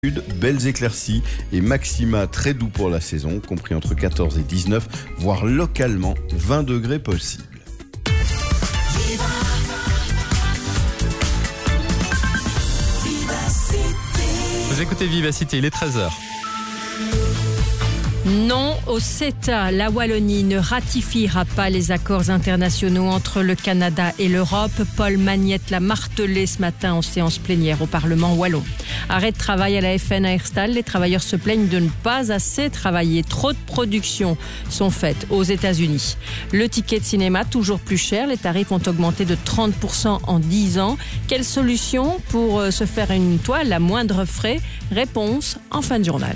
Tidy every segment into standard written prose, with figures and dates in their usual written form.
Belles éclaircies et maxima très doux pour la saison, compris entre 14 et 19, voire localement 20 degrés possibles. Vous écoutez Vivacité, il est 13h. Non au CETA. La Wallonie ne ratifiera pas les accords internationaux entre le Canada et l'Europe. Paul Magnette l'a martelé ce matin en séance plénière au Parlement wallon. Arrêt de travail à la FN à Herstal. Les travailleurs se plaignent de ne pas assez travailler. Trop de productions sont faites aux États-Unis. Le ticket de cinéma, toujours plus cher. Les tarifs ont augmenté de 30% en 10 ans. Quelle solution pour se faire une toile à moindre frais? Réponse en fin de journal.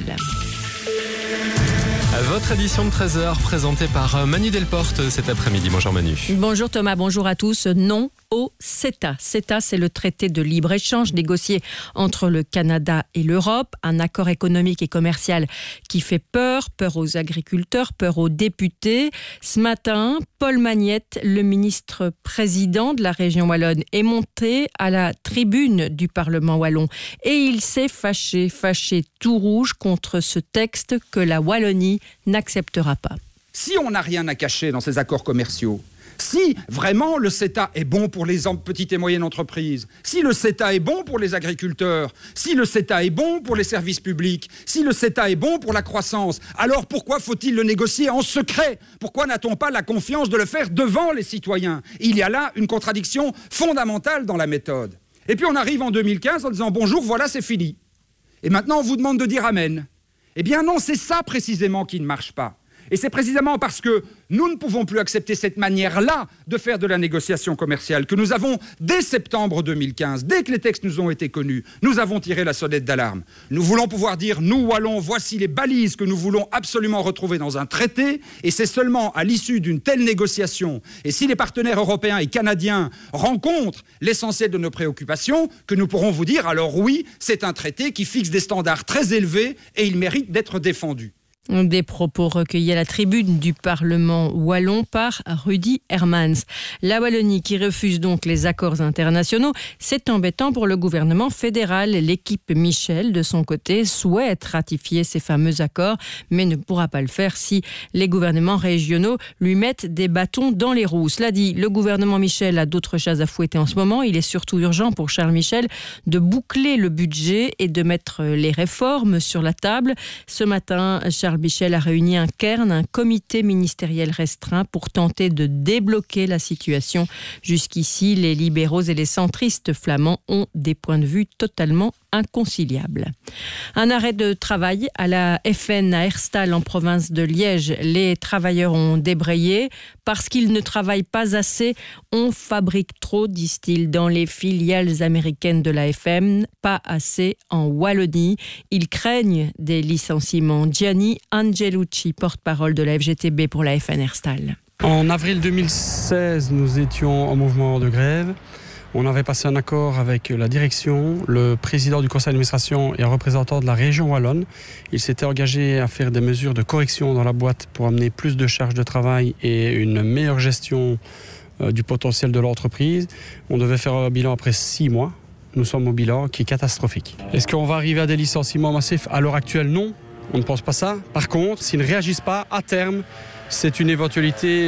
Votre édition de 13h présentée par Manu Delporte cet après-midi. Bonjour Manu. Bonjour Thomas, bonjour à tous. Non au CETA. CETA, c'est le traité de libre-échange négocié entre le Canada et l'Europe. Un accord économique et commercial qui fait peur aux agriculteurs, peur aux députés. Ce matin, Paul Magnette, le ministre-président de la région wallonne, est monté à la tribune du Parlement wallon. Et il s'est fâché tout rouge contre ce texte que la Wallonie n'acceptera pas. Si on n'a rien à cacher dans ces accords commerciaux, si vraiment le CETA est bon pour les petites et moyennes entreprises, si le CETA est bon pour les agriculteurs, si le CETA est bon pour les services publics, si le CETA est bon pour la croissance, alors pourquoi faut-il le négocier en secret? Pourquoi n'a-t-on pas la confiance de le faire devant les citoyens? Il y a là une contradiction fondamentale dans la méthode. Et puis on arrive en 2015 en disant « Bonjour, voilà, c'est fini ». Et maintenant on vous demande de dire « Amen ». Eh bien non, c'est ça précisément qui ne marche pas. Et c'est précisément parce que nous ne pouvons plus accepter cette manière-là de faire de la négociation commerciale que nous avons, dès septembre 2015, dès que les textes nous ont été connus, nous avons tiré la sonnette d'alarme. Nous voulons pouvoir dire, nous, Wallons, voici les balises que nous voulons absolument retrouver dans un traité, et c'est seulement à l'issue d'une telle négociation, et si les partenaires européens et canadiens rencontrent l'essentiel de nos préoccupations, que nous pourrons vous dire, alors oui, c'est un traité qui fixe des standards très élevés, et il mérite d'être défendu. Des propos recueillis à la tribune du Parlement wallon par Rudy Hermans. La Wallonie qui refuse donc les accords internationaux, c'est embêtant pour le gouvernement fédéral. L'équipe Michel, de son côté, souhaite ratifier ces fameux accords, mais ne pourra pas le faire si les gouvernements régionaux lui mettent des bâtons dans les roues. Cela dit, le gouvernement Michel a d'autres chats à fouetter en ce moment. Il est surtout urgent pour Charles Michel de boucler le budget et de mettre les réformes sur la table. Ce matin, Charles Michel a réuni un cairn, un comité ministériel restreint pour tenter de débloquer la situation. Jusqu'ici, les libéraux et les centristes flamands ont des points de vue totalement inconciliables. Un arrêt de travail à la FN à Herstal en province de Liège. Les travailleurs ont débrayé parce qu'ils ne travaillent pas assez. On fabrique trop, disent-ils, dans les filiales américaines de la FN, pas assez en Wallonie. Ils craignent des licenciements. Gianni Angelucci, porte-parole de la FGTB pour la FN Herstal. En avril 2016, nous étions en mouvement de grève. On avait passé un accord avec la direction, le président du conseil d'administration et un représentant de la région wallonne. Ils s'étaient engagés à faire des mesures de correction dans la boîte pour amener plus de charges de travail et une meilleure gestion du potentiel de l'entreprise. On devait faire un bilan après 6 mois. Nous sommes au bilan qui est catastrophique. Est-ce qu'on va arriver à des licenciements massifs? À l'heure actuelle, non. On ne pense pas ça. Par contre, s'ils ne réagissent pas, à terme, c'est une éventualité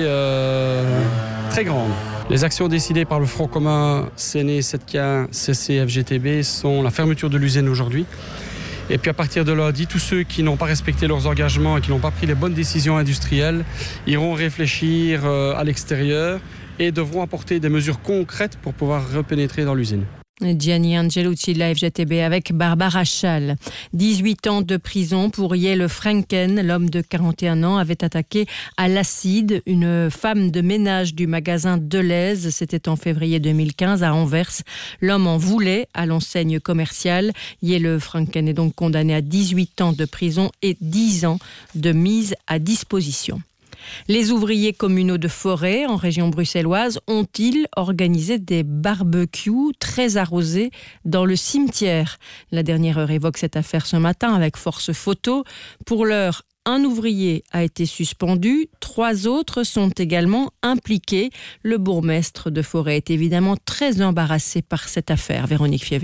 très grande. Les actions décidées par le Front commun CNE, 7K, CC, FGTB sont la fermeture de l'usine aujourd'hui. Et puis à partir de lundi, tous ceux qui n'ont pas respecté leurs engagements et qui n'ont pas pris les bonnes décisions industrielles iront réfléchir à l'extérieur et devront apporter des mesures concrètes pour pouvoir repénétrer dans l'usine. Gianni Angelucci de la FGTB avec Barbara Schall. 18 ans de prison pour Jelle Franken. L'homme de 41 ans avait attaqué à l'acide une femme de ménage du magasin Deleuze. C'était en février 2015 à Anvers. L'homme en voulait à l'enseigne commerciale. Jelle Franken est donc condamné à 18 ans de prison et 10 ans de mise à disposition. Les ouvriers communaux de Forêt, en région bruxelloise, ont-ils organisé des barbecues très arrosés dans le cimetière? La dernière heure évoque cette affaire ce matin avec force photo. Pour l'heure, un ouvrier a été suspendu, 3 autres sont également impliqués. Le bourgmestre de Forêt est évidemment très embarrassé par cette affaire. Véronique Fievé.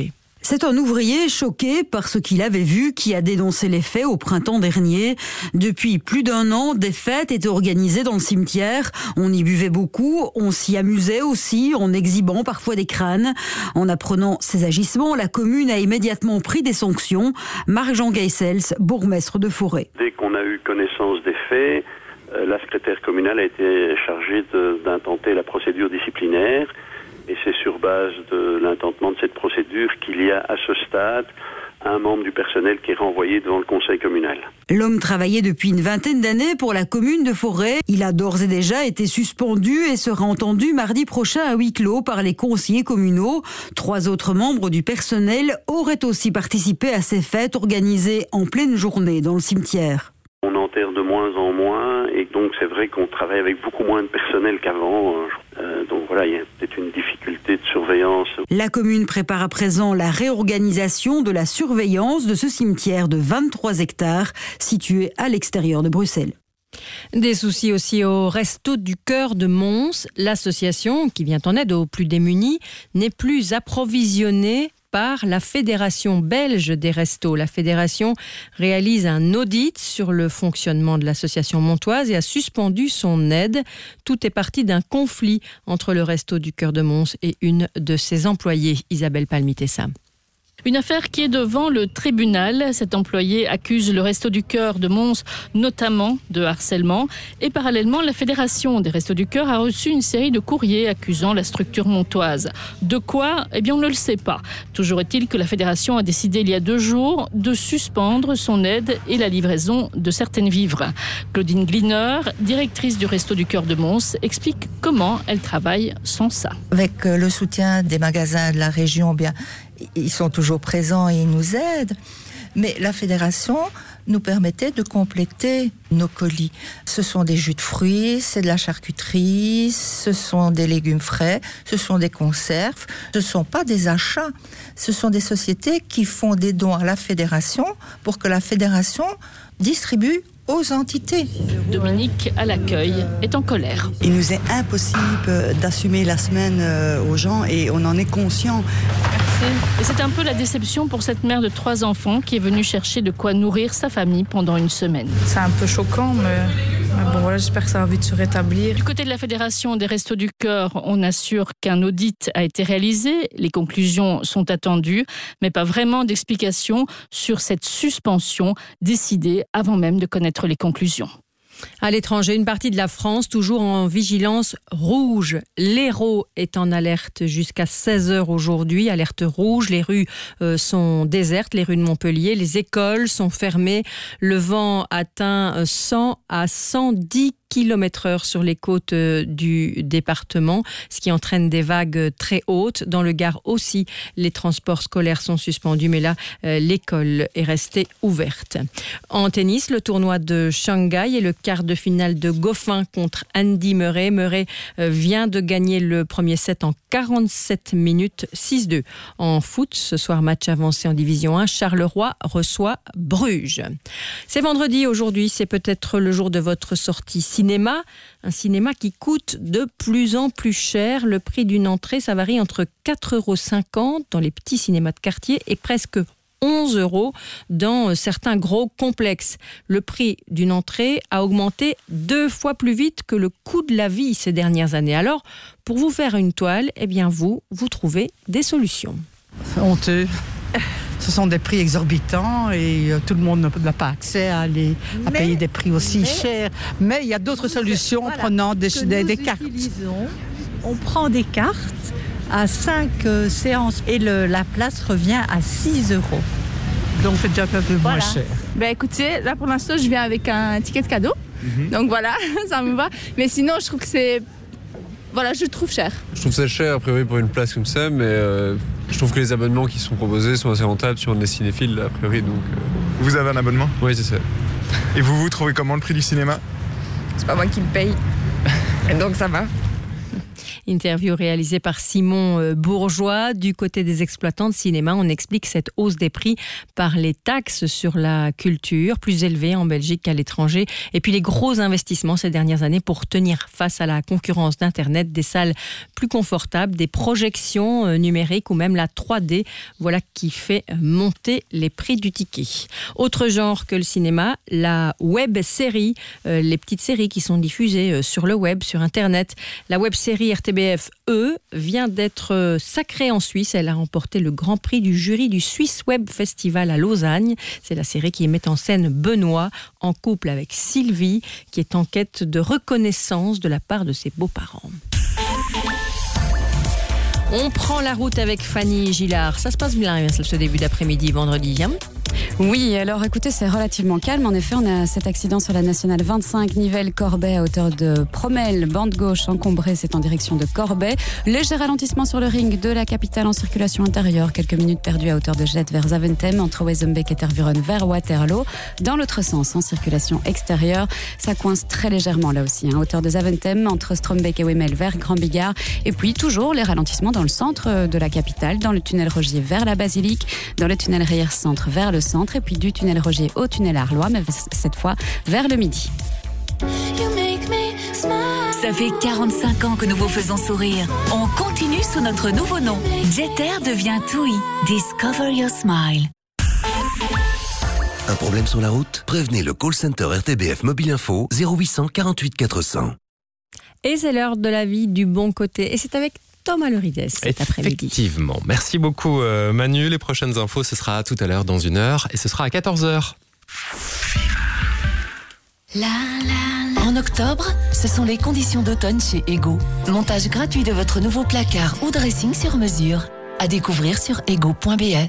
C'est un ouvrier choqué par ce qu'il avait vu qui a dénoncé les faits au printemps dernier. Depuis plus d'1 an, des fêtes étaient organisées dans le cimetière. On y buvait beaucoup, on s'y amusait aussi en exhibant parfois des crânes. En apprenant ces agissements, la commune a immédiatement pris des sanctions. Marc-Jean Geissels, bourgmestre de Forêt. Dès qu'on a eu connaissance des faits, la secrétaire communale a été chargée d'intenter la procédure disciplinaire. Et c'est sur base de l'intentement de cette procédure qu'il y a à ce stade un membre du personnel qui est renvoyé devant le conseil communal. L'homme travaillait depuis une 20aine d'années pour la commune de Forêt. Il a d'ores et déjà été suspendu et sera entendu mardi prochain à huis clos par les conseillers communaux. 3 autres membres du personnel auraient aussi participé à ces fêtes organisées en pleine journée dans le cimetière. On enterre de moins en moins et donc c'est vrai qu'on travaille avec beaucoup moins de personnel qu'avant. Donc voilà, il y a peut-être une difficulté de surveillance. La commune prépare à présent la réorganisation de la surveillance de ce cimetière de 23 hectares situé à l'extérieur de Bruxelles. Des soucis aussi au Resto du Cœur de Mons. L'association qui vient en aide aux plus démunis n'est plus approvisionnée par la Fédération belge des restos. La fédération réalise un audit sur le fonctionnement de l'association montoise et a suspendu son aide. Tout est parti d'un conflit entre le Resto du Cœur de Mons et une de ses employées, Isabelle Palmitessa. Une affaire qui est devant le tribunal. Cet employé accuse le Resto du Cœur de Mons notamment de harcèlement. Et parallèlement, la Fédération des Restos du Cœur a reçu une série de courriers accusant la structure montoise. De quoi ? Eh bien, on ne le sait pas. Toujours est-il que la Fédération a décidé il y a 2 jours de suspendre son aide et la livraison de certaines vivres. Claudine Gliner, directrice du Resto du Cœur de Mons, explique comment elle travaille sans ça. Avec le soutien des magasins de la région, bien, ils sont toujours présents et ils nous aident. Mais la fédération nous permettait de compléter nos colis. Ce sont des jus de fruits, c'est de la charcuterie, ce sont des légumes frais, ce sont des conserves. Ce ne sont pas des achats. Ce sont des sociétés qui font des dons à la fédération pour que la fédération distribue aux entités. Dominique, à l'accueil, est en colère. Il nous est impossible d'assumer la semaine aux gens et on en est conscient. Et c'est un peu la déception pour cette mère de 3 enfants qui est venue chercher de quoi nourrir sa famille pendant une semaine. C'est un peu choquant, mais bon, voilà, j'espère que ça va vite se rétablir. Du côté de la Fédération des Restos du Cœur, on assure qu'un audit a été réalisé. Les conclusions sont attendues, mais pas vraiment d'explication sur cette suspension décidée avant même de connaître les conclusions. À l'étranger, une partie de la France toujours en vigilance rouge. L'Hérault est en alerte jusqu'à 16h aujourd'hui. Alerte rouge, les rues sont désertes, les rues de Montpellier. Les écoles sont fermées. Le vent atteint 100 à 110 km/h sur les côtes du département, ce qui entraîne des vagues très hautes. Dans le Gard aussi, les transports scolaires sont suspendus, mais là, l'école est restée ouverte. En tennis, le tournoi de Shanghai et le quart de finale de Goffin contre Andy Murray. Murray vient de gagner le premier set en 47 minutes, 6-2. En foot, ce soir, match avancé en division 1, Charleroi reçoit Bruges. C'est vendredi aujourd'hui, c'est peut-être le jour de votre sortie cinéma. Un cinéma qui coûte de plus en plus cher. Le prix d'une entrée, ça varie entre 4,50 € dans les petits cinémas de quartier et presque 11 € dans certains gros complexes. Le prix d'une entrée a augmenté 2 fois plus vite que le coût de la vie ces dernières années. Alors, pour vous faire une toile, eh bien vous trouvez des solutions. C'est honteux. Ce sont des prix exorbitants et tout le monde n'a pas accès à payer des prix aussi chers. Mais il y a d'autres solutions en prenant des cartes. On prend des cartes à 5 séances et la place revient à 6 € Donc c'est déjà un peu moins cher. Écoutez, là pour l'instant je viens avec un ticket de cadeau. Donc voilà, ça me va. Mais sinon je trouve que je trouve cher. Je trouve ça cher a priori pour une place comme ça, mais je trouve que les abonnements qui sont proposés sont assez rentables si on est cinéphile a priori. Donc, Vous avez un abonnement ? Oui, c'est ça. Et vous trouvez comment le prix du cinéma ? C'est pas moi qui le paye. Et donc ça va. Interview réalisée par Simon Bourgeois. Du côté des exploitants de cinéma, on explique cette hausse des prix par les taxes sur la culture, plus élevées en Belgique qu'à l'étranger. Et puis les gros investissements ces dernières années pour tenir face à la concurrence d'Internet, des salles plus confortables, des projections numériques ou même la 3D. Voilà qui fait monter les prix du ticket. Autre genre que le cinéma, la web série, les petites séries qui sont diffusées sur le web, sur Internet. La web série RTBF vient d'être sacrée en Suisse. Elle a remporté le grand prix du jury du Swiss Web Festival à Lausanne. C'est la série qui met en scène Benoît en couple avec Sylvie, qui est en quête de reconnaissance de la part de ses beaux-parents. On prend la route avec Fanny Gillard. Ça se passe bien ce début d'après-midi, vendredi. Oui, alors écoutez, c'est relativement calme. En effet, on a cet accident sur la nationale 25, Nivelles-Corbet, à hauteur de Promel, bande gauche encombrée, c'est en direction de Corbet. Léger ralentissement sur le ring de la capitale en circulation intérieure. Quelques minutes perdues à hauteur de Jette vers Zaventem, entre Wezenbeek et Tervuren vers Waterloo. Dans l'autre sens, en circulation extérieure, ça coince très légèrement là aussi, à hauteur de Zaventem, entre Strombeek et Wemel vers Grand Bigard. Et puis toujours les ralentissements dans le centre de la capitale, dans le tunnel Rogier vers la Basilique, dans le tunnel Rière-Centre vers le centre, et puis du tunnel Rogier au tunnel Arlois, mais cette fois vers le midi. Ça fait 45 ans que nous vous faisons sourire. On continue sous notre nouveau nom. Jeter devient TUI. Discover your smile. Un problème sur la route? Prévenez le call center RTBF Mobile Info 0800 48 400. Et c'est l'heure de la vie du bon côté. Et c'est avec Thomas Lorides cet après-midi. Effectivement. Merci beaucoup Manu. Les prochaines infos, ce sera tout à l'heure dans 1 heure et ce sera à 14h. En octobre, ce sont les conditions d'automne chez Ego. Montage gratuit de votre nouveau placard ou dressing sur mesure. À découvrir sur ego.be.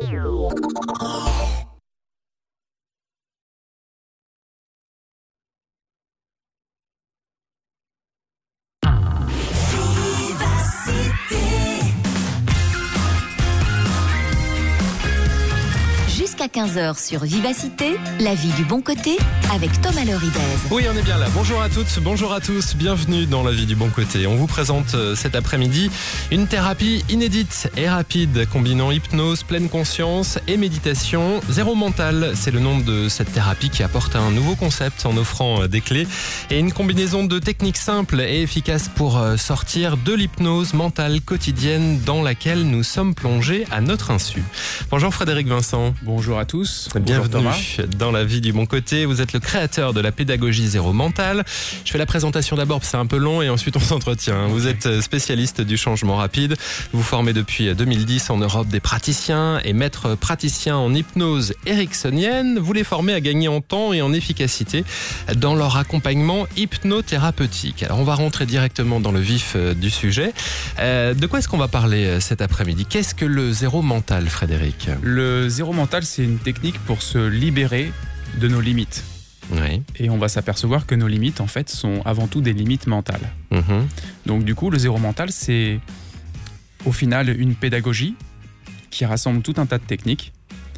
Jusqu'à 15h sur Vivacité, la vie du bon côté avec Thomas Lorides. Oui, on est bien là. Bonjour à toutes, bonjour à tous. Bienvenue dans la vie du bon côté. On vous présente cet après-midi une thérapie inédite et rapide combinant hypnose, pleine conscience et méditation. Zéro mental, c'est le nom de cette thérapie qui apporte un nouveau concept en offrant des clés et une combinaison de techniques simples et efficaces pour sortir de l'hypnose mentale quotidienne dans laquelle nous sommes plongés à notre insu. Bonjour Frédéric Vincent. Bonjour à tous. Bienvenue dans la vie du bon côté. Vous êtes le créateur de la pédagogie zéro mentale. Je fais la présentation d'abord, c'est un peu long, et ensuite on s'entretient. Vous êtes spécialiste du changement rapide. Vous formez depuis 2010 en Europe des praticiens et maître praticien en hypnose ericksonienne. Vous les formez à gagner en temps et en efficacité dans leur accompagnement hypnothérapeutique. Alors on va rentrer directement dans le vif du sujet. De quoi est-ce qu'on va parler cet après-midi? Qu'est-ce que le zéro mental, Frédéric? Le zéro mental, c'est une technique pour se libérer de nos limites. Oui. Et on va s'apercevoir que nos limites, en fait, sont avant tout des limites mentales. Donc du coup, le zéro mental, c'est au final une pédagogie qui rassemble tout un tas de techniques,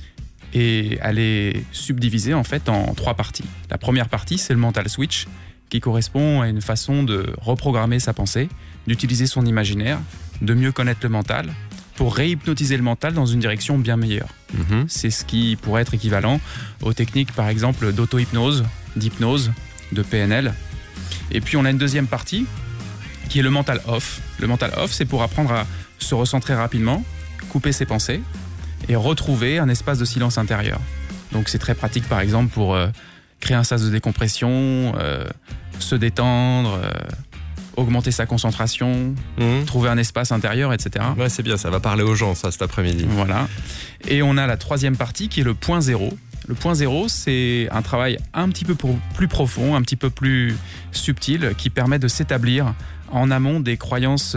et elle est subdivisée en fait en 3 parties. La première partie, c'est le mental switch, qui correspond à une façon de reprogrammer sa pensée, d'utiliser son imaginaire, de mieux connaître le mental, pour réhypnotiser le mental dans une direction bien meilleure. C'est ce qui pourrait être équivalent aux techniques, par exemple, d'auto-hypnose, d'hypnose, de PNL. Et puis on a une deuxième partie, qui est le mental off. Le mental off, c'est pour apprendre à se recentrer rapidement, couper ses pensées, et retrouver un espace de silence intérieur. Donc c'est très pratique, par exemple, pour créer un sas de décompression, se détendre, augmenter sa concentration, trouver un espace intérieur, etc. Ouais, c'est bien, ça va parler aux gens, ça, cet après-midi. Voilà. Et on a la troisième partie qui est le point zéro. Le point zéro, c'est un travail un petit peu plus profond, un petit peu plus subtil, qui permet de s'établir en amont des croyances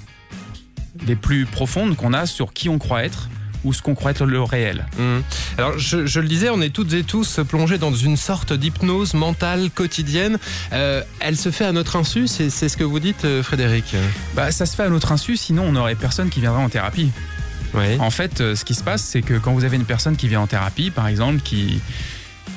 les plus profondes qu'on a sur qui on croit être, ou ce qu'on croit être le réel. Alors, je le disais, on est toutes et tous plongés dans une sorte d'hypnose mentale quotidienne. Elle se fait à notre insu, c'est ce que vous dites, Frédéric? Ça se fait à notre insu, sinon on n'aurait personne qui viendrait en thérapie. Oui. En fait, ce qui se passe, c'est que quand vous avez une personne qui vient en thérapie, par exemple, qui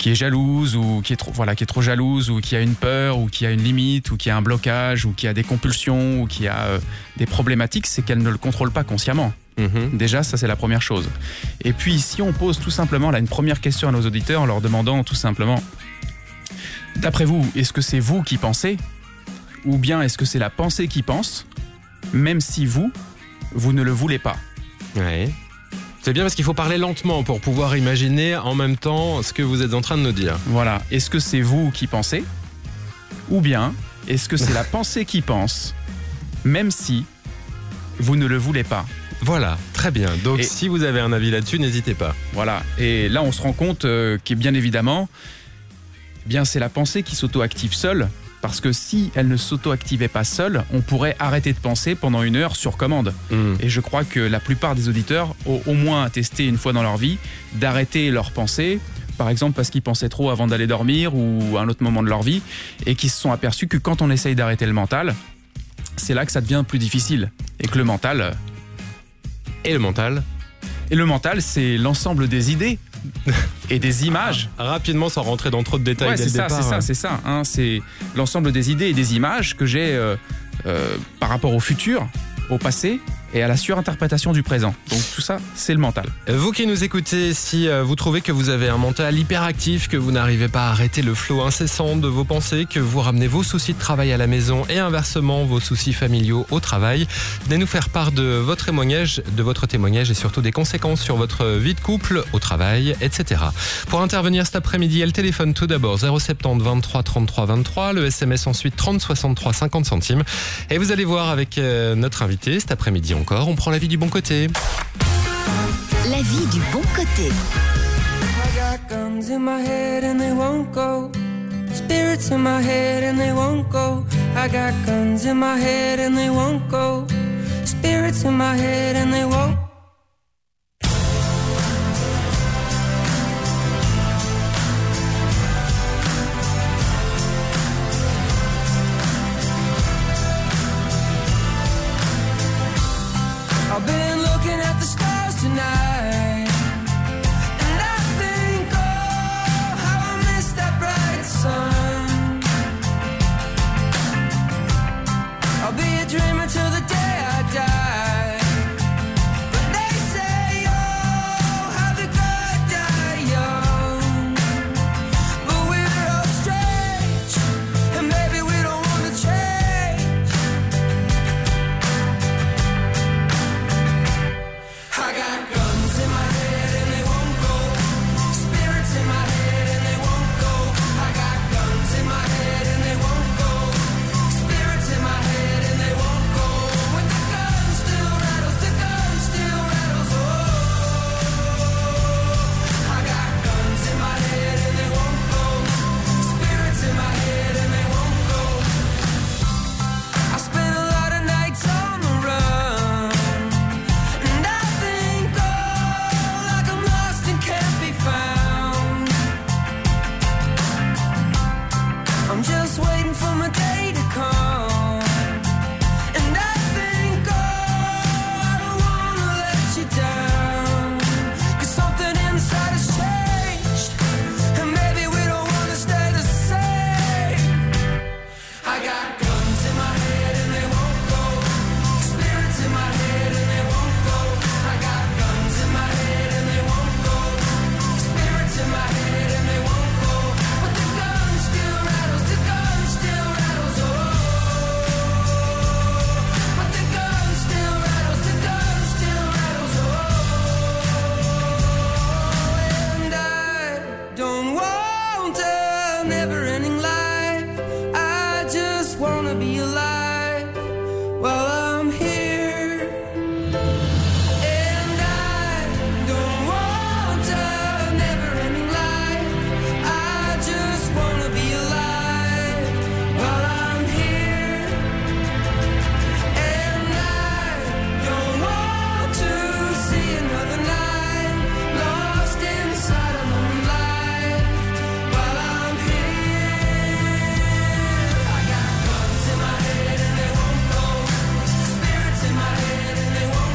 qui est jalouse ou qui est trop jalouse ou qui a une peur ou qui a une limite ou qui a un blocage ou qui a des compulsions ou qui a des problématiques, c'est qu'elle ne le contrôle pas consciemment. Déjà, ça c'est la première chose. Et puis si on pose tout simplement là une première question à nos auditeurs en leur demandant tout simplement, d'après vous, est-ce que c'est vous qui pensez ou bien est-ce que c'est la pensée qui pense, même si vous ne le voulez pas? Ouais. C'est bien parce qu'il faut parler lentement pour pouvoir imaginer en même temps ce que vous êtes en train de nous dire. Voilà. Est-ce que c'est vous qui pensez ou bien est-ce que c'est la pensée qui pense, même si vous ne le voulez pas? Voilà, très bien. Donc si vous avez un avis là-dessus, n'hésitez pas. Voilà. Et là, on se rend compte que bien évidemment, c'est la pensée qui s'auto-active seule. Parce que si elle ne s'auto-activait pas seule, on pourrait arrêter de penser pendant 1 heure sur commande. Et je crois que la plupart des auditeurs ont au moins testé une fois dans leur vie d'arrêter leur pensée, par exemple parce qu'ils pensaient trop avant d'aller dormir ou à un autre moment de leur vie, et qui se sont aperçus que quand on essaye d'arrêter le mental, c'est là que ça devient plus difficile. Et que le mental... Et le mental, c'est l'ensemble des idées et des images. Rapidement, sans rentrer dans trop de détails dès le départ. C'est ça. C'est l'ensemble des idées et des images que j'ai par rapport au futur, au passé et à la surinterprétation du présent. Donc tout ça, c'est le mental. Vous qui nous écoutez, si vous trouvez que vous avez un mental hyperactif, que vous n'arrivez pas à arrêter le flot incessant de vos pensées, que vous ramenez vos soucis de travail à la maison et inversement vos soucis familiaux au travail, venez nous faire part de votre témoignage et surtout des conséquences sur votre vie de couple, au travail, etc. Pour intervenir cet après-midi, elle téléphone tout d'abord 070 23 33 23, le SMS ensuite 30 63 50 centimes. Et vous allez voir avec notre invité cet après-midi encore, on prend la vie du bon côté. La vie du bon côté. I got guns in my head and they won't go. Spirits in my head and they won't go. I got guns in my head and they won't go. Spirits in my head and they won't. I've been looking at the stars tonight, and I think, oh, how I missed that bright sun. I'll be a dreamer till the day I die. But they say, oh, how the good die young. But we're all strange, and maybe we don't want to change. I got guns in my head and they won't go. Spirits in my head and they won't go. I got guns in my head and they won't go. Spirits in my head and they won't go. When the gun still rattles, the gun still rattles. Oh, I got guns in my head and they won't go. Spirits in my head and they won't go. I spent a lot of nights on the run, and I think, oh, like I'm lost and can't be found. I'm just waiting for my day to come, and I think, oh, I don't wanna let you down, 'cause something inside has changed, and maybe we don't wanna stay the same. I got guns in my head and they won't go. Spirits in my head and they won't go. I got guns in my head and they won't go. Spirits in my head and they won't go. But the gun still rattles, the gun still rattles. Oh, but the gun still rattles, the gun still rattles. Oh, and I don't want a never-ending life. I just wanna be alive while I'm here. And I don't want a never-ending life. I just wanna be alive while I'm here. And I don't want to see another night lost inside a lonely life while I'm here.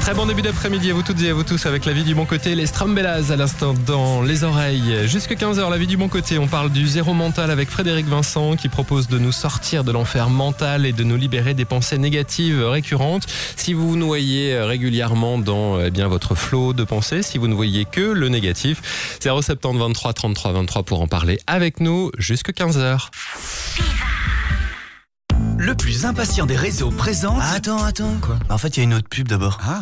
Très bon début d'après-midi à vous toutes et à vous tous avec la vie du bon côté, les Strambellas à l'instant dans les oreilles. Jusque 15h, la vie du bon côté, on parle du zéro mental avec Frédéric Vincent qui propose de nous sortir de l'enfer mental et de nous libérer des pensées négatives récurrentes. Si vous vous noyez régulièrement dans votre flot de pensées, si vous ne voyez que le négatif, 070 23 33 23 pour en parler avec nous jusque 15h. Le plus impatient des réseaux présente... Attends. Quoi ? En fait, il y a une autre pub d'abord. Ah.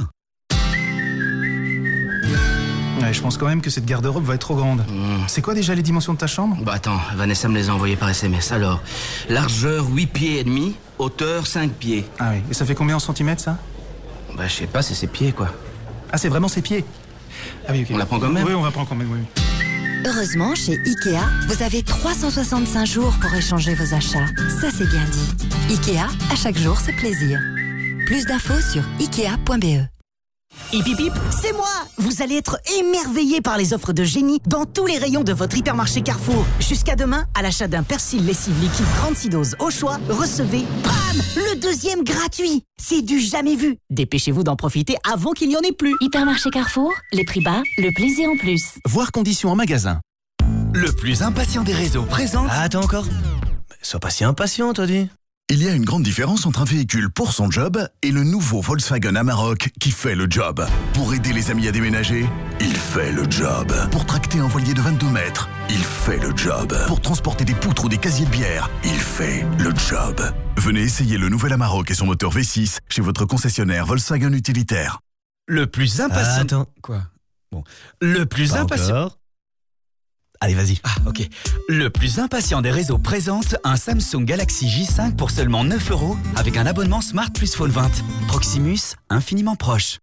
Ouais, je pense quand même que cette garde-robe va être trop grande. C'est quoi déjà les dimensions de ta chambre ? Bah attends, Vanessa me les a envoyées par SMS. Alors, largeur 8 pieds et demi, hauteur 5 pieds. Ah oui, et ça fait combien en centimètres ça ? Bah je sais pas, c'est ses pieds quoi. Ah, c'est vraiment ses pieds ? Ah oui, ok. On la prend quand même ? Oui, on va prendre quand même, oui. Heureusement, chez Ikea, vous avez 365 jours pour échanger vos achats. Ça, c'est bien dit. Ikea, à chaque jour, c'est plaisir. Plus d'infos sur ikea.be. Hip hip hip, c'est moi! Vous allez être émerveillés par les offres de génie dans tous les rayons de votre hypermarché Carrefour. Jusqu'à demain, à l'achat d'un persil lessive liquide 36 doses au choix, recevez, bam, le 2e gratuit. C'est du jamais vu. Dépêchez-vous d'en profiter avant qu'il n'y en ait plus. Hypermarché Carrefour, les prix bas, le plaisir en plus. Voir conditions en magasin. Le plus impatient des réseaux présente... Attends encore. Sois pas si impatient, toi dis. Il y a une grande différence entre un véhicule pour son job et le nouveau Volkswagen Amarok qui fait le job. Pour aider les amis à déménager, il fait le job. Pour tracter un voilier de 22 mètres, il fait le job. Pour transporter des poutres ou des casiers de bière, il fait le job. Venez essayer le nouvel Amarok et son moteur V6 chez votre concessionnaire Volkswagen utilitaire. Le plus impatient... Attends, quoi ? Bon. Le plus Pas impatient... encore. Allez, vas-y. Ah, ok. Le plus impatient des réseaux présente un Samsung Galaxy J5 pour seulement 9 € avec un abonnement Smart plus Phone 20. Proximus, infiniment proche.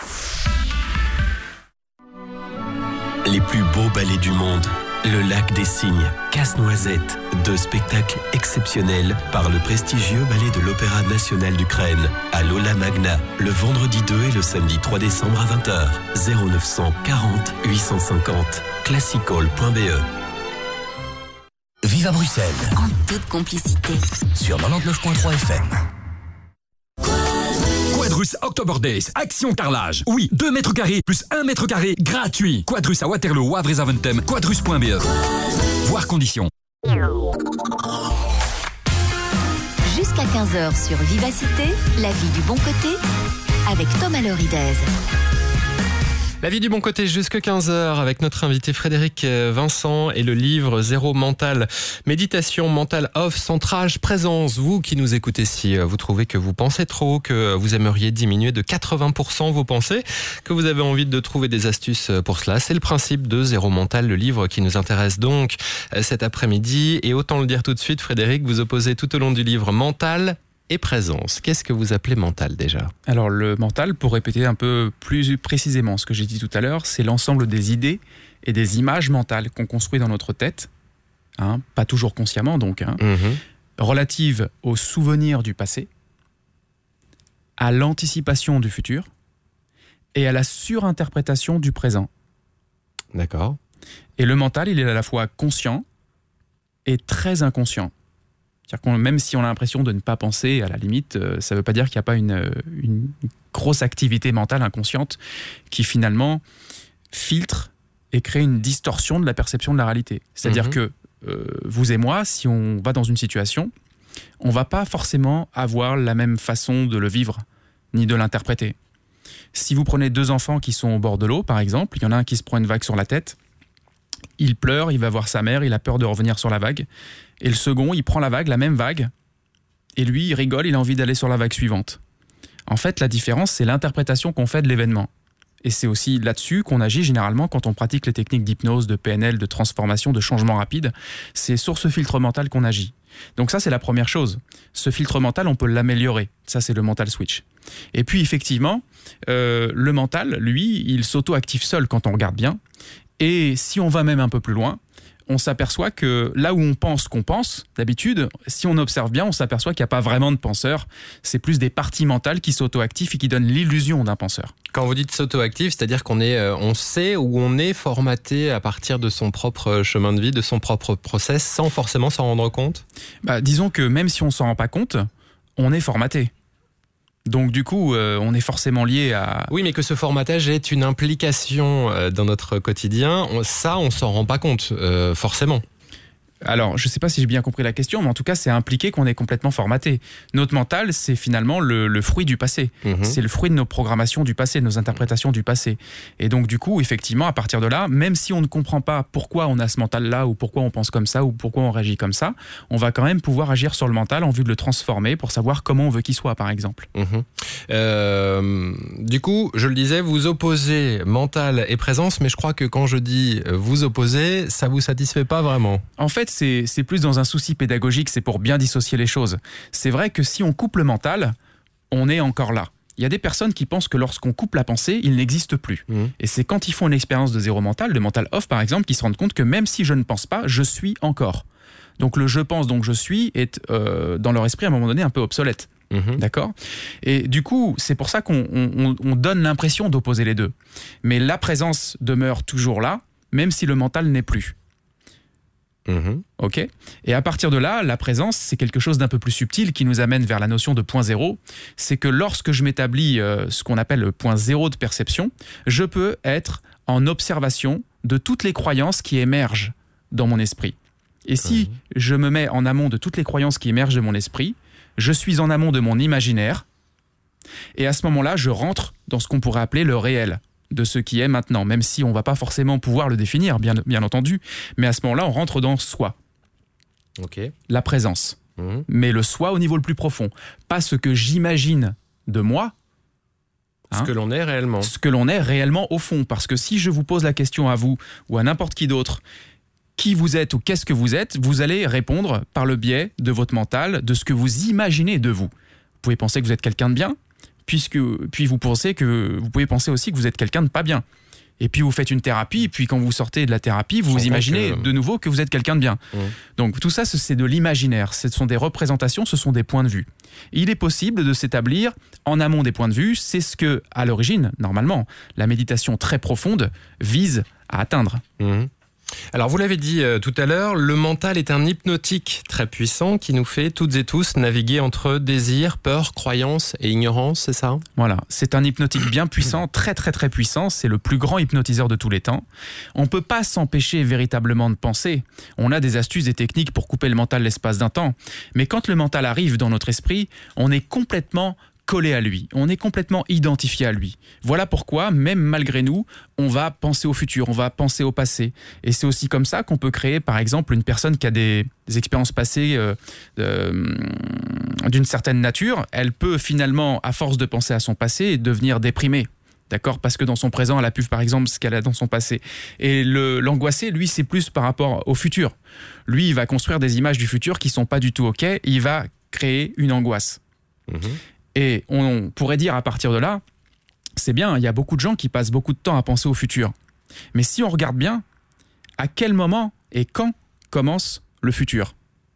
Les plus beaux ballets du monde. Le Lac des Cygnes, Casse-Noisette, 2 spectacles exceptionnels par le prestigieux ballet de l'Opéra National d'Ukraine à l'Aula Magna, le vendredi 2 et le samedi 3 décembre à 20h. 0900 40 850 classical.be. Vive à Bruxelles. En toute complicité. Sur 99.3 FM. Quadrus October Days, action carrelage. Oui, 2 mètres carrés plus 1 mètre carré gratuit. Quadrus à Waterloo, Wavre et Zaventem, quadrus.be. Voir conditions. Jusqu'à 15h sur Vivacité, la vie du bon côté, avec Thomas Loridez. La vie du bon côté jusque 15h avec notre invité Frédéric Vincent et le livre Zéro mental, méditation mentale off, centrage, présence. Vous qui nous écoutez, si vous trouvez que vous pensez trop, que vous aimeriez diminuer de 80% vos pensées, que vous avez envie de trouver des astuces pour cela, c'est le principe de Zéro mental, le livre qui nous intéresse donc cet après-midi. Et autant le dire tout de suite, Frédéric, vous opposez tout au long du livre mental et présence. Qu'est-ce que vous appelez mental déjà ? Alors le mental, pour répéter un peu plus précisément ce que j'ai dit tout à l'heure, c'est l'ensemble des idées et des images mentales qu'on construit dans notre tête, pas toujours consciemment donc, relatives aux souvenirs du passé, à l'anticipation du futur et à la surinterprétation du présent. D'accord. Et le mental, il est à la fois conscient et très inconscient. C'est-à-dire que même si on a l'impression de ne pas penser, à la limite, ça ne veut pas dire qu'il n'y a pas une grosse activité mentale inconsciente qui finalement filtre et crée une distorsion de la perception de la réalité. C'est-à-dire que vous et moi, si on va dans une situation, on ne va pas forcément avoir la même façon de le vivre, ni de l'interpréter. Si vous prenez 2 enfants qui sont au bord de l'eau, par exemple, il y en a un qui se prend une vague sur la tête, il pleure, il va voir sa mère, il a peur de revenir sur la vague. Et le second, il prend la vague, la même vague, et lui, il rigole, il a envie d'aller sur la vague suivante. En fait, la différence, c'est l'interprétation qu'on fait de l'événement. Et c'est aussi là-dessus qu'on agit généralement quand on pratique les techniques d'hypnose, de PNL, de transformation, de changement rapide. C'est sur ce filtre mental qu'on agit. Donc ça, c'est la première chose. Ce filtre mental, on peut l'améliorer. Ça, c'est le mental switch. Et puis, effectivement, le mental, lui, il s'auto-active seul quand on regarde bien. Et si on va même un peu plus loin, on s'aperçoit que là où on pense qu'on pense, d'habitude, si on observe bien, on s'aperçoit qu'il n'y a pas vraiment de penseur. C'est plus des parties mentales qui s'auto-activent et qui donnent l'illusion d'un penseur. Quand vous dites s'auto-active, c'est-à-dire on sait où on est formaté à partir de son propre chemin de vie, de son propre process, sans forcément s'en rendre compte ? Disons que même si on ne s'en rend pas compte, on est formaté. Donc du coup, on est forcément lié à... Oui, mais que ce formatage ait une implication dans notre quotidien, on s'en rend pas compte, forcément. Alors, je ne sais pas si j'ai bien compris la question, mais en tout cas, c'est impliqué qu'on est complètement formaté. Notre mental, c'est finalement le fruit du passé. C'est le fruit de nos programmations du passé, de nos interprétations du passé. Et donc, du coup, effectivement, à partir de là, même si on ne comprend pas pourquoi on a ce mental-là, ou pourquoi on pense comme ça, ou pourquoi on réagit comme ça, on va quand même pouvoir agir sur le mental en vue de le transformer pour savoir comment on veut qu'il soit, par exemple. Du coup, je le disais, vous opposez mental et présence, mais je crois que quand je dis vous opposez, ça vous satisfait pas vraiment. En fait, c'est plus dans un souci pédagogique, c'est pour bien dissocier les choses. C'est vrai que si on coupe le mental, on est encore là. Il y a des personnes qui pensent que lorsqu'on coupe la pensée, il n'existe plus. Et c'est quand ils font une expérience de zéro mental, de mental off par exemple, qu'ils se rendent compte que même si je ne pense pas, je suis encore. Donc le je pense, donc je suis est dans leur esprit à un moment donné un peu obsolète. D'accord ? Et du coup, c'est pour ça qu'on donne l'impression d'opposer les deux. Mais la présence demeure toujours là, même si le mental n'est plus. Ok. Et à partir de là, la présence, c'est quelque chose d'un peu plus subtil qui nous amène vers la notion de point zéro. C'est que lorsque je m'établis ce qu'on appelle le point zéro de perception, je peux être en observation de toutes les croyances qui émergent dans mon esprit. Et si je me mets en amont de toutes les croyances qui émergent de mon esprit, je suis en amont de mon imaginaire. Et à ce moment-là, je rentre dans ce qu'on pourrait appeler le réel de ce qui est maintenant, même si on ne va pas forcément pouvoir le définir, bien entendu, mais à ce moment-là, on rentre dans soi. La présence. Mais le soi au niveau le plus profond. Pas ce que j'imagine de moi. Ce que l'on est réellement. Ce que l'on est réellement au fond. Parce que si je vous pose la question à vous ou à n'importe qui d'autre, qui vous êtes ou qu'est-ce que vous êtes, vous allez répondre par le biais de votre mental, de ce que vous imaginez de vous. Vous pouvez penser que vous êtes quelqu'un de bien, puis vous pouvez penser aussi que vous êtes quelqu'un de pas bien. Et puis vous faites une thérapie, et puis quand vous sortez de la thérapie, vous imaginez de nouveau que vous êtes quelqu'un de bien. Donc tout ça, c'est de l'imaginaire. Ce sont des représentations, ce sont des points de vue. Il est possible de s'établir en amont des points de vue. C'est ce que, à l'origine, normalement, la méditation très profonde vise à atteindre. Alors vous l'avez dit tout à l'heure, le mental est un hypnotique très puissant qui nous fait toutes et tous naviguer entre désir, peur, croyance et ignorance, c'est ça ? Voilà, c'est un hypnotique bien puissant, très très très puissant, c'est le plus grand hypnotiseur de tous les temps. On ne peut pas s'empêcher véritablement de penser, on a des astuces et techniques pour couper le mental l'espace d'un temps, mais quand le mental arrive dans notre esprit, on est complètement collé à lui, on est complètement identifié à lui. Voilà pourquoi, même malgré nous, on va penser au futur, on va penser au passé. Et c'est aussi comme ça qu'on peut créer, par exemple, une personne qui a des expériences passées d'une certaine nature. Elle peut finalement, à force de penser à son passé, devenir déprimée. D'accord ? Parce que dans son présent, elle a pu, par exemple, ce qu'elle a dans son passé. Et l'angoissé, lui, c'est plus par rapport au futur. Lui, il va construire des images du futur qui ne sont pas du tout OK. Il va créer une angoisse. Et on pourrait dire à partir de là, c'est bien, il y a beaucoup de gens qui passent beaucoup de temps à penser au futur. Mais si on regarde bien, à quel moment et quand commence le futur ?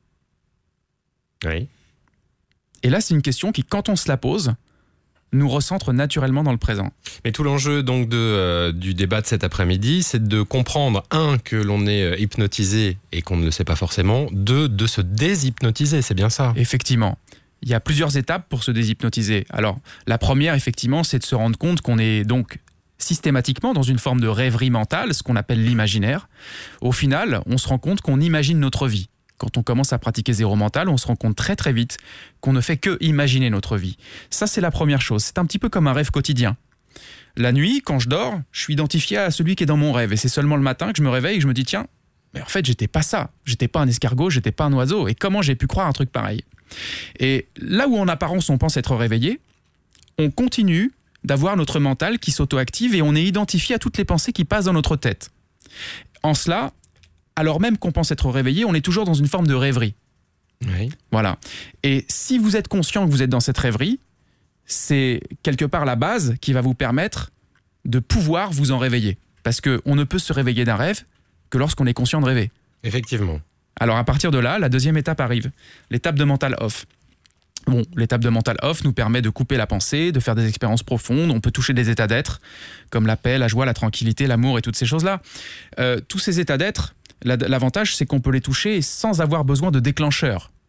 Oui. Et là, c'est une question qui, quand on se la pose, nous recentre naturellement dans le présent. Mais tout l'enjeu donc du débat de cet après-midi, c'est de comprendre, un, que l'on est hypnotisé et qu'on ne le sait pas forcément, deux, de se déshypnotiser, c'est bien ça ? Effectivement. Il y a plusieurs étapes pour se déshypnotiser. Alors, la première, effectivement, c'est de se rendre compte qu'on est donc systématiquement dans une forme de rêverie mentale, ce qu'on appelle l'imaginaire. Au final, on se rend compte qu'on imagine notre vie. Quand on commence à pratiquer zéro mental, on se rend compte très très vite qu'on ne fait que imaginer notre vie. Ça, c'est la première chose. C'est un petit peu comme un rêve quotidien. La nuit, quand je dors, je suis identifié à celui qui est dans mon rêve. Et c'est seulement le matin que je me réveille et que je me dis, tiens, mais en fait, j'étais pas ça. J'étais pas un escargot, j'étais pas un oiseau. Et comment j'ai pu croire un truc pareil ? Et là où en apparence on pense être réveillé, on continue d'avoir notre mental qui s'auto-active et on est identifié à toutes les pensées qui passent dans notre tête. En cela, alors même qu'on pense être réveillé, on est toujours dans une forme de rêverie. Oui. Voilà. Et si vous êtes conscient que vous êtes dans cette rêverie, c'est quelque part la base qui va vous permettre de pouvoir vous en réveiller. Parce qu'on ne peut se réveiller d'un rêve que lorsqu'on est conscient de rêver. Effectivement. Alors à partir de là, la deuxième étape arrive, l'étape de mental off. Bon, l'étape de mental off nous permet de couper la pensée, de faire des expériences profondes, on peut toucher des états d'être, comme la paix, la joie, la tranquillité, l'amour et toutes ces choses-là. Tous ces états d'être, l'avantage c'est qu'on peut les toucher sans avoir besoin de déclencheur.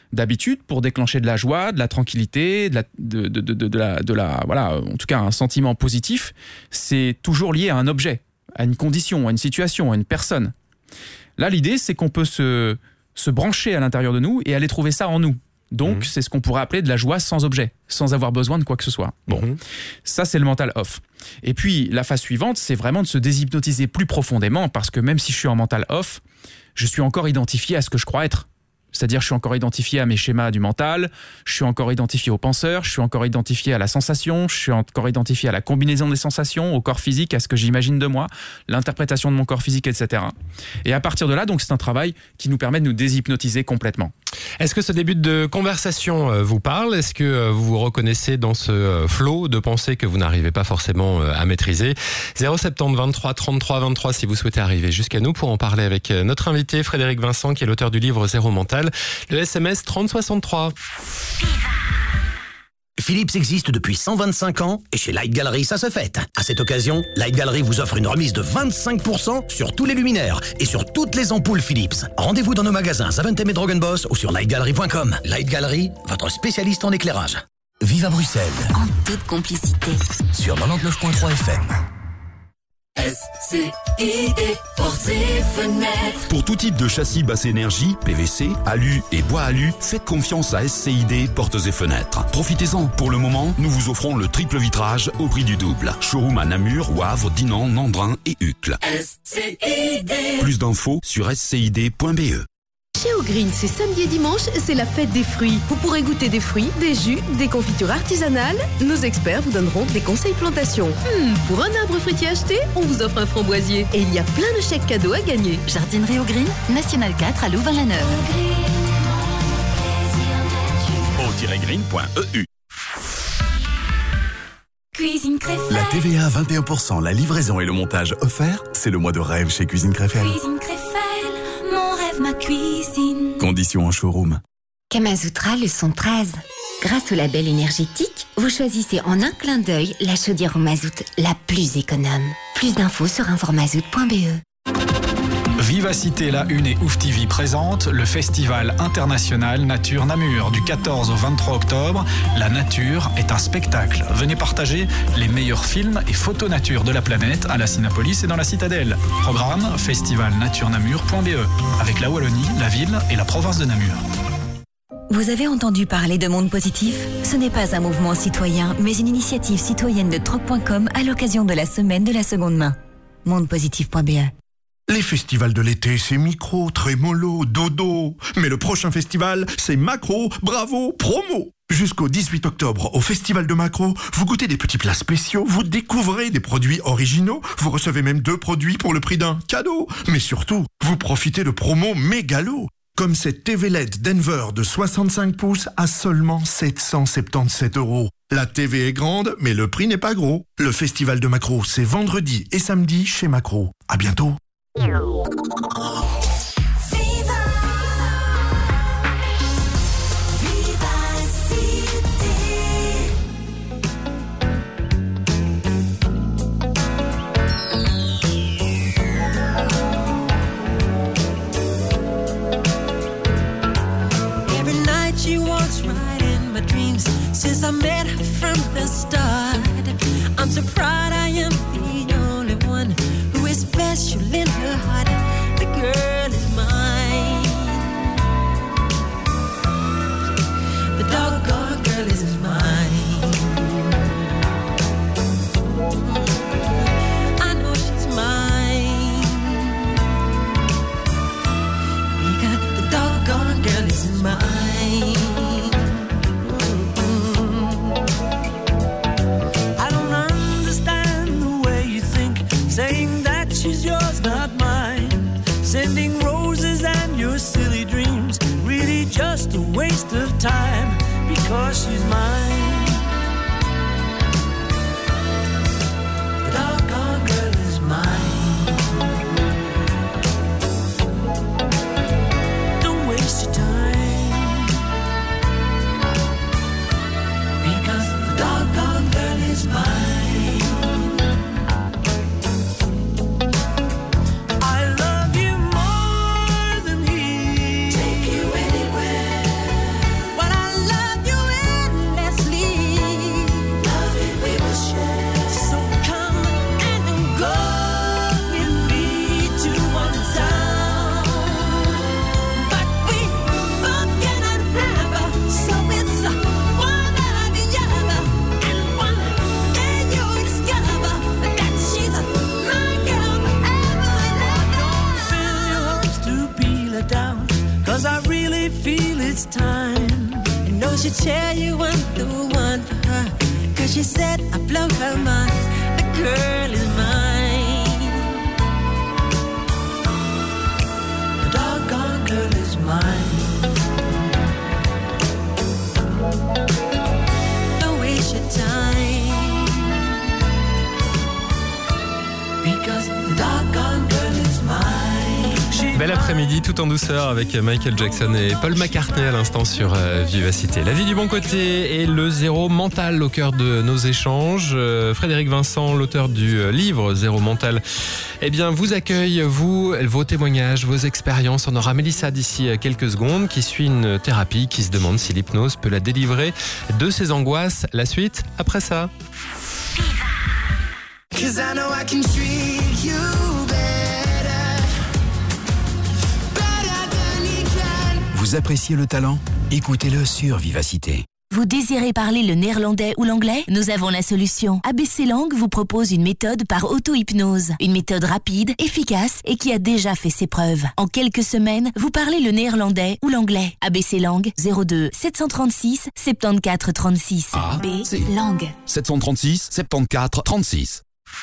D'habitude, pour déclencher de la joie, de la tranquillité, voilà, en tout cas un sentiment positif, c'est toujours lié à un objet, à une condition, à une situation, à une personne. Là, l'idée, c'est qu'on peut se brancher à l'intérieur de nous et aller trouver ça en nous. Donc, c'est ce qu'on pourrait appeler de la joie sans objet, sans avoir besoin de quoi que ce soit. Bon, ça, c'est le mental off. Et puis, la phase suivante, c'est vraiment de se déshypnotiser plus profondément, parce que même si je suis en mental off, je suis encore identifié à ce que je crois être. C'est-à-dire, je suis encore identifié à mes schémas du mental, je suis encore identifié aux penseurs, je suis encore identifié à la sensation, je suis encore identifié à la combinaison des sensations, au corps physique, à ce que j'imagine de moi, l'interprétation de mon corps physique, etc. Et à partir de là, donc, c'est un travail qui nous permet de nous déshypnotiser complètement. Est-ce que ce début de conversation vous parle ? Est-ce que vous vous reconnaissez dans ce flot de pensées que vous n'arrivez pas forcément à maîtriser ? 070 23 33 23 si vous souhaitez arriver jusqu'à nous pour en parler avec notre invité Frédéric Vincent, qui est l'auteur du livre Zéro Mental. Le SMS 3063. Philips existe depuis 125 ans et chez Light Gallery, ça se fête. À cette occasion, Light Gallery vous offre une remise de 25% sur tous les luminaires et sur toutes les ampoules Philips. Rendez-vous dans nos magasins Zaventem et Drogenboss ou sur lightgallery.com. Light Gallery, votre spécialiste en éclairage. Vive à Bruxelles. En toute complicité. Sur 99.3 FM. SCID Portes et Fenêtres. Pour tout type de châssis basse énergie, PVC, alu et bois alu, faites confiance à SCID Portes et Fenêtres. Profitez-en. Pour le moment, nous vous offrons le triple vitrage au prix du double. Showroom à Namur, Wavre, Dinan, Nandrin et Uccle. SCID. Plus d'infos sur scid.be. Chez O'Green, c'est samedi et dimanche, c'est la fête des fruits. Vous pourrez goûter des fruits, des jus, des confitures artisanales. Nos experts vous donneront des conseils plantation. Pour un arbre fruitier acheté, on vous offre un framboisier. Et il y a plein de chèques cadeaux à gagner. Jardinerie O'Green, National 4 à Louvain-la-Neuve. o-green.eu. Cuisine Créfelle. La TVA à 21%, la livraison et le montage offerts, c'est le mois de rêve chez Cuisine Créfelle. Cuisine Créfelle, mon rêve, ma cuisine. Conditions en showroom. Kamasutra leçon 13. Grâce au label énergétique, vous choisissez en un clin d'œil la chaudière au mazout la plus économe. Plus d'infos sur informazout.be. Vivacité La Une et Ouf TV présente le Festival international Nature Namur du 14 au 23 octobre. La nature est un spectacle. Venez partager les meilleurs films et photos nature de la planète à la Cinépolis et dans la Citadelle. Programme festivalnaturenamur.be avec la Wallonie, la ville et la province de Namur. Vous avez entendu parler de Monde Positif ? Ce n'est pas un mouvement citoyen, mais une initiative citoyenne de troc.com à l'occasion de la semaine de la seconde main. Mondepositif.be. Les festivals de l'été, c'est micro, trémolo, dodo. Mais le prochain festival, c'est macro, bravo, promo. Jusqu'au 18 octobre, au Festival de Macro, vous goûtez des petits plats spéciaux, vous découvrez des produits originaux, vous recevez même 2 produits pour le prix d'un cadeau. Mais surtout, vous profitez de promos mégalo. Comme cette TV LED Denver de 65 pouces à seulement 777 €. La TV est grande, mais le prix n'est pas gros. Le Festival de Macro, c'est vendredi et samedi chez Macro. À bientôt. Every night she walks right in my dreams. Since I met her from the start, I'm so proud I am the only one who is special in her heart. The girl is mine. The doggone girl is mine. I know she's mine. Because the doggone girl is mine. I don't understand the way you think, saying that she's yours, not mine. Sending roses and your silly dreams, really just a waste of time, because she's mine. The doggone girl is mine. Don't waste your time. feel her down, 'cause I really feel it's time. You know she'll tell you I'm the one for her, 'cause she said I blow her mind. The girl is mine. The doggone girl is mine. Don't waste your time, because the doggone girl is mine. Bel après-midi tout en douceur avec Michael Jackson et Paul McCartney à l'instant sur Vivacité. La vie du bon côté et le zéro mental au cœur de nos échanges. Frédéric Vincent, l'auteur du livre Zéro mental, eh bien vous accueille, vous, vos témoignages, vos expériences. On aura Mélissa d'ici quelques secondes qui suit une thérapie, qui se demande si l'hypnose peut la délivrer de ses angoisses. La suite après ça. 'Cause I know I can treat you Vous appréciez le talent? Écoutez-le sur Vivacité. Vous désirez parler le néerlandais ou l'anglais? Nous avons la solution. ABC Langue vous propose une méthode par auto-hypnose. Une méthode rapide, efficace et qui a déjà fait ses preuves. En quelques semaines, vous parlez le néerlandais ou l'anglais. ABC Langue 02 736 74 36. ABC Langue 736 74 36.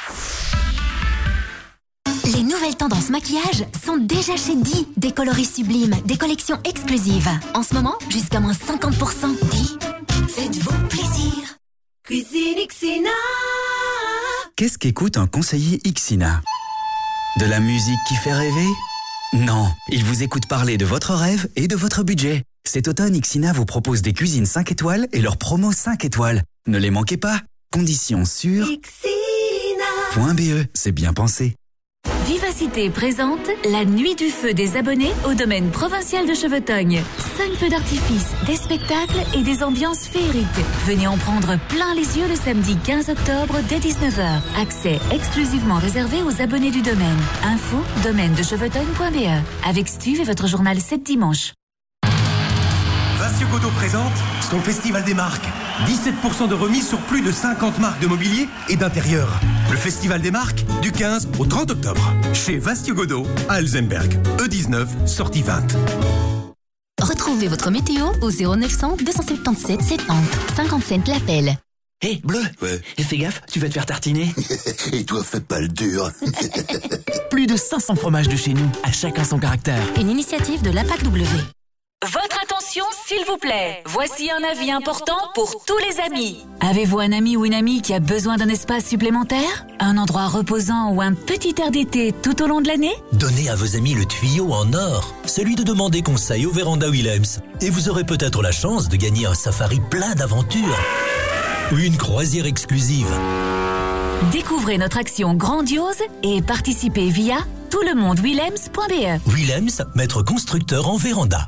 Les nouvelles tendances maquillage sont déjà chez Di. Des coloris sublimes, des collections exclusives. En ce moment, jusqu'à moins 50%. Di, faites-vous plaisir. Cuisine Ixina. Qu'est-ce qu'écoute un conseiller Ixina? De la musique qui fait rêver? Non, il vous écoute parler de votre rêve et de votre budget. Cet automne, Ixina vous propose des cuisines 5 étoiles et leurs promos 5 étoiles. Ne les manquez pas. Conditions sur .be, c'est bien pensé. Vivacité présente la nuit du feu des abonnés au domaine provincial de Chevetogne. 5 feux d'artifice, des spectacles et des ambiances féeriques. Venez en prendre plein les yeux le samedi 15 octobre dès 19h. Accès exclusivement réservé aux abonnés du domaine. Info domaine-de-chevetogne.be. Avec Stu et votre journal 7 dimanche. Vassio Godot présente son festival des marques. 17% de remise sur plus de 50 marques de mobilier et d'intérieur. Le festival des marques du 15 au 30 octobre. Chez Vassio Godot à Alzenberg. E19, sortie 20. Retrouvez votre météo au 0900 277 70 50 cents l'appel. Hé, Bleu, fais gaffe, tu vas te faire tartiner. Et toi, fais pas le dur. Plus de 500 fromages de chez nous, à chacun son caractère. Une initiative de l'APAC W. Votre attention, s'il vous plaît. Voici un avis important pour tous les amis. Avez-vous un ami ou une amie qui a besoin d'un espace supplémentaire? Un endroit reposant ou un petit air d'été tout au long de l'année? Donnez à vos amis le tuyau en or, celui de demander conseil au Véranda Willems. Et vous aurez peut-être la chance de gagner un safari plein d'aventures. Ou une croisière exclusive. Découvrez notre action grandiose et participez via toutlemondewillems.be. Willems, maître constructeur en véranda.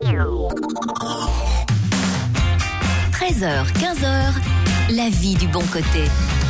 13h, 15h, la vie du bon côté.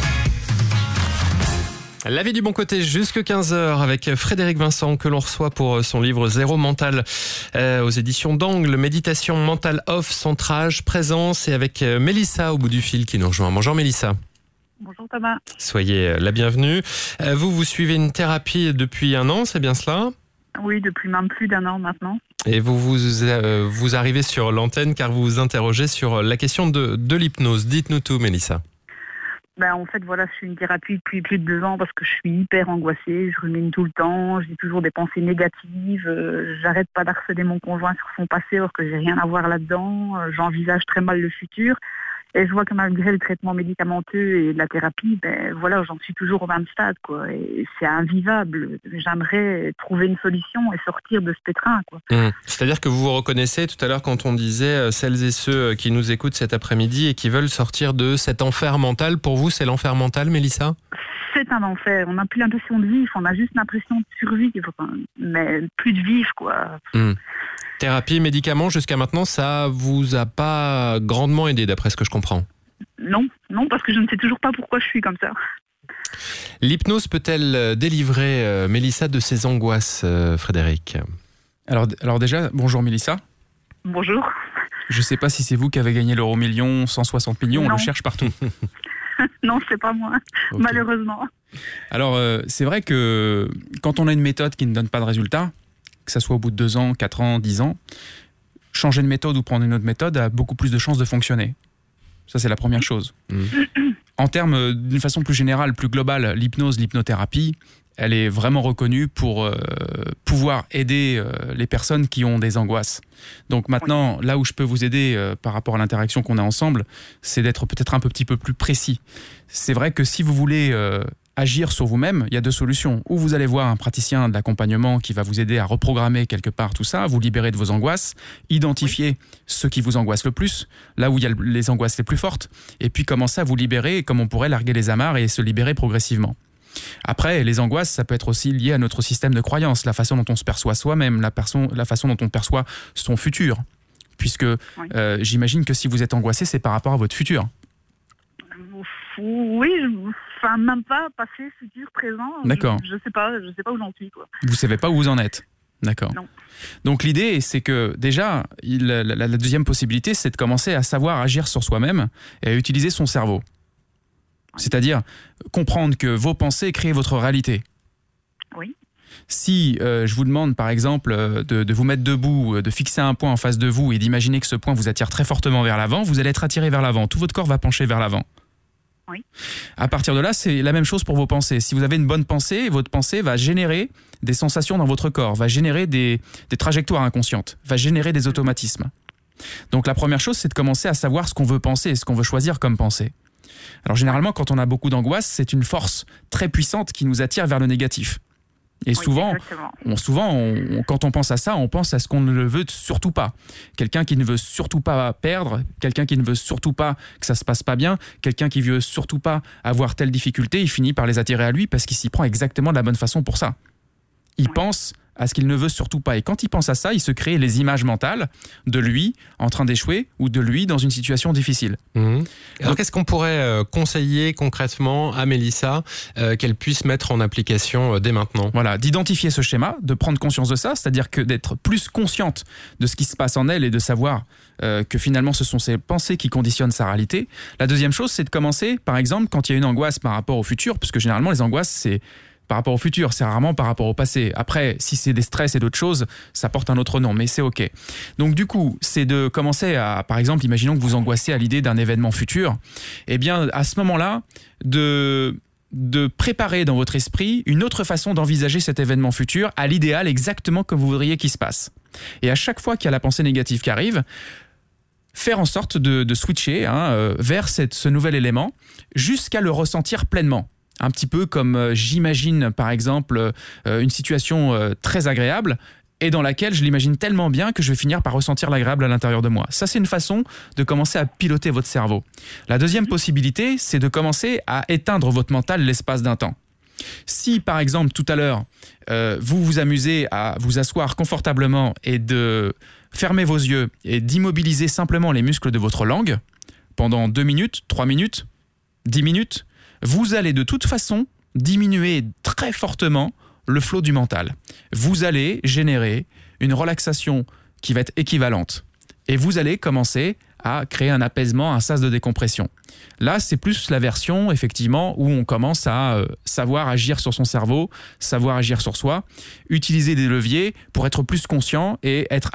La vie du bon côté jusque 15h avec Frédéric Vincent que l'on reçoit pour son livre Zéro mental aux éditions d'Angle, méditation mentale off, centrage, présence, et avec Mélissa au bout du fil qui nous rejoint. Bonjour Mélissa. Bonjour Thomas. Soyez la bienvenue. Vous suivez une thérapie depuis 1 an, c'est bien cela ? Oui, depuis même plus d'1 an maintenant. Et vous arrivez sur l'antenne car vous vous interrogez sur la question de l'hypnose. Dites-nous tout, Mélissa. En fait, voilà, je suis une thérapie depuis plus de 2 ans parce que je suis hyper angoissée, je rumine tout le temps, j'ai toujours des pensées négatives, j'arrête pas d'harceler mon conjoint sur son passé alors que j'ai rien à voir là-dedans, j'envisage très mal le futur. Et je vois que malgré le traitement médicamenteux et la thérapie, voilà, j'en suis toujours au même stade, quoi. Et c'est invivable. J'aimerais trouver une solution et sortir de ce pétrin, quoi. C'est-à-dire que vous vous reconnaissez tout à l'heure quand on disait celles et ceux qui nous écoutent cet après-midi et qui veulent sortir de cet enfer mental. Pour vous, c'est l'enfer mental, Mélissa ? C'est un enfer. On n'a plus l'impression de vivre, on a juste l'impression de survivre, mais plus de vivre, quoi. Thérapie, médicaments, jusqu'à maintenant, ça vous a pas grandement aidé, d'après ce que je comprends? Non, parce que je ne sais toujours pas pourquoi je suis comme ça. L'hypnose peut-elle délivrer Mélissa de ses angoisses, Frédéric? Alors déjà, bonjour Mélissa. Bonjour. Je ne sais pas si c'est vous qui avez gagné l'euro million, 160 millions, non. On le cherche partout. Non, c'est pas moi, okay. Malheureusement. Alors, c'est vrai que quand on a une méthode qui ne donne pas de résultat, que ça soit au bout de 2 ans, 4 ans, 10 ans, changer de méthode ou prendre une autre méthode a beaucoup plus de chances de fonctionner. Ça, c'est la première chose. En termes, d'une façon plus générale, plus globale, l'hypnose, l'hypnothérapie, elle est vraiment reconnue pour pouvoir aider les personnes qui ont des angoisses. Donc maintenant, là où je peux vous aider par rapport à l'interaction qu'on a ensemble, c'est d'être peut-être un petit peu plus précis. C'est vrai que si vous voulez agir sur vous-même, il y a 2 solutions. Ou vous allez voir un praticien de l'accompagnement qui va vous aider à reprogrammer quelque part tout ça, vous libérer de vos angoisses, identifier ce qui vous angoisse le plus, là où il y a les angoisses les plus fortes, et puis commencer à vous libérer comme on pourrait larguer les amarres et se libérer progressivement. Après, les angoisses, ça peut être aussi lié à notre système de croyance, la façon dont on se perçoit soi-même, la façon dont on perçoit son futur. Puisque j'imagine que si vous êtes angoissé, c'est par rapport à votre futur. Oui, enfin même pas passé, futur, présent. D'accord. Je sais pas où j'en suis, quoi. Vous savez pas où vous en êtes. D'accord. Non. Donc l'idée, c'est que déjà, la deuxième possibilité, c'est de commencer à savoir agir sur soi-même et à utiliser son cerveau. C'est-à-dire comprendre que vos pensées créent votre réalité. Oui. Si je vous demande par exemple de vous mettre debout, de fixer un point en face de vous et d'imaginer que ce point vous attire très fortement vers l'avant, vous allez être attiré vers l'avant. Tout votre corps va pencher vers l'avant. Oui. À partir de là, c'est la même chose pour vos pensées. Si vous avez une bonne pensée, votre pensée va générer des sensations dans votre corps, va générer des trajectoires inconscientes, va générer des automatismes. Donc la première chose, c'est de commencer à savoir ce qu'on veut penser et ce qu'on veut choisir comme pensée. Alors généralement, quand on a beaucoup d'angoisse, c'est une force très puissante qui nous attire vers le négatif. Et souvent, quand on pense à ça, on pense à ce qu'on ne veut surtout pas. Quelqu'un qui ne veut surtout pas perdre, quelqu'un qui ne veut surtout pas que ça se passe pas bien, quelqu'un qui veut surtout pas avoir telle difficulté, il finit par les attirer à lui parce qu'il s'y prend exactement de la bonne façon pour ça. Il pense à ce qu'il ne veut surtout pas. Et quand il pense à ça, il se crée les images mentales de lui en train d'échouer ou de lui dans une situation difficile. Alors qu'est-ce qu'on pourrait conseiller concrètement à Mélissa qu'elle puisse mettre en application dès maintenant ? Voilà, d'identifier ce schéma, de prendre conscience de ça, c'est-à-dire que d'être plus consciente de ce qui se passe en elle et de savoir que finalement ce sont ses pensées qui conditionnent sa réalité. La deuxième chose, c'est de commencer, par exemple, quand il y a une angoisse par rapport au futur, parce que généralement les angoisses, c'est par rapport au futur, c'est rarement par rapport au passé. Après, si c'est des stress et d'autres choses, ça porte un autre nom, mais c'est OK. Donc du coup, c'est de commencer à, par exemple, imaginons que vous angoissez à l'idée d'un événement futur, eh bien, à ce moment-là, de préparer dans votre esprit une autre façon d'envisager cet événement futur, à l'idéal exactement comme vous voudriez qu'il se passe. Et à chaque fois qu'il y a la pensée négative qui arrive, faire en sorte de switcher vers ce nouvel élément jusqu'à le ressentir pleinement. Un petit peu comme j'imagine par exemple une situation très agréable et dans laquelle je l'imagine tellement bien que je vais finir par ressentir l'agréable à l'intérieur de moi. Ça, c'est une façon de commencer à piloter votre cerveau. La deuxième possibilité, c'est de commencer à éteindre votre mental l'espace d'un temps. Si par exemple tout à l'heure vous vous amusez à vous asseoir confortablement et de fermer vos yeux et d'immobiliser simplement les muscles de votre langue pendant 2 minutes, 3 minutes, 10 minutes, vous allez de toute façon diminuer très fortement le flot du mental. Vous allez générer une relaxation qui va être équivalente. Et vous allez commencer à créer un apaisement, un sas de décompression. Là, c'est plus la version, effectivement, où on commence à savoir agir sur son cerveau, savoir agir sur soi, utiliser des leviers pour être plus conscient et être,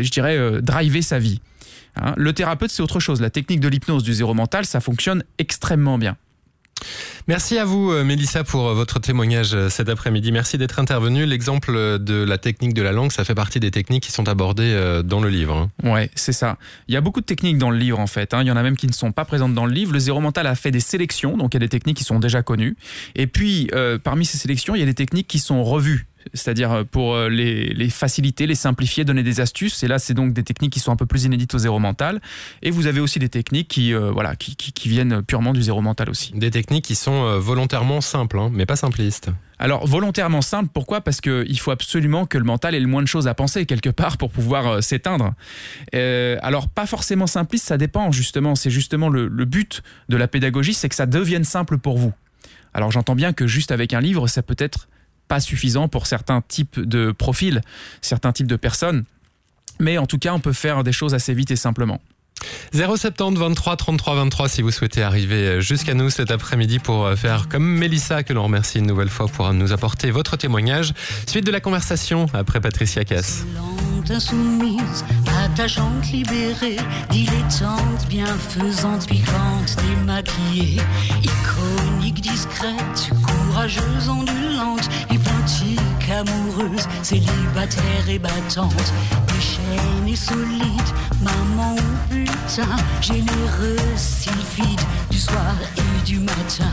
driver sa vie. Le thérapeute, c'est autre chose. La technique de l'hypnose du zéro mental, ça fonctionne extrêmement bien. Merci à vous Mélissa pour votre témoignage cet après-midi. Merci d'être intervenue. L'exemple de la technique de la langue, ça fait partie des techniques qui sont abordées dans le livre. Ouais, c'est ça. Il y a beaucoup de techniques dans le livre en fait. Il y en a même qui ne sont pas présentes dans le livre. Le zéro mental a fait des sélections, donc il y a des techniques qui sont déjà connues. Et puis parmi ces sélections, il y a des techniques qui sont revues. C'est-à-dire pour les faciliter, les simplifier, donner des astuces. Et là, c'est donc des techniques qui sont un peu plus inédites au zéro mental. Et vous avez aussi des techniques qui viennent purement du zéro mental aussi. Des techniques qui sont volontairement simples, mais pas simplistes. Alors, volontairement simple, pourquoi ? Parce qu'il faut absolument que le mental ait le moins de choses à penser quelque part pour pouvoir s'éteindre. Alors, pas forcément simpliste, ça dépend justement. C'est justement le but de la pédagogie, c'est que ça devienne simple pour vous. Alors, j'entends bien que juste avec un livre, ça peut être pas suffisant pour certains types de profils, certains types de personnes. Mais en tout cas, on peut faire des choses assez vite et simplement. 070 23 33 23 si vous souhaitez arriver jusqu'à nous cet après-midi pour faire comme Mélissa, que l'on remercie une nouvelle fois pour nous apporter votre témoignage. Suite de la conversation après Patricia Cass. Insoumise, attachante, libérée, dilettante, bienfaisante, piquante, démaquillée, iconique, discrète, courageuse, ondulante, hypnotique, amoureuse, célibataire et battante, déchaînée, solide, maman ou putain, généreuse, sylphide, du soir et du matin.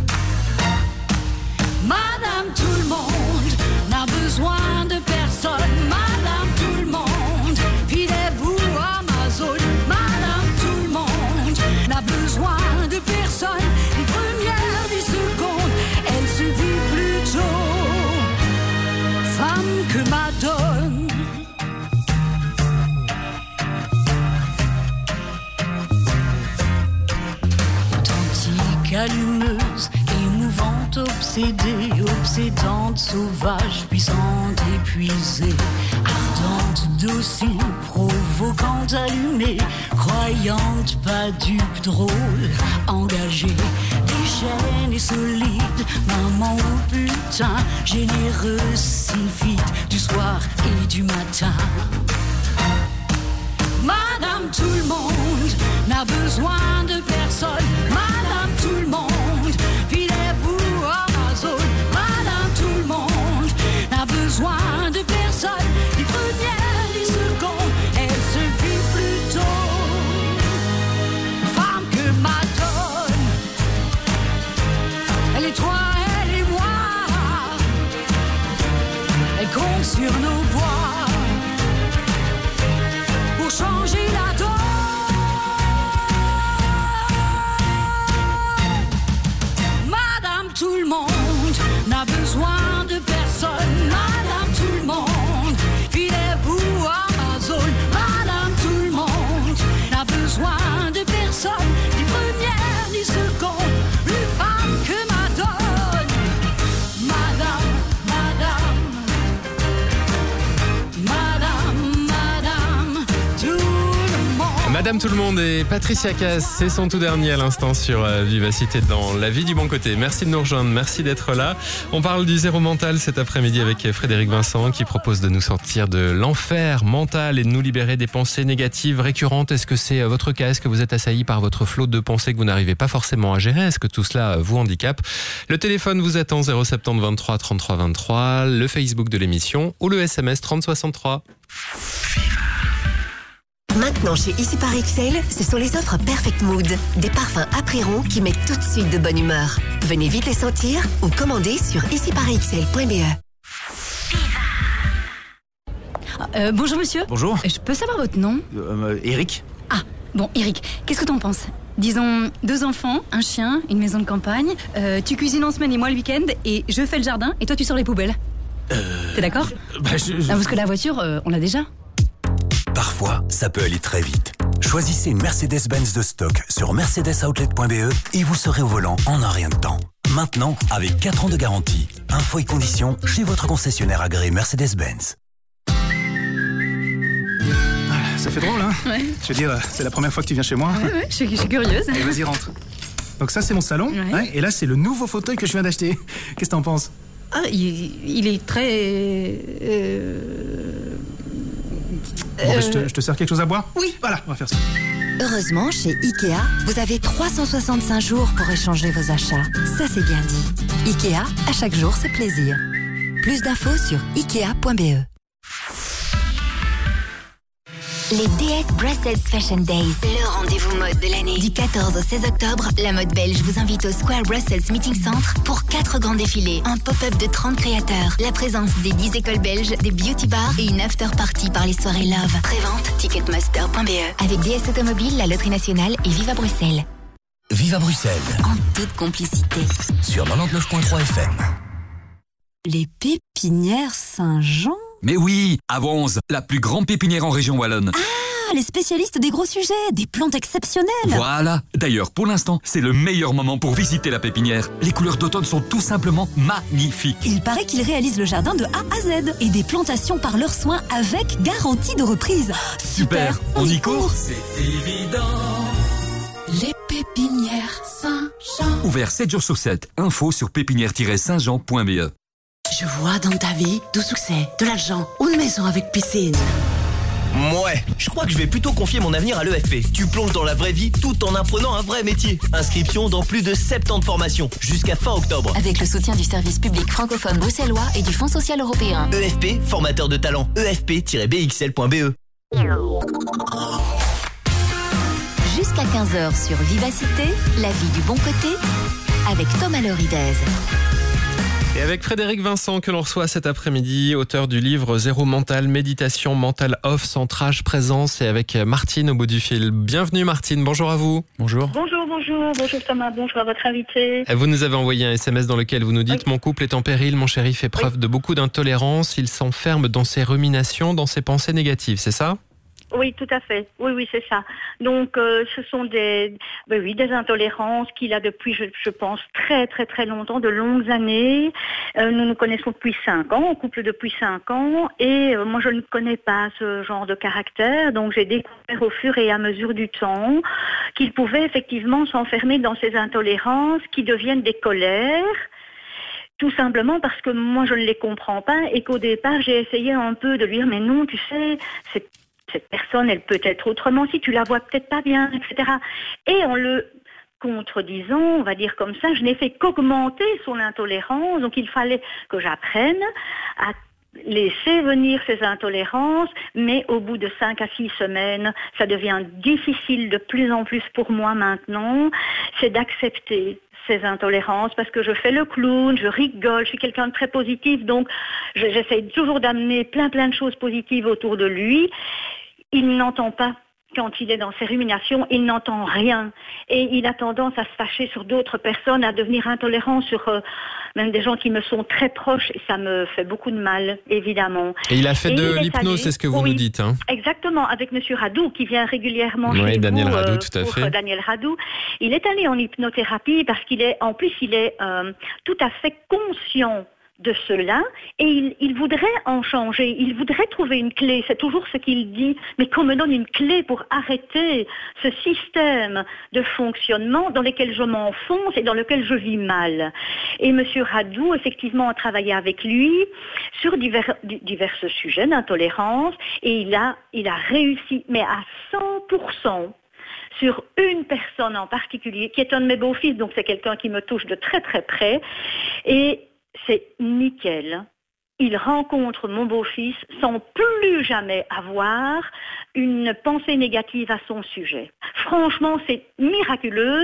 Madame tout le monde n'a besoin de personne. Madame tout le monde, filez-vous Amazon. Madame tout le monde n'a besoin de personne. Des premières, des secondes, elle se vit plutôt femme que madone. Authentique, allumeuse, émouvante, obsédée, obsédante, sauvage, puissante, épuisée, ardente, docile, provocante, allumée, croyante, pas dupe, drôle, engagée, déchaînée, solide, maman ou putain, généreuse, sylphide, du soir et du matin. Madame tout le monde n'a besoin de personne. Madame tout le monde, filez-vous Amazon. Madame tout le monde n'a besoin de personne. Les premières, les secondes, elle se vit plutôt femme que madone. Elle est toi, elle est moi. Elle compte sur nos voix pour changer la donne. Madame tout le monde n'a besoin de personne. Madame tout le monde, filez-vous Amazon. Madame tout le monde n'a besoin de personne. Les premières, les secondes, plus femme que madone. Madame, madame, madame, madame, tout le monde. Madame tout le monde et Patricia Cass, c'est son tout dernier à l'instant sur Vivacité dans La Vie du Bon Côté. Merci de nous rejoindre, merci d'être là. On parle du zéro mental cet après-midi avec Frédéric Vincent qui propose de nous sortir de l'enfer mental et de nous libérer des pensées négatives récurrentes. Est-ce que c'est votre cas? Est-ce que vous êtes assailli par votre flot de pensées que vous n'arrivez pas forcément à gérer? Est-ce que tout cela vous handicape? Le téléphone vous attend 070 23 33 23, le Facebook de l'émission ou le SMS 30 63. Maintenant chez Ici par XL, ce sont les offres Perfect Mood. Des parfums Apréron qui mettent tout de suite de bonne humeur. Venez vite les sentir ou commandez sur iciparxl.be. Bonjour monsieur. Bonjour. Je peux savoir votre nom? Eric. Ah, bon Eric, qu'est-ce que t'en penses? Disons 2 enfants, un chien, une maison de campagne, tu cuisines en semaine et moi le week-end, et je fais le jardin et toi tu sors les poubelles. T'es d'accord? Parce que la voiture, on l'a déjà. Parfois, ça peut aller très vite. Choisissez une Mercedes-Benz de stock sur mercedesoutlet.be et vous serez au volant en un rien de temps. Maintenant, avec 4 ans de garantie. Infos et conditions chez votre concessionnaire agréé Mercedes-Benz. Ça fait drôle, hein? Ouais. Je veux dire, c'est la première fois que tu viens chez moi. Ouais, je suis curieuse. Allez, vas-y, rentre. Donc ça, c'est mon salon. Ouais, et là, c'est le nouveau fauteuil que je viens d'acheter. Qu'est-ce que t'en penses? Ah, il est très... Bon, je te sers quelque chose à boire? Oui. Voilà, on va faire ça. Heureusement, chez Ikea, vous avez 365 jours pour échanger vos achats. Ça, c'est bien dit. Ikea, à chaque jour, c'est plaisir. Plus d'infos sur ikea.be. Les DS Brussels Fashion Days, le rendez-vous mode de l'année. Du 14 au 16 octobre, la mode belge vous invite au Square Brussels Meeting Centre pour 4 grands défilés, un pop-up de 30 créateurs, la présence des 10 écoles belges, des beauty bars et une after-party par les soirées Love. Prévente, ticketmaster.be. Avec DS Automobile, la Loterie Nationale et Viva Bruxelles. Viva Bruxelles. En toute complicité. Sur 99.3 FM. Les pépinières Saint-Jean. Mais oui, Avonze, la plus grande pépinière en région wallonne. Ah, les spécialistes des gros sujets, des plantes exceptionnelles. Voilà. D'ailleurs, pour l'instant, c'est le meilleur moment pour visiter la pépinière. Les couleurs d'automne sont tout simplement magnifiques. Il paraît qu'ils réalisent le jardin de A à Z et des plantations par leurs soins avec garantie de reprise. Super, on y court. C'est évident. Les pépinières Saint-Jean. Ouvert 7 jours sur 7. Info sur pépinière-saintjean.be. Je vois dans ta vie du succès, de l'argent, une maison avec piscine. Ouais, je crois que je vais plutôt confier mon avenir à l'EFP. Tu plonges dans la vraie vie tout en apprenant un vrai métier. Inscription dans plus de 70 formations, jusqu'à fin octobre. Avec le soutien du service public francophone bruxellois et du Fonds social européen. EFP, formateur de talent. EFP-bxl.be. Jusqu'à 15h sur Vivacité, la vie du bon côté, avec Thomas Loridez. Et avec Frédéric Vincent que l'on reçoit cet après-midi, auteur du livre Zéro mental, méditation mentale off, centrage, présence, et avec Martine au bout du fil. Bienvenue Martine, bonjour à vous. Bonjour. Bonjour Thomas, bonjour à votre invité. Vous nous avez envoyé un SMS dans lequel vous nous dites Mon couple est en péril, mon chéri fait preuve de beaucoup d'intolérance, il s'enferme dans ses ruminations, dans ses pensées négatives, c'est ça ? Oui, tout à fait. Oui, c'est ça. Donc, ce sont des intolérances qu'il a depuis, je pense, très, très, très longtemps, de longues années. Nous nous connaissons depuis 5 ans, en couple depuis 5 ans, et moi, je ne connais pas ce genre de caractère. Donc, j'ai découvert au fur et à mesure du temps qu'il pouvait effectivement s'enfermer dans ces intolérances qui deviennent des colères. Tout simplement parce que moi, je ne les comprends pas et qu'au départ, j'ai essayé un peu de lui dire, mais non, tu sais, cette personne, elle peut être autrement si tu la vois peut-être pas bien, etc. Et en le contredisant, on va dire comme ça, je n'ai fait qu'augmenter son intolérance. Donc il fallait que j'apprenne à laisser venir ces intolérances, mais au bout de 5 à 6 semaines, ça devient difficile de plus en plus pour moi maintenant, c'est d'accepter ces intolérances, parce que je fais le clown, je rigole, je suis quelqu'un de très positif, donc j'essaie toujours d'amener plein de choses positives autour de lui. Il n'entend pas. Quand il est dans ses ruminations, il n'entend rien. Et il a tendance à se fâcher sur d'autres personnes, à devenir intolérant sur même des gens qui me sont très proches. Et ça me fait beaucoup de mal, évidemment. Et il a fait de l'hypnose, c'est ce que vous nous dites. Hein. Exactement, avec Monsieur Radou, qui vient régulièrement chez Daniel vous. Radou, tout à fait. Daniel Radou. Il est allé en hypnothérapie parce qu'il est, en plus, il est tout à fait conscient de cela, et il voudrait en changer, il voudrait trouver une clé, c'est toujours ce qu'il dit, mais qu'on me donne une clé pour arrêter ce système de fonctionnement dans lequel je m'enfonce et dans lequel je vis mal. Et Monsieur Radou, effectivement, a travaillé avec lui sur divers sujets d'intolérance, et il a réussi, mais à 100%, sur une personne en particulier, qui est un de mes beaux-fils, donc c'est quelqu'un qui me touche de très très près, et c'est nickel. Il rencontre mon beau-fils sans plus jamais avoir une pensée négative à son sujet. Franchement, c'est miraculeux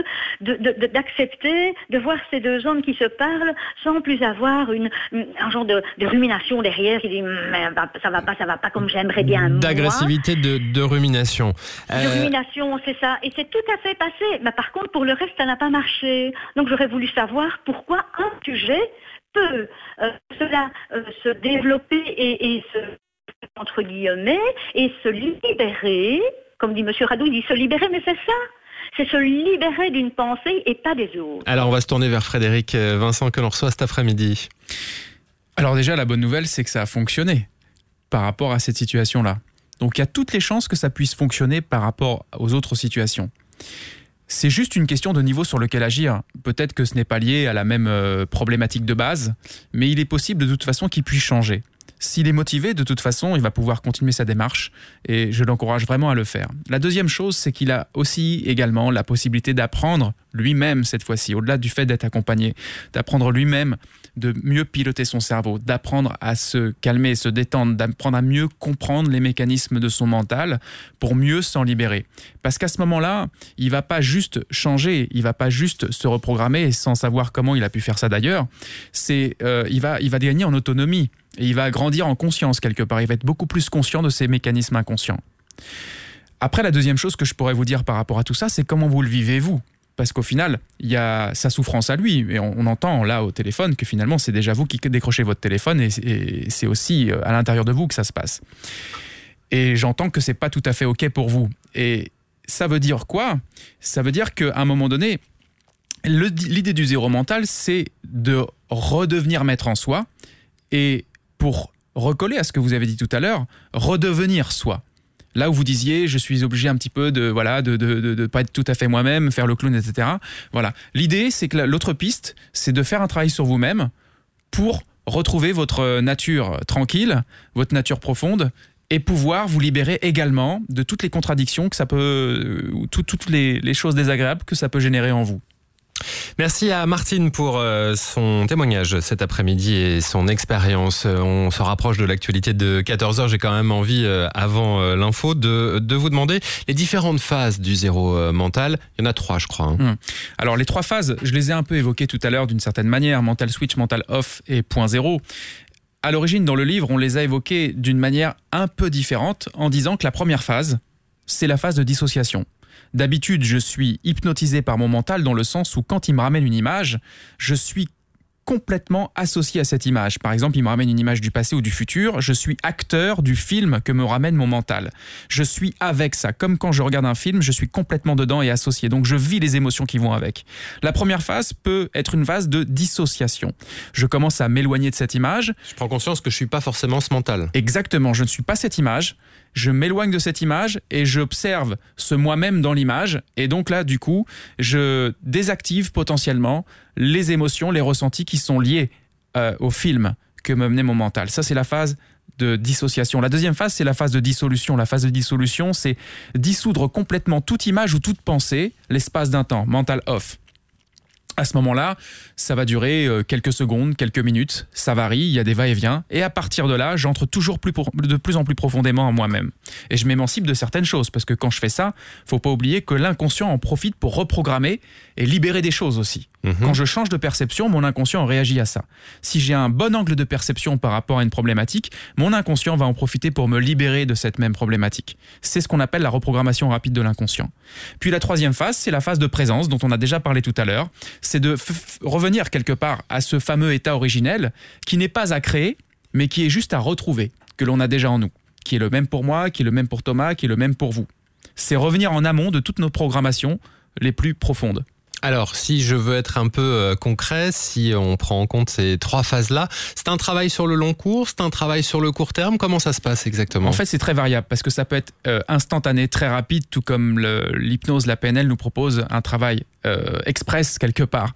d'accepter de voir ces deux hommes qui se parlent sans plus avoir un genre de rumination derrière qui dit mais ça va pas comme j'aimerais bien. D'agressivité, de rumination. De rumination, c'est ça. Et c'est tout à fait passé. Mais par contre, pour le reste, ça n'a pas marché. Donc j'aurais voulu savoir pourquoi un sujet peut se développer et se, entre guillemets, et se libérer, comme dit Monsieur Radou, il dit se libérer, mais c'est ça, c'est se libérer d'une pensée et pas des autres. Alors on va se tourner vers Frédéric Vincent que l'on reçoit cet après-midi. Alors déjà, la bonne nouvelle, c'est que ça a fonctionné par rapport à cette situation-là. Donc il y a toutes les chances que ça puisse fonctionner par rapport aux autres situations. C'est juste une question de niveau sur lequel agir. Peut-être que ce n'est pas lié à la même problématique de base, mais il est possible de toute façon qu'il puisse changer. S'il est motivé, de toute façon, il va pouvoir continuer sa démarche et je l'encourage vraiment à le faire. La deuxième chose, c'est qu'il a aussi également la possibilité d'apprendre lui-même cette fois-ci, au-delà du fait d'être accompagné, d'apprendre lui-même de mieux piloter son cerveau, d'apprendre à se calmer, se détendre, d'apprendre à mieux comprendre les mécanismes de son mental pour mieux s'en libérer. Parce qu'à ce moment-là, il ne va pas juste changer, il ne va pas juste se reprogrammer sans savoir comment il a pu faire ça d'ailleurs. Il va gagner en autonomie et il va grandir en conscience quelque part. Il va être beaucoup plus conscient de ses mécanismes inconscients. Après, la deuxième chose que je pourrais vous dire par rapport à tout ça, c'est comment vous le vivez vous. parce qu'au final, il y a sa souffrance à lui. Et on entend là au téléphone que finalement, c'est déjà vous qui décrochez votre téléphone et c'est aussi à l'intérieur de vous que ça se passe. Et j'entends que c'est pas tout à fait OK pour vous. Et ça veut dire quoi ? Ça veut dire qu'à un moment donné, l'idée du zéro mental, c'est de redevenir maître en soi et pour recoller à ce que vous avez dit tout à l'heure, redevenir soi. Là où vous disiez, je suis obligé un petit peu de pas être tout à fait moi-même, faire le clown, etc. Voilà. L'idée, c'est que l'autre piste, c'est de faire un travail sur vous-même pour retrouver votre nature tranquille, votre nature profonde, et pouvoir vous libérer également de toutes les contradictions que ça peut, toutes les choses désagréables que ça peut générer en vous. Merci à Martine pour son témoignage cet après-midi et son expérience. On se rapproche de l'actualité de 14h. J'ai quand même envie, avant l'info, de vous demander les différentes phases du zéro mental. Il y en a 3, je crois. Alors, les 3 phases, je les ai un peu évoquées tout à l'heure d'une certaine manière. Mental switch, mental off et point zéro. À l'origine, dans le livre, on les a évoquées d'une manière un peu différente en disant que la première phase, c'est la phase de dissociation. D'habitude, je suis hypnotisé par mon mental dans le sens où quand il me ramène une image, je suis complètement associé à cette image. Par exemple, il me ramène une image du passé ou du futur, je suis acteur du film que me ramène mon mental. Je suis avec ça. Comme quand je regarde un film, je suis complètement dedans et associé. Donc, je vis les émotions qui vont avec. La première phase peut être une phase de dissociation. Je commence à m'éloigner de cette image. Je prends conscience que je ne suis pas forcément ce mental. Exactement, je ne suis pas cette image. Je m'éloigne de cette image et j'observe ce moi-même dans l'image. Et donc là, du coup, je désactive potentiellement les émotions, les ressentis qui sont liés au film que me menait mon mental. Ça, c'est la phase de dissociation. La deuxième phase, c'est la phase de dissolution. La phase de dissolution, c'est dissoudre complètement toute image ou toute pensée l'espace d'un temps. Mental off. À ce moment-là, ça va durer quelques secondes, quelques minutes, ça varie, il y a des va-et-vient, et à partir de là, j'entre toujours de plus en plus profondément en moi-même. Et je m'émancipe de certaines choses, parce que quand je fais ça, faut pas oublier que l'inconscient en profite pour reprogrammer et libérer des choses aussi. Quand je change de perception, mon inconscient réagit à ça. Si j'ai un bon angle de perception par rapport à une problématique, mon inconscient va en profiter pour me libérer de cette même problématique. C'est ce qu'on appelle la reprogrammation rapide de l'inconscient. Puis la troisième phase, c'est la phase de présence dont on a déjà parlé tout à l'heure. C'est de revenir quelque part à ce fameux état originel qui n'est pas à créer, mais qui est juste à retrouver, que l'on a déjà en nous, qui est le même pour moi, qui est le même pour Thomas, qui est le même pour vous. C'est revenir en amont de toutes nos programmations les plus profondes. Alors, si je veux être un peu concret, si on prend en compte ces 3 phases-là, c'est un travail sur le long cours, c'est un travail sur le court terme. Comment ça se passe exactement ? En fait, c'est très variable parce que ça peut être instantané, très rapide, tout comme l'hypnose, la PNL nous propose un travail express quelque part,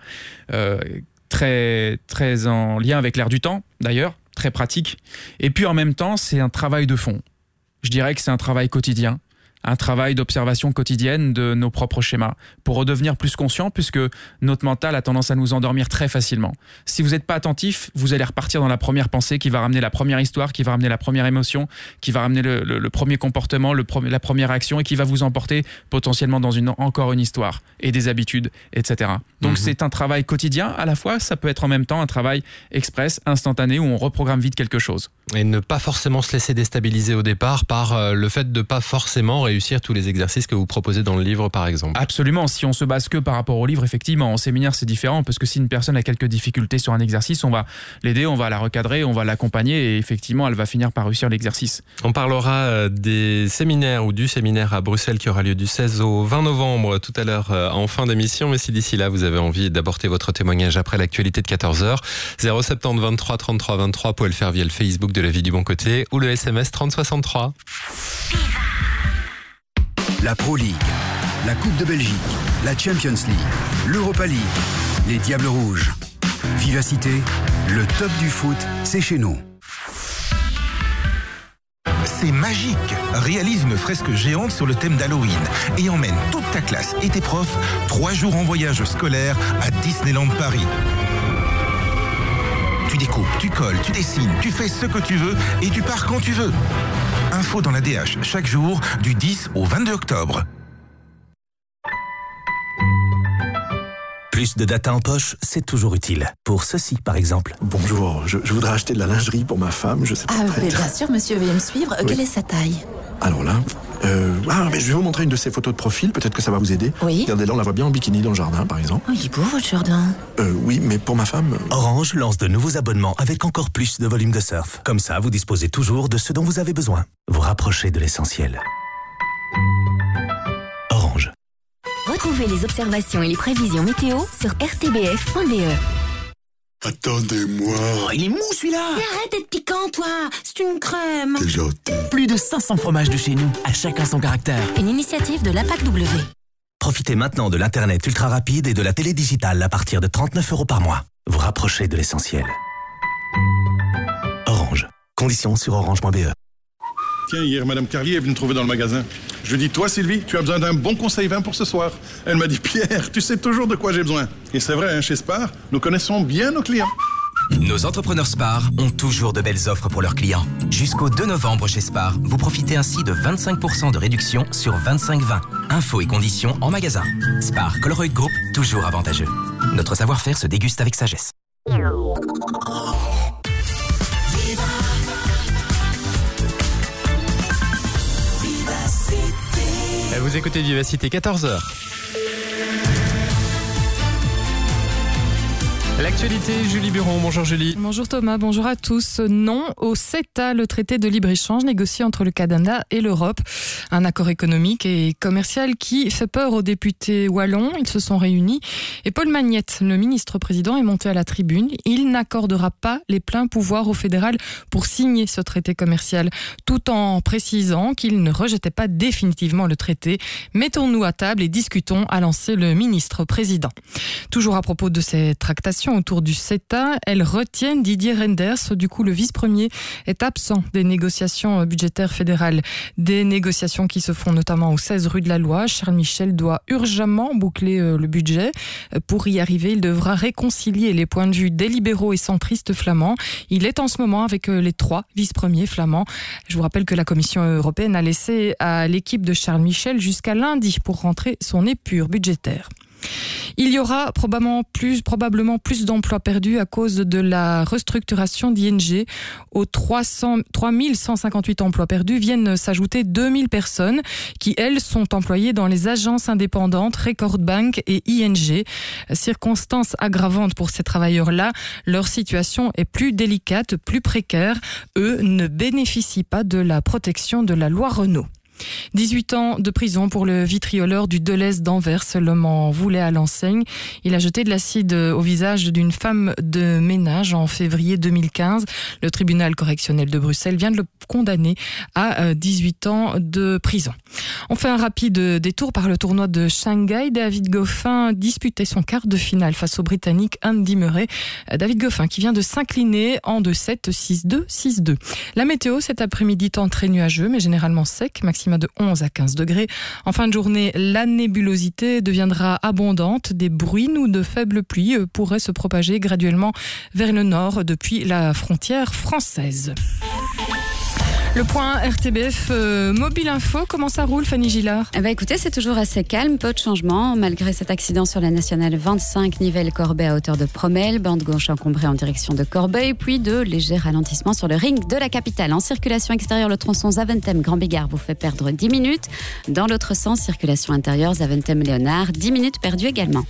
très, très en lien avec l'air du temps d'ailleurs, très pratique. Et puis en même temps, c'est un travail de fond. Je dirais que c'est un travail quotidien. Un travail d'observation quotidienne de nos propres schémas pour redevenir plus conscient puisque notre mental a tendance à nous endormir très facilement. Si vous n'êtes pas attentif, vous allez repartir dans la première pensée qui va ramener la première histoire, qui va ramener la première émotion, qui va ramener le premier comportement, la première action et qui va vous emporter potentiellement dans encore une histoire et des habitudes, etc. Donc c'est un travail quotidien à la fois, ça peut être en même temps un travail express, instantané où on reprogramme vite quelque chose. Et ne pas forcément se laisser déstabiliser au départ par le fait de pas forcément réussir tous les exercices que vous proposez dans le livre, par exemple. Absolument. Si on se base que par rapport au livre, effectivement, en séminaire, c'est différent parce que si une personne a quelques difficultés sur un exercice, on va l'aider, on va la recadrer, on va l'accompagner et effectivement, elle va finir par réussir l'exercice. On parlera des séminaires ou du séminaire à Bruxelles qui aura lieu du 16 au 20 novembre tout à l'heure en fin d'émission. Mais si d'ici là, vous avez envie d'apporter votre témoignage après l'actualité de 14h, 070 23 33 23, pouvez le faire via le Facebook de La Vie du Bon Côté ou le SMS 3063. La Pro League, la Coupe de Belgique, la Champions League, l'Europa League, les Diables Rouges. Vivacité, le top du foot, c'est chez nous. C'est magique! Réalise une fresque géante sur le thème d'Halloween et emmène toute ta classe et tes profs 3 jours en voyage scolaire à Disneyland Paris. Tu découpes, tu colles, tu dessines, tu fais ce que tu veux et tu pars quand tu veux. Info dans la DH chaque jour du 10 au 22 octobre. Plus de data en poche, c'est toujours utile. Pour ceci, par exemple. Bonjour, je voudrais acheter de la lingerie pour ma femme, je sais pas. Bien sûr, monsieur, veuillez me suivre. Oui. Quelle est sa taille? Alors là, Mais je vais vous montrer une de ces photos de profil, peut-être que ça va vous aider. Oui. Regardez là, on la voit bien en bikini dans le jardin, par exemple. Oh, il est beau votre jardin. Oui, mais pour ma femme... Orange lance de nouveaux abonnements avec encore plus de volume de surf. Comme ça, vous disposez toujours de ce dont vous avez besoin. Vous rapprochez de l'essentiel. Orange. Retrouvez les observations et les prévisions météo sur rtbf.be. Attendez-moi. Oh, il est mou celui-là. Mais arrête d'être piquant, toi. C'est une crème. T'es gentil. Plus de 500 fromages de chez nous, à chacun son caractère. Une initiative de l'Impact W. Profitez maintenant de l'Internet ultra rapide et de la télé digitale à partir de 39 € par mois. Vous rapprochez de l'essentiel. Orange. Conditions sur orange.be. Tiens, hier, Madame Carlier est venue me trouver dans le magasin. Je lui dis, toi, Sylvie, tu as besoin d'un bon conseil vin pour ce soir. Elle m'a dit, Pierre, tu sais toujours de quoi j'ai besoin. Et c'est vrai, chez Spar, nous connaissons bien nos clients. Nos entrepreneurs Spar ont toujours de belles offres pour leurs clients. Jusqu'au 2 novembre chez Spar, vous profitez ainsi de 25% de réduction sur 25 vins. Infos et conditions en magasin. Spar Colruyt Group, toujours avantageux. Notre savoir-faire se déguste avec sagesse. Vous écoutez Vivacité, 14h. L'actualité, Julie Buron. Bonjour Julie. Bonjour Thomas, bonjour à tous. Non au CETA, le traité de libre-échange négocié entre le Canada et l'Europe. Un accord économique et commercial qui fait peur aux députés wallons. Ils se sont réunis et Paul Magnette, le ministre-président, est monté à la tribune. Il n'accordera pas les pleins pouvoirs au fédéral pour signer ce traité commercial, tout en précisant qu'il ne rejetait pas définitivement le traité. Mettons-nous à table et discutons, a lancé le ministre-président. Toujours à propos de ces tractations autour du CETA, elles retiennent Didier Reynders. Du coup, le vice-premier est absent des négociations budgétaires fédérales. Des négociations qui se font notamment au 16 rue de la Loi. Charles Michel doit urgemment boucler le budget. Pour y arriver, il devra réconcilier les points de vue des libéraux et centristes flamands. Il est en ce moment avec les 3 vice-premiers flamands. Je vous rappelle que la Commission européenne a laissé à l'équipe de Charles Michel jusqu'à lundi pour rentrer son épure budgétaire. Il y aura probablement plus d'emplois perdus à cause de la restructuration d'ING. Aux 3158 emplois perdus viennent s'ajouter 2000 personnes qui, elles, sont employées dans les agences indépendantes Record Bank et ING. Circonstance aggravante pour ces travailleurs-là, leur situation est plus délicate, plus précaire. Eux ne bénéficient pas de la protection de la loi Renault. 18 ans de prison pour le vitrioleur du Delhaize d'Anvers. L'homme en voulait à l'enseigne. Il a jeté de l'acide au visage d'une femme de ménage en février 2015. Le tribunal correctionnel de Bruxelles vient de le condamner à 18 ans de prison. On fait un rapide détour par le tournoi de Shanghai. David Goffin disputait son quart de finale face au Britannique Andy Murray. David Goffin qui vient de s'incliner en 2-7, 6-2, 6-2. La météo cet après-midi tend très nuageux mais généralement sec, maximum de 11 à 15 degrés. En fin de journée, la nébulosité deviendra abondante. Des bruines ou de faibles pluies pourraient se propager graduellement vers le nord depuis la frontière française. Le point RTBF Mobile Info, comment ça roule Fanny Gillard ? Écoutez, c'est toujours assez calme, peu de changements malgré cet accident sur la nationale 25 Nivelles-Corbeil à hauteur de Promel, bande gauche encombrée en direction de Corbeil, puis de légers ralentissements sur le ring de la capitale. En circulation extérieure, le tronçon Zaventem-Grand-Bigard vous fait perdre 10 minutes. Dans l'autre sens, circulation intérieure Zaventem-Léonard, 10 minutes perdues également.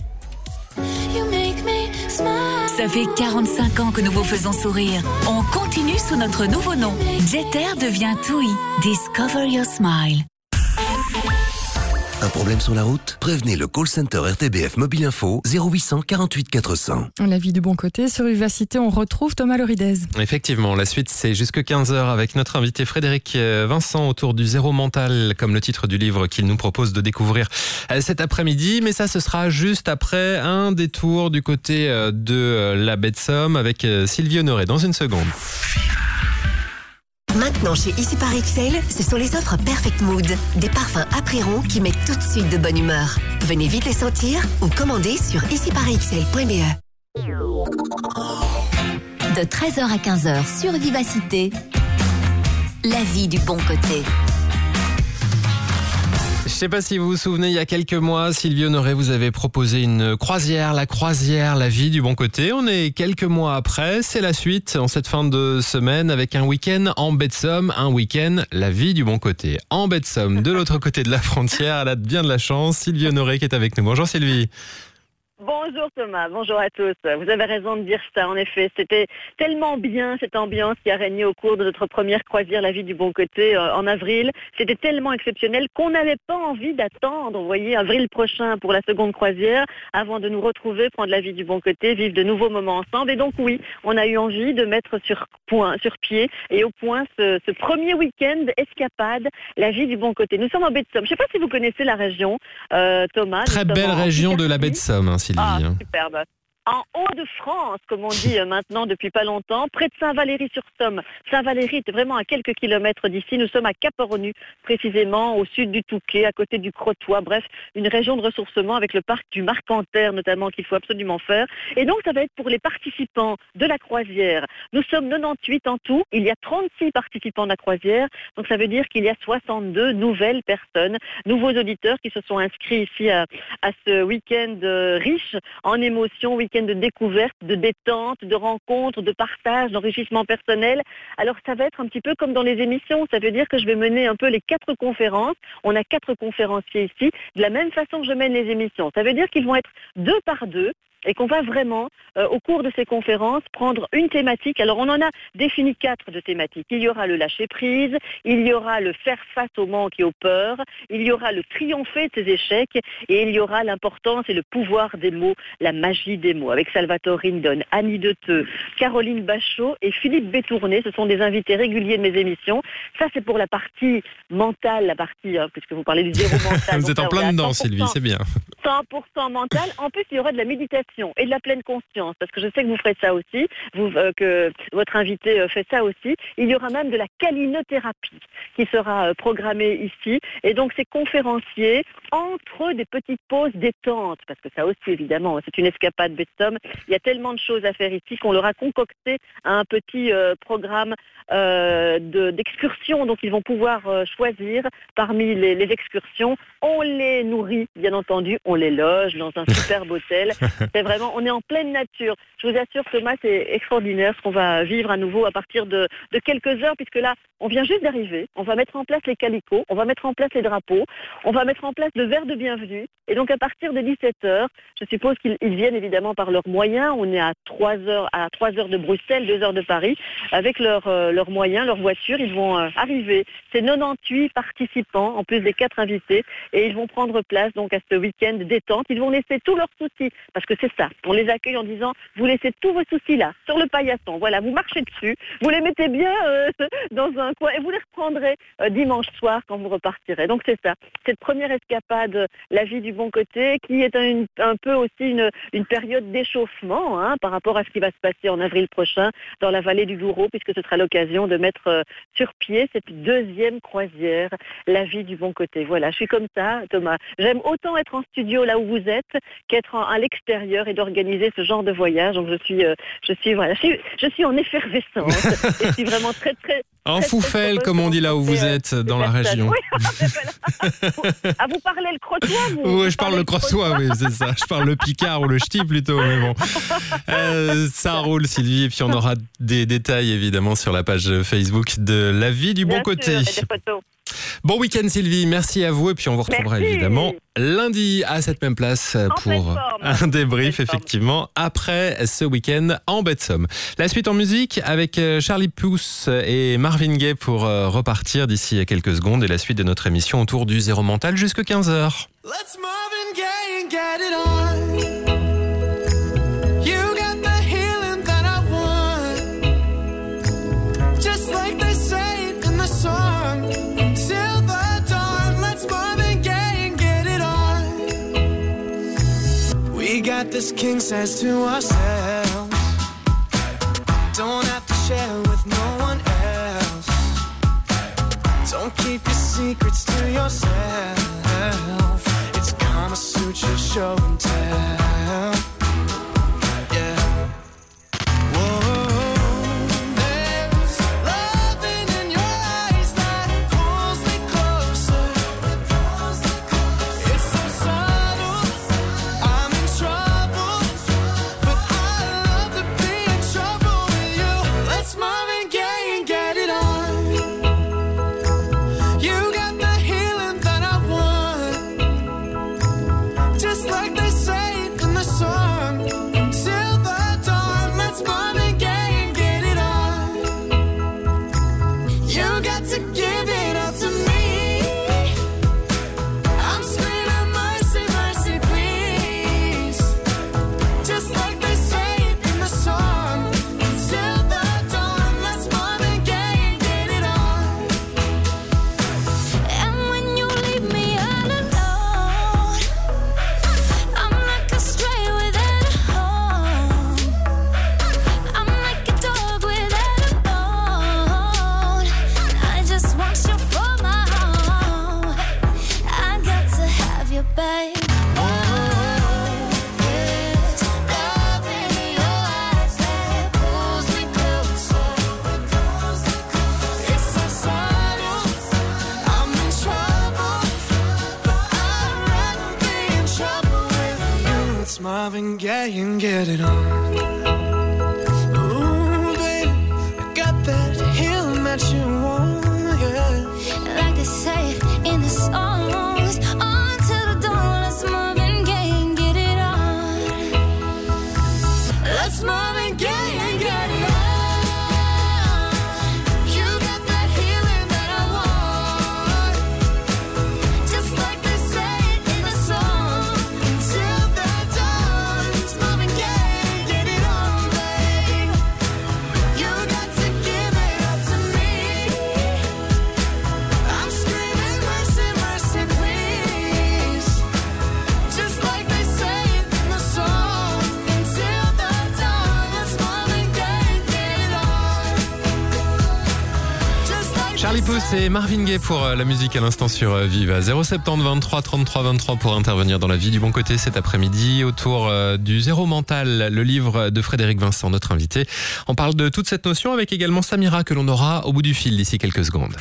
Ça fait 45 ans que nous vous faisons sourire. On continue sous notre nouveau nom. Jeter devient TUI. Discover your smile. Un problème sur la route ? Prévenez le call center RTBF Mobile Info 0800 48 400. La vie du bon côté, sur Vivacité, on retrouve Thomas Loridez. Effectivement, la suite c'est jusque 15h avec notre invité Frédéric Vincent autour du zéro mental, comme le titre du livre qu'il nous propose de découvrir cet après-midi. Mais ça, ce sera juste après un détour du côté de la baie de Somme avec Sylvie Honoré dans une seconde. Maintenant, chez Ici par XL, ce sont les offres Perfect Mood. Des parfums après-ron qui mettent tout de suite de bonne humeur. Venez vite les sentir ou commandez sur iciparxl.be. De 13h à 15h sur Vivacité, la vie du bon côté. sais pas si vous vous souvenez, il y a quelques mois, Sylvie Honoré vous avait proposé une croisière, la vie du bon côté. On est quelques mois après, c'est la suite en cette fin de semaine avec un week-end en baie de Somme, un week-end la vie du bon côté. En baie de Somme, de l'autre côté de la frontière, elle a bien de la chance, Sylvie Honoré qui est avec nous. Bonjour Sylvie. Bonjour Thomas, bonjour à tous. Vous avez raison de dire ça, en effet. C'était tellement bien cette ambiance qui a régné au cours de notre première croisière La Vie du Bon Côté en avril. C'était tellement exceptionnel qu'on n'avait pas envie d'attendre, vous voyez, avril prochain pour la seconde croisière, avant de nous retrouver, prendre La Vie du Bon Côté, vivre de nouveaux moments ensemble. Et donc oui, on a eu envie de mettre sur pied et au point ce premier week-end escapade La Vie du Bon Côté. Nous sommes en baie de Somme. Je ne sais pas si vous connaissez la région, Thomas. Très belle région de la baie de Somme, Sylvie. Ah, superbe. En Hauts-de-France, comme on dit maintenant depuis pas longtemps, près de Saint-Valery-sur-Somme. Saint-Valery est vraiment à quelques kilomètres d'ici. Nous sommes à Cap-Ornu, précisément au sud du Touquet, à côté du Crotoy. Bref, une région de ressourcement avec le parc du Marcanterre notamment qu'il faut absolument faire. Et donc, ça va être pour les participants de la croisière. Nous sommes 98 en tout. Il y a 36 participants de la croisière. Donc, ça veut dire qu'il y a 62 nouvelles personnes, nouveaux auditeurs qui se sont inscrits ici à ce week-end riche en émotions, week-end de découverte, de détente, de rencontres, de partage, d'enrichissement personnel. Alors ça va être un petit peu comme dans les émissions, ça veut dire que je vais mener un peu les 4 conférences. On a 4 conférenciers ici, de la même façon que je mène les émissions. Ça veut dire qu'ils vont être 2 par 2. Et qu'on va vraiment, au cours de ces conférences, prendre une thématique. Alors, on en a défini 4 de thématiques. Il y aura le lâcher-prise, il y aura le faire face au manque et aux peurs, il y aura le triompher de ses échecs, et il y aura l'importance et le pouvoir des mots, la magie des mots. Avec Salvatore Rindon, Annie Deteux, Caroline Bachot et Philippe Bétourné. Ce sont des invités réguliers de mes émissions. Ça, c'est pour la partie mentale, la partie, puisque vous parlez du zéro mental. Vous êtes en plein dedans, Sylvie, c'est bien. 100% mental. En plus, il y aura de la méditation et de la pleine conscience, parce que je sais que vous ferez ça aussi, que votre invité fait ça aussi. Il y aura même de la calinothérapie qui sera programmée ici. Et donc, ces conférenciers, entre des petites pauses détente, parce que ça aussi, évidemment, c'est une escapade baie de Somme. Il y a tellement de choses à faire ici qu'on leur a concocté un petit programme d'excursion. Donc, ils vont pouvoir choisir parmi les excursions. On les nourrit, bien entendu, on les loge dans un superbe hôtel. C'est vraiment, on est en pleine nature. Je vous assure, Thomas, c'est extraordinaire ce qu'on va vivre à nouveau à partir de quelques heures, puisque là, on vient juste d'arriver. On va mettre en place les calicots, on va mettre en place les drapeaux, on va mettre en place le verre de bienvenue. Et donc, à partir de 17h, je suppose qu'ils viennent évidemment par leurs moyens. On est à 3 heures de Bruxelles, 2 heures de Paris. Avec leurs moyens, leurs voitures, ils vont arriver. C'est 98 participants, en plus des 4 invités. Et ils vont prendre place donc à ce week-end détente. Ils vont laisser tous leurs soucis, parce que c'est ça. On les accueille en disant, vous laissez tous vos soucis là, sur le paillasson. Voilà, vous marchez dessus, vous les mettez bien dans un coin et vous les reprendrez dimanche soir quand vous repartirez. Donc c'est ça. Cette première escapade, La Vie du Bon Côté, qui est un peu aussi une période d'échauffement par rapport à ce qui va se passer en avril prochain dans la vallée du Douro, puisque ce sera l'occasion de mettre sur pied cette 2e croisière, La Vie du Bon Côté. Voilà, je suis comme ça, Thomas. J'aime autant être en studio là où vous êtes qu'être à l'extérieur et d'organiser ce genre de voyage. Donc je suis en effervescence. Et je suis vraiment très en foufelle, comme on dit là où vous êtes, dans la région. Oui, vous parlez le crotois, vous? Oui, je parle le crotois, oui, c'est ça. Je parle le picard ou le ch'ti plutôt, mais bon. Ça roule, Sylvie, et puis on aura des détails évidemment sur la page Facebook de La Vie du Bon Côté. Bien sûr, des photos. Bon week-end Sylvie, merci à vous et puis on vous retrouvera évidemment lundi à cette même place pour un débrief effectivement après ce week-end en baie de Somme. La suite en musique avec Charlie Puth et Marvin Gaye pour repartir d'ici quelques secondes et la suite de notre émission autour du zéro mental jusqu'à 15h. Let's Marvin Gaye and get it on. We got this king size to ourselves. Don't have to share with no one else. Don't keep your secrets to yourself. It's Kama Sutra show and tell. Yeah. Whoa. There's loving in your eyes that pulls me closer. Marvin Gaye and get it on. Ooh, baby, I got that healing that you want, yeah. Like they say in the songs, on to the dawn, let's Marvin Gaye and get it on. Let's Marvin Gaye and get it on. Charlie Puth et Marvin Gaye pour la musique à l'instant sur Viva. 070 23 33 23 pour intervenir dans la vie du bon côté cet après-midi autour du zéro mental, le livre de Frédéric Vincent, notre invité. On parle de toute cette notion avec également Samira que l'on aura au bout du fil d'ici quelques secondes.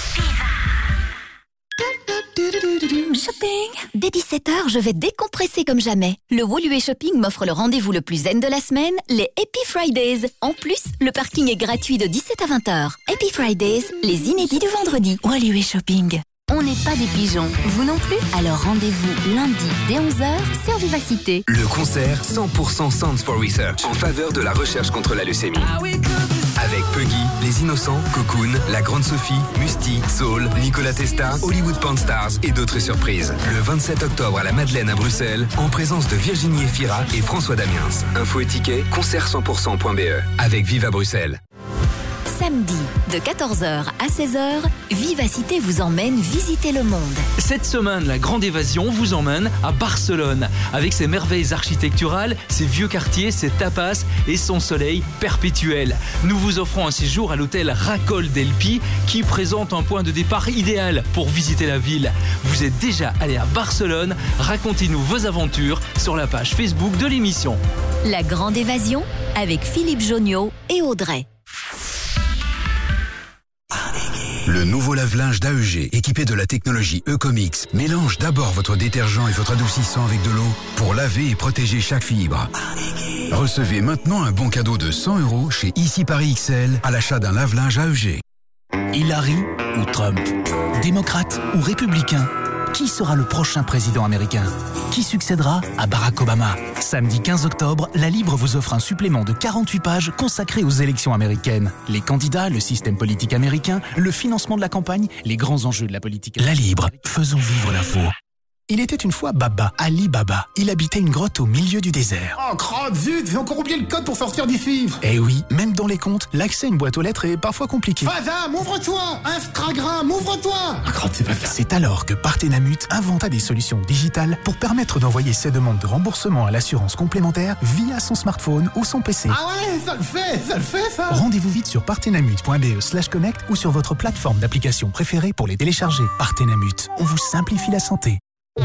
Shopping. Dès 17h, je vais décompresser comme jamais. Le Woluwe Shopping m'offre le rendez-vous le plus zen de la semaine, les Happy Fridays. En plus, le parking est gratuit de 17 à 20h. Happy Fridays, les inédits du vendredi. Woluwe Shopping. On n'est pas des pigeons, vous non plus? Alors rendez-vous lundi dès 11h sur Vivacité. Le concert 100% Sounds for Research en faveur de la recherche contre la leucémie. Avec Puggy, Les Innocents, Cocoon, La Grande Sophie, Musti, Soul, Nicolas Testa, Hollywood Porn Stars et d'autres surprises. Le 27 octobre à la Madeleine à Bruxelles, en présence de Virginie Efira et François Damiens. Info et tickets, concert100%.be. Avec Viva Bruxelles. Samedi, de 14h à 16h, Vivacité vous emmène visiter le monde. Cette semaine, la Grande Évasion vous emmène à Barcelone, avec ses merveilles architecturales, ses vieux quartiers, ses tapas et son soleil perpétuel. Nous vous offrons un séjour à l'hôtel Racol del Pi, qui présente un point de départ idéal pour visiter la ville. Vous êtes déjà allé à Barcelone? Racontez-nous vos aventures sur la page Facebook de l'émission. La Grande Évasion, avec Philippe Jonniot et Audrey. Le nouveau lave-linge d'AEG, équipé de la technologie Ecomix, mélange d'abord votre détergent et votre adoucissant avec de l'eau pour laver et protéger chaque fibre. Recevez maintenant un bon cadeau de 100 € chez Ici Paris XL à l'achat d'un lave-linge AEG. Hillary ou Trump? Démocrate ou républicain? Qui sera le prochain président américain? Qui succédera à Barack Obama? Samedi 15 octobre, La Libre vous offre un supplément de 48 pages consacré aux élections américaines. Les candidats, le système politique américain, le financement de la campagne, les grands enjeux de la politique. La Libre, faisons vivre l'info. Il était une fois Baba, Ali Baba. Il habitait une grotte au milieu du désert. Oh, crotte, zut, j'ai encore oublié le code pour sortir d'ici. Eh oui, même dans les comptes, l'accès à une boîte aux lettres est parfois compliqué. Fazam, ouvre-toi! Instagram, ouvre-toi! Ah, crotte, c'est pas ça. C'est alors que Partenamut inventa des solutions digitales pour permettre d'envoyer ses demandes de remboursement à l'assurance complémentaire via son smartphone ou son PC. Ah ouais, ça le fait ça! Rendez-vous vite sur partenamut.be/connect ou sur votre plateforme d'application préférée pour les télécharger. Partenamut, on vous simplifie la santé.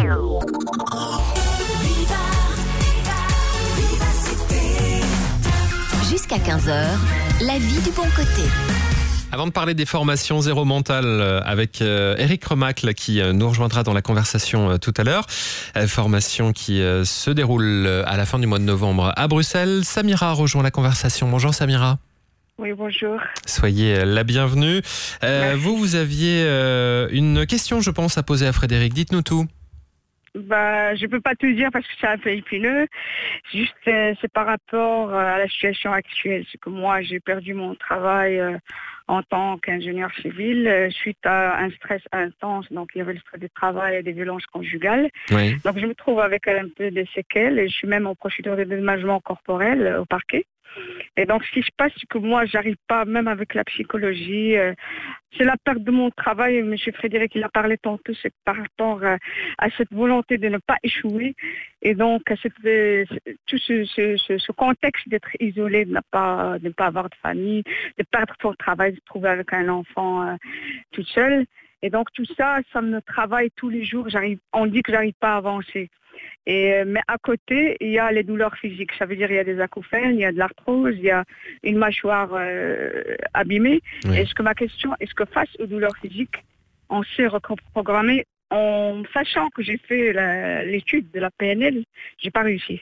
Jusqu'à 15h, la vie du bon côté. Avant de parler des formations zéro mental avec Eric Remacle qui nous rejoindra dans la conversation tout à l'heure, formation qui se déroule à la fin du mois de novembre à Bruxelles. Samira rejoint la conversation. Bonjour Samira. Oui, bonjour. Soyez la bienvenue. Vous aviez une question, je pense, à poser à Frédéric. Dites-nous tout. Bah, je peux pas te dire parce que c'est un peu épineux. C'est juste, c'est par rapport à la situation actuelle. C'est que moi, j'ai perdu mon travail en tant qu'ingénieur civil suite à un stress intense. Donc, il y avait le stress du travail et des violences conjugales. Oui. Donc, je me trouve avec un peu de séquelles et je suis même en procédure de dédommagement corporel au parquet. Et donc, ce qui se passe, c'est que moi, j'arrive pas, même avec la psychologie, c'est la perte de mon travail. M. Frédéric, il a parlé tantôt, c'est par rapport à cette volonté de ne pas échouer. Et donc, à tout ce contexte d'être isolé, de ne pas avoir de famille, de perdre son travail, de se trouver avec un enfant toute seule. Et donc, tout ça, ça me travaille tous les jours. On dit que j'arrive pas à avancer. Mais à côté, il y a les douleurs physiques. Ça veut dire il y a des acouphènes, il y a de l'arthrose, il y a une mâchoire abîmée. Oui. Ma question, est-ce que face aux douleurs physiques, on s'est reprogrammé en sachant que j'ai fait l'étude de la PNL, j'ai pas réussi.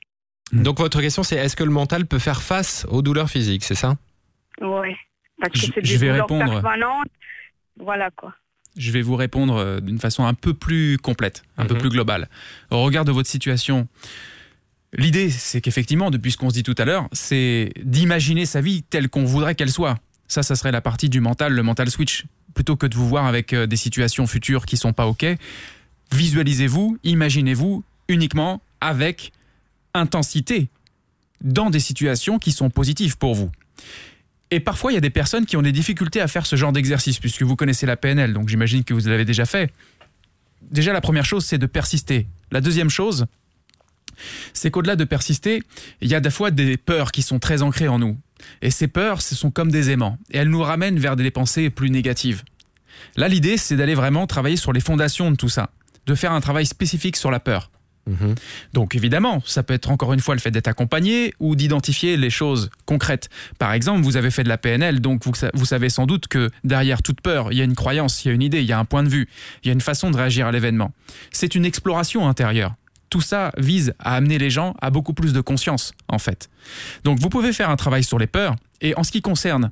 Donc votre question c'est est-ce que le mental peut faire face aux douleurs physiques, c'est ça ? Ouais, parce que c'est je des vais douleurs répondre. permanentes. Voilà quoi. Je vais vous répondre d'une façon un peu plus complète, un peu plus globale. Au regard de votre situation, l'idée, c'est qu'effectivement, depuis ce qu'on se dit tout à l'heure, c'est d'imaginer sa vie telle qu'on voudrait qu'elle soit. Ça serait la partie du mental, le mental switch. Plutôt que de vous voir avec des situations futures qui ne sont pas OK, visualisez-vous, imaginez-vous uniquement avec intensité dans des situations qui sont positives pour vous. Et parfois, il y a des personnes qui ont des difficultés à faire ce genre d'exercice, puisque vous connaissez la PNL, donc j'imagine que vous l'avez déjà fait. Déjà, la première chose, c'est de persister. La deuxième chose, c'est qu'au-delà de persister, il y a des fois des peurs qui sont très ancrées en nous. Et ces peurs, ce sont comme des aimants. Et elles nous ramènent vers des pensées plus négatives. Là, l'idée, c'est d'aller vraiment travailler sur les fondations de tout ça, de faire un travail spécifique sur la peur. Donc évidemment, ça peut être encore une fois le fait d'être accompagné ou d'identifier les choses concrètes. Par exemple, vous avez fait de la PNL, donc vous savez sans doute que derrière toute peur, il y a une croyance, il y a une idée, il y a un point de vue, il y a une façon de réagir à l'événement. C'est une exploration intérieure. Tout ça vise à amener les gens à beaucoup plus de conscience, en fait. Donc vous pouvez faire un travail sur les peurs. Et en ce qui concerne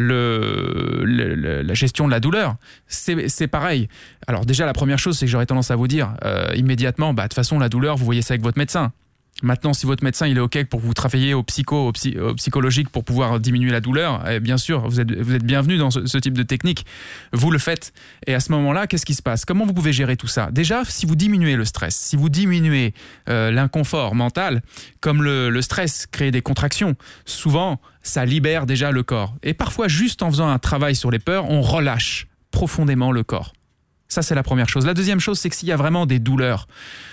la gestion de la douleur, c'est pareil. Alors déjà, la première chose, c'est que j'aurais tendance à vous dire immédiatement, de toute façon, la douleur, vous voyez ça avec votre médecin. Maintenant, si votre médecin il est OK pour que vous travailliez au psychologique pour pouvoir diminuer la douleur, bien sûr, vous êtes bienvenu dans ce type de technique. Vous le faites. Et à ce moment-là, qu'est-ce qui se passe ? Comment vous pouvez gérer tout ça ? Déjà, si vous diminuez le stress, si vous diminuez l'inconfort mental, comme le stress crée des contractions, souvent, ça libère déjà le corps. Et parfois, juste en faisant un travail sur les peurs, on relâche profondément le corps. Ça, c'est la première chose. La deuxième chose, c'est que s'il y a vraiment des douleurs,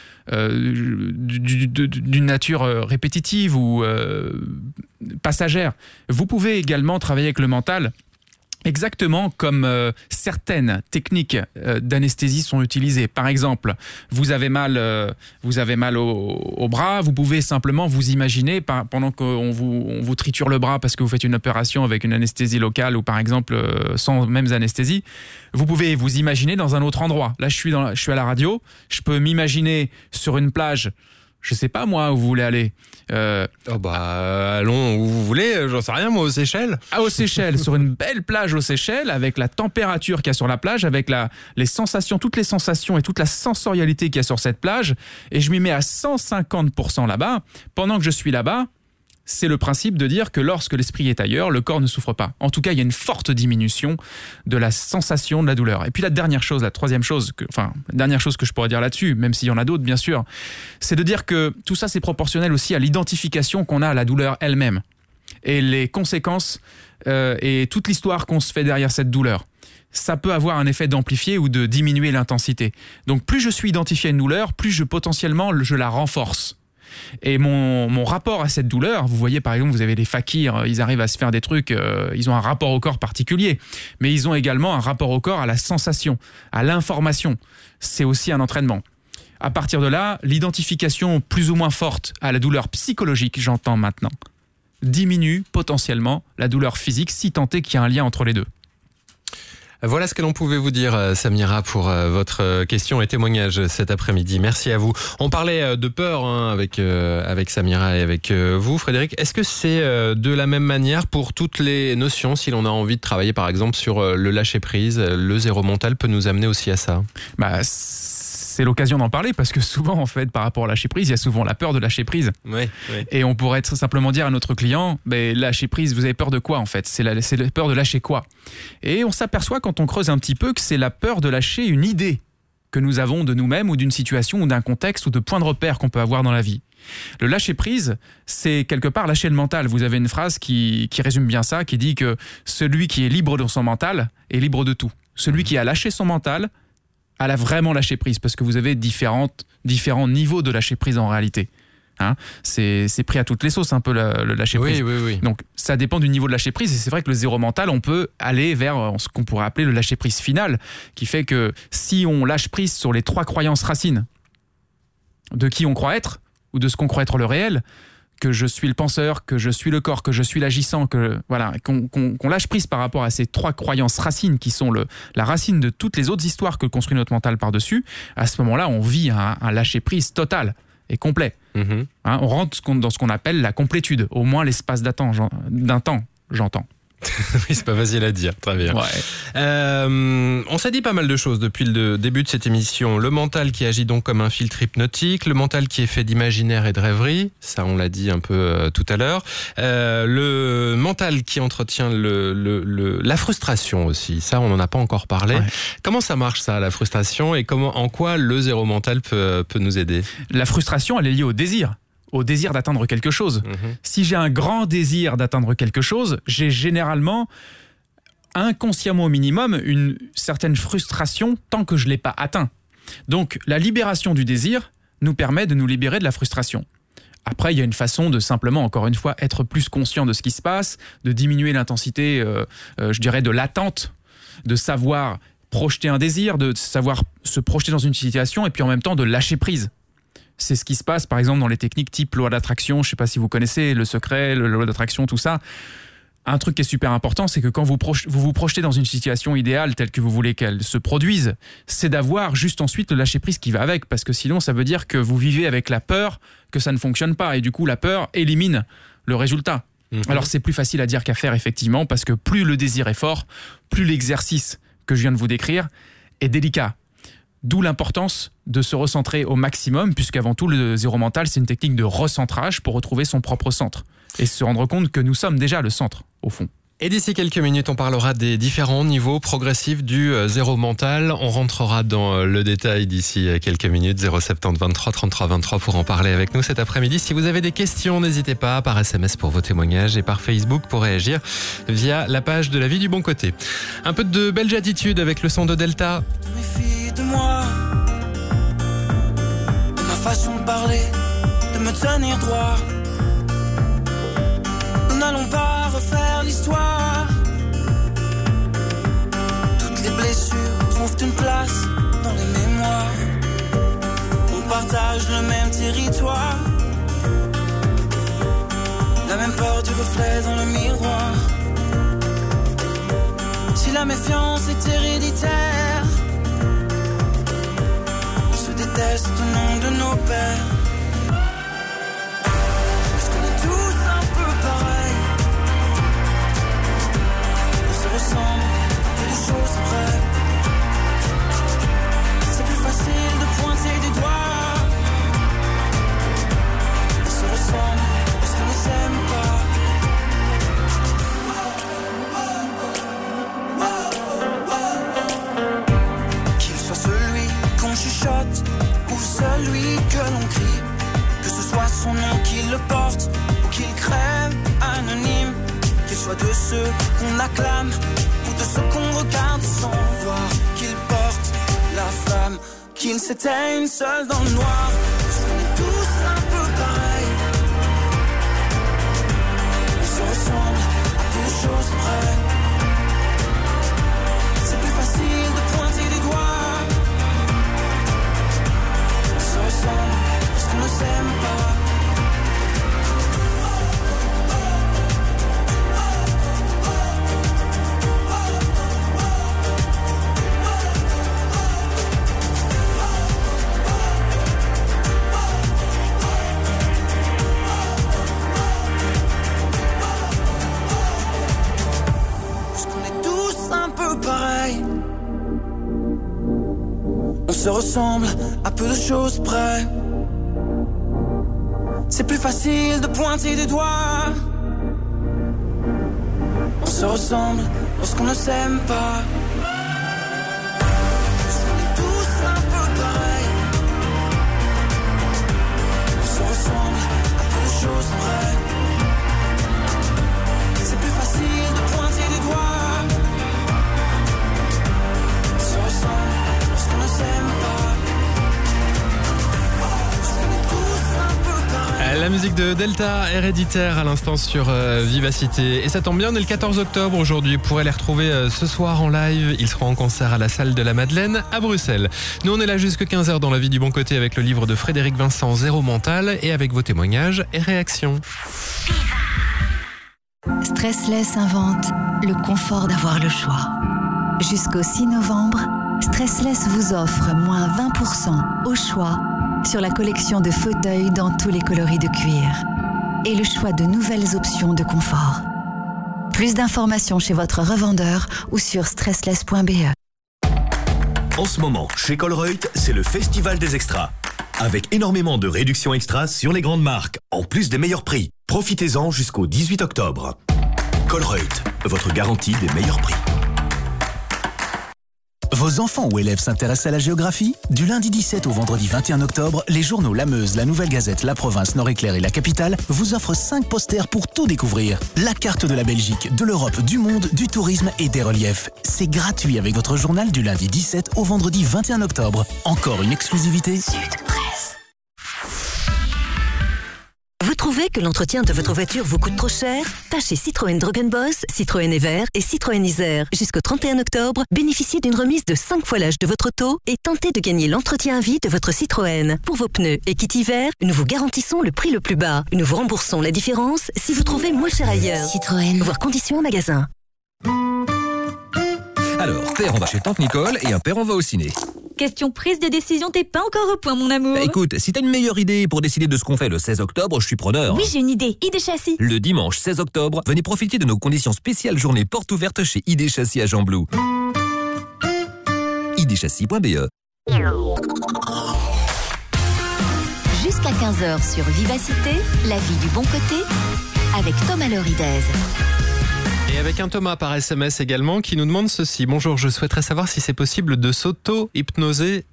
d'une nature répétitive ou passagère. Vous pouvez également travailler avec le mental exactement comme certaines techniques d'anesthésie sont utilisées. Par exemple, vous avez mal au bras, vous pouvez simplement vous imaginer pendant qu'on vous triture le bras parce que vous faites une opération avec une anesthésie locale ou par exemple sans même anesthésie, vous pouvez vous imaginer dans un autre endroit. Là, je suis à la radio, je peux m'imaginer sur une plage. Je sais pas moi où vous voulez aller. Allons où vous voulez, j'en sais rien moi, aux Seychelles. Aux Seychelles, sur une belle plage aux Seychelles, avec la température qu'il y a sur la plage, avec les sensations, toutes les sensations et toute la sensorialité qu'il y a sur cette plage, et je m'y mets à 150% là-bas. Pendant que je suis là-bas, c'est le principe de dire que lorsque l'esprit est ailleurs, le corps ne souffre pas. En tout cas, il y a une forte diminution de la sensation de la douleur. Et puis la dernière chose que je pourrais dire là-dessus, même s'il y en a d'autres bien sûr, c'est de dire que tout ça c'est proportionnel aussi à l'identification qu'on a à la douleur elle-même et les conséquences et toute l'histoire qu'on se fait derrière cette douleur. Ça peut avoir un effet d'amplifier ou de diminuer l'intensité. Donc plus je suis identifié à une douleur, plus potentiellement je la renforce. Et mon rapport à cette douleur, vous voyez par exemple, vous avez les fakirs, ils arrivent à se faire des trucs, ils ont un rapport au corps particulier, mais ils ont également un rapport au corps à la sensation, à l'information. C'est aussi un entraînement. À partir de là, l'identification plus ou moins forte à la douleur psychologique, j'entends maintenant, diminue potentiellement la douleur physique si tant est qu'il y a un lien entre les deux. Voilà ce que l'on pouvait vous dire, Samira, pour votre question et témoignage cet après-midi. Merci à vous. On parlait de peur avec Samira et avec vous, Frédéric. Est-ce que c'est de la même manière pour toutes les notions, si l'on a envie de travailler par exemple sur le lâcher-prise, le zéro mental peut nous amener aussi à ça ? C'est l'occasion d'en parler parce que souvent, en fait, par rapport au lâcher-prise, il y a souvent la peur de lâcher prise. Oui. Et on pourrait simplement dire à notre client, lâcher prise, vous avez peur de quoi en fait ? C'est la peur de lâcher quoi ? Et on s'aperçoit quand on creuse un petit peu que c'est la peur de lâcher une idée que nous avons de nous-mêmes ou d'une situation ou d'un contexte ou de points de repère qu'on peut avoir dans la vie. Le lâcher-prise, c'est quelque part lâcher le mental. Vous avez une phrase qui résume bien ça, qui dit que celui qui est libre dans son mental est libre de tout. Celui qui a lâché son mental elle a vraiment lâché prise, parce que vous avez différents niveaux de lâcher prise en réalité. C'est pris à toutes les sauces un peu le lâcher prise. Oui. Donc ça dépend du niveau de lâcher prise, et c'est vrai que le zéro mental, on peut aller vers ce qu'on pourrait appeler le lâcher prise final, qui fait que si on lâche prise sur les 3 croyances racines de qui on croit être, ou de ce qu'on croit être le réel, que je suis le penseur, que je suis le corps, que je suis l'agissant, qu'on lâche prise par rapport à ces 3 croyances racines qui sont la racine de toutes les autres histoires que construit notre mental par-dessus, à ce moment-là, on vit un lâcher-prise total. est complet. Hein, on rentre dans ce qu'on appelle la complétude, au moins l'espace d'un temps, j'entends. Oui, c'est pas facile à dire, très bien. On s'est dit pas mal de choses depuis le début de cette émission. Le mental qui agit donc comme un filtre hypnotique, le mental qui est fait d'imaginaire et de rêverie, ça on l'a dit un peu tout à l'heure. Le mental qui entretient la frustration aussi, ça on n'en a pas encore parlé. Comment ça marche ça, la frustration, et en quoi le zéro mental peut nous aider? La frustration, elle est liée au désir d'atteindre quelque chose. Si j'ai un grand désir d'atteindre quelque chose, j'ai généralement, inconsciemment au minimum, une certaine frustration tant que je ne l'ai pas atteint. Donc la libération du désir nous permet de nous libérer de la frustration. Après, il y a une façon de simplement, encore une fois, être plus conscient de ce qui se passe, de diminuer l'intensité, je dirais, de l'attente, de savoir projeter un désir, de savoir se projeter dans une situation et puis en même temps de lâcher prise. C'est ce qui se passe, par exemple, dans les techniques type loi d'attraction. Je ne sais pas si vous connaissez le secret, la loi d'attraction, tout ça. Un truc qui est super important, c'est que quand vous vous projetez dans une situation idéale telle que vous voulez qu'elle se produise, c'est d'avoir juste ensuite le lâcher-prise qui va avec. Parce que sinon, ça veut dire que vous vivez avec la peur que ça ne fonctionne pas. Et du coup, la peur élimine le résultat. Alors, c'est plus facile à dire qu'à faire, effectivement, parce que plus le désir est fort, plus l'exercice que je viens de vous décrire est délicat. D'où l'importance de se recentrer au maximum, puisqu'avant tout, le zéro mental, c'est une technique de recentrage pour retrouver son propre centre. Et se rendre compte que nous sommes déjà le centre, au fond. Et d'ici quelques minutes, on parlera des différents niveaux progressifs du zéro mental. On rentrera dans le détail d'ici quelques minutes. 070 23 33 23 pour en parler avec nous cet après-midi. Si vous avez des questions, n'hésitez pas, par SMS pour vos témoignages et par Facebook pour réagir via la page de La Vie du Bon Côté. Un peu de belge attitude avec le son de Delta. Méfie de moi, de ma façon de parler, de me tenir droit. Nous n'allons pas refaire l'histoire. Toutes les blessures trouvent une place dans les mémoires. On partage le même territoire, la même peur du reflet dans le miroir. Si la méfiance est héréditaire, on se déteste au nom de nos pères. Parce qu'on est tous un peu pareils, on se ressemble à peu de choses près. C'est plus facile de pointer du doigt. On se ressemble parce qu'on ne s'aime pas. Chuchote ou celui que l'on crie, que ce soit son nom qui le porte ou qu'il crève anonyme, qu'il soit de ceux qu'on acclame ou de ceux qu'on regarde sans voir, qu'il porte la flamme, qu'il s'éteigne seul dans le noir. Parce qu'on est tous un peu pareils, on se ressemble à peu de choses près. C'est plus facile de pointer du doigt. Parce qu'on ne s'aime pas. Parce qu'on est tous un peu pareils, on se ressemble à peu de choses près. C'est plus facile de pointer du doigt. On se ressemble lorsqu'on ne s'aime pas. Parce qu'on est tous un peu pareils, on se ressemble à peu de choses près. C'est plus facile de pointer du doigt. On se ressemble lorsqu'on ne s'aime pas. La musique de Delta, héréditaire à l'instant sur Vivacité. Et ça tombe bien, on est le 14 octobre aujourd'hui. Vous pourrez les retrouver ce soir en live. Ils seront en concert à la salle de la Madeleine à Bruxelles. Nous, on est là jusqu'à 15h dans La Vie du Bon Côté avec le livre de Frédéric Vincent, Zéro Mental, et avec vos témoignages et réactions. Stressless invente le confort d'avoir le choix. Jusqu'au 6 novembre, Stressless vous offre moins 20% au choix sur la collection de fauteuils dans tous les coloris de cuir et le choix de nouvelles options de confort. Plus d'informations chez votre revendeur ou sur stressless.be. En ce moment, chez Colruyt, c'est le festival des extras. Avec énormément de réductions extras sur les grandes marques, en plus des meilleurs prix. Profitez-en jusqu'au 18 octobre. Colruyt, votre garantie des meilleurs prix. Vos enfants ou élèves s'intéressent à la géographie ? Du lundi 17 au vendredi 21 octobre, les journaux La Meuse, La Nouvelle Gazette, La Province, Nord-Éclair et La Capitale vous offrent 5 posters pour tout découvrir. La carte de la Belgique, de l'Europe, du monde, du tourisme et des reliefs. C'est gratuit avec votre journal du lundi 17 au vendredi 21 octobre. Encore une exclusivité Sud-Presse. Vous trouvez que l'entretien de votre voiture vous coûte trop cher ? Pas chez Citroën Drogenbos, Citroën Evert et Citroën Isère. Jusqu'au 31 octobre, bénéficiez d'une remise de 5 fois l'âge de votre auto et tentez de gagner l'entretien à vie de votre Citroën. Pour vos pneus et kit hiver, nous vous garantissons le prix le plus bas. Nous vous remboursons la différence si vous trouvez moins cher ailleurs. Citroën. Voir conditions en magasin. Alors, père, on va chez tante Nicole et un père, on va au ciné. Question prise de décision, t'es pas encore au point, mon amour. Écoute, si t'as une meilleure idée pour décider de ce qu'on fait le 16 octobre, je suis preneur. Oui, j'ai une idée. ID Châssis. Le dimanche 16 octobre, venez profiter de nos conditions spéciales journée porte ouverte chez ID Châssis à Jean-Blou. idchassis.be. Jusqu'à 15h sur Vivacité, la vie du bon côté, avec Thomas Loridez. Et avec un Thomas par SMS également qui nous demande ceci. Bonjour, je souhaiterais savoir si c'est possible de s'auto-hypnotiser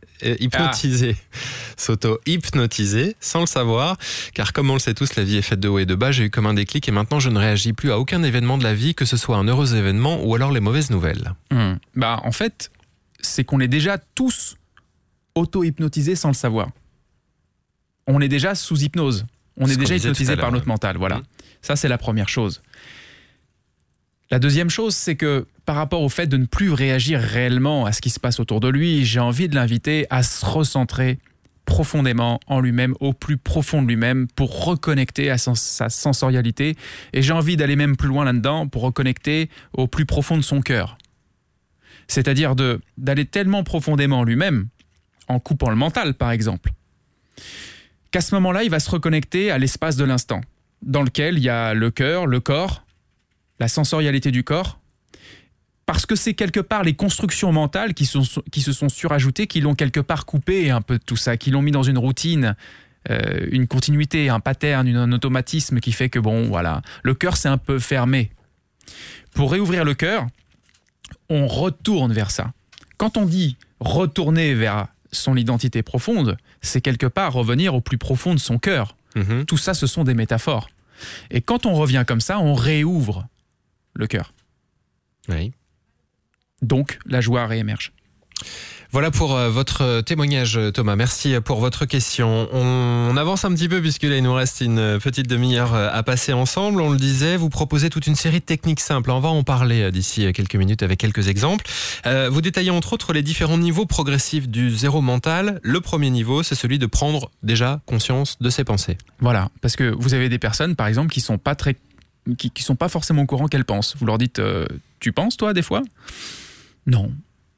sans le savoir, car comme on le sait tous, la vie est faite de haut et de bas. J'ai eu comme un déclic et maintenant je ne réagis plus à aucun événement de la vie, que ce soit un heureux événement ou alors les mauvaises nouvelles. En fait, c'est qu'on est déjà tous auto-hypnotisés sans le savoir. On est déjà sous hypnose. On est déjà hypnotisé par notre mental. Voilà. Ça, c'est la première chose. La deuxième chose, c'est que par rapport au fait de ne plus réagir réellement à ce qui se passe autour de lui, j'ai envie de l'inviter à se recentrer profondément en lui-même, au plus profond de lui-même, pour reconnecter à sa sensorialité. Et j'ai envie d'aller même plus loin là-dedans pour reconnecter au plus profond de son cœur. C'est-à-dire d'aller tellement profondément en lui-même, en coupant le mental par exemple, qu'à ce moment-là, il va se reconnecter à l'espace de l'instant, dans lequel il y a le cœur, le corps, la sensorialité du corps, parce que c'est quelque part les constructions mentales qui se sont surajoutées, qui l'ont quelque part coupé un peu de tout ça, qui l'ont mis dans une routine, une continuité, un pattern, un automatisme qui fait que le cœur c'est un peu fermé. Pour réouvrir le cœur, on retourne vers ça. Quand on dit retourner vers son identité profonde, c'est quelque part revenir au plus profond de son cœur. Tout ça, ce sont des métaphores. Et quand on revient comme ça, on réouvre le cœur. Oui. Donc, la joie réémerge. Voilà pour votre témoignage, Thomas. Merci pour votre question. On avance un petit peu puisque là, il nous reste une petite demi-heure à passer ensemble. On le disait, vous proposez toute une série de techniques simples. On va en parler d'ici quelques minutes avec quelques exemples. Vous détaillez entre autres les différents niveaux progressifs du zéro mental. Le premier niveau, c'est celui de prendre déjà conscience de ses pensées. Voilà, parce que vous avez des personnes, par exemple, qui sont pas forcément au courant qu'elles pensent. Vous leur dites, tu penses toi des fois ? Non.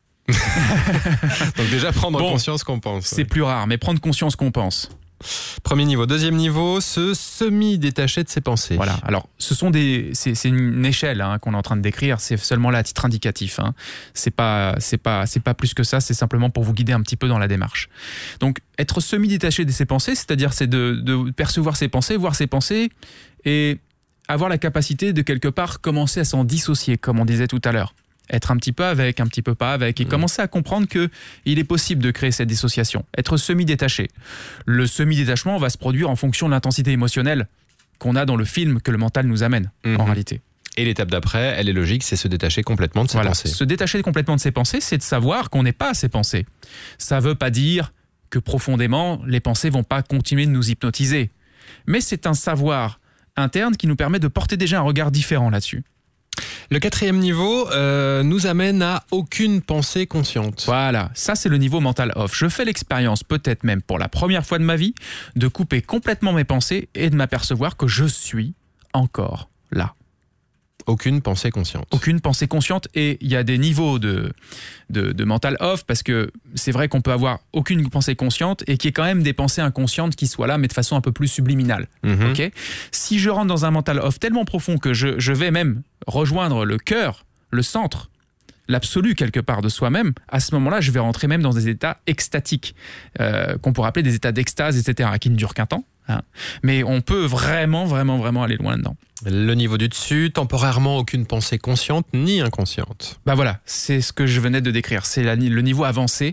Donc déjà prendre conscience qu'on pense. C'est plus rare, mais prendre conscience qu'on pense. Premier niveau. Deuxième niveau, se semi-détacher de ses pensées. Voilà. Alors, c'est une échelle qu'on est en train de décrire. C'est seulement là à titre indicatif. C'est pas plus que ça. C'est simplement pour vous guider un petit peu dans la démarche. Donc, être semi-détaché de ses pensées, c'est-à-dire c'est de percevoir ses pensées, voir ses pensées et avoir la capacité de quelque part commencer à s'en dissocier, comme on disait tout à l'heure. Être un petit peu avec, un petit peu pas avec, et commencer à comprendre qu'il est possible de créer cette dissociation. Être semi-détaché. Le semi-détachement va se produire en fonction de l'intensité émotionnelle qu'on a dans le film que le mental nous amène, en réalité. Et l'étape d'après, elle est logique, c'est se détacher complètement de ses pensées. Se détacher complètement de ses pensées, c'est de savoir qu'on n'est pas ses pensées. Ça ne veut pas dire que profondément, les pensées ne vont pas continuer de nous hypnotiser. Mais c'est un savoir interne qui nous permet de porter déjà un regard différent là-dessus. Le quatrième niveau nous amène à aucune pensée consciente. Voilà, ça c'est le niveau mental off. Je fais l'expérience, peut-être même pour la première fois de ma vie, de couper complètement mes pensées et de m'apercevoir que je suis encore là. Aucune pensée consciente. Aucune pensée consciente, et il y a des niveaux de mental off, parce que c'est vrai qu'on peut avoir aucune pensée consciente et qu'il y ait quand même des pensées inconscientes qui soient là, mais de façon un peu plus subliminale. Okay, si je rentre dans un mental off tellement profond que je vais même rejoindre le cœur, le centre, l'absolu quelque part de soi-même, à ce moment-là, je vais rentrer même dans des états extatiques, qu'on pourrait appeler des états d'extase, etc., qui ne durent qu'un temps. Hein. Mais on peut vraiment aller loin là-dedans. Le niveau du dessus, temporairement aucune pensée consciente ni inconsciente. Bah voilà, c'est ce que je venais de décrire. C'est le niveau avancé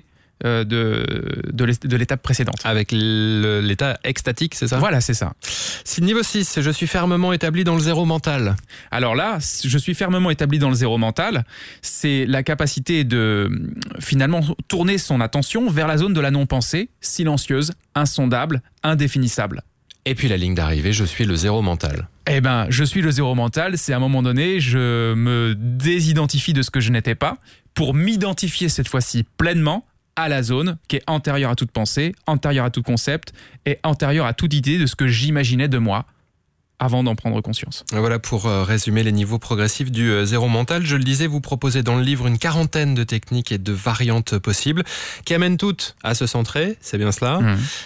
de l'étape précédente. Avec l'état extatique, c'est ça ? Voilà, c'est ça. Si niveau 6, je suis fermement établi dans le zéro mental. Alors là, je suis fermement établi dans le zéro mental, c'est la capacité de finalement tourner son attention vers la zone de la non-pensée, silencieuse, insondable, indéfinissable. Et puis la ligne d'arrivée, je suis le zéro mental. Eh ben, je suis le zéro mental, c'est à un moment donné, je me désidentifie de ce que je n'étais pas pour m'identifier cette fois-ci pleinement à la zone qui est antérieure à toute pensée, antérieure à tout concept et antérieure à toute idée de ce que j'imaginais de moi avant d'en prendre conscience. Voilà pour résumer les niveaux progressifs du zéro mental. Je le disais, vous proposez dans le livre une quarantaine de techniques et de variantes possibles qui amènent toutes à se centrer, c'est bien cela,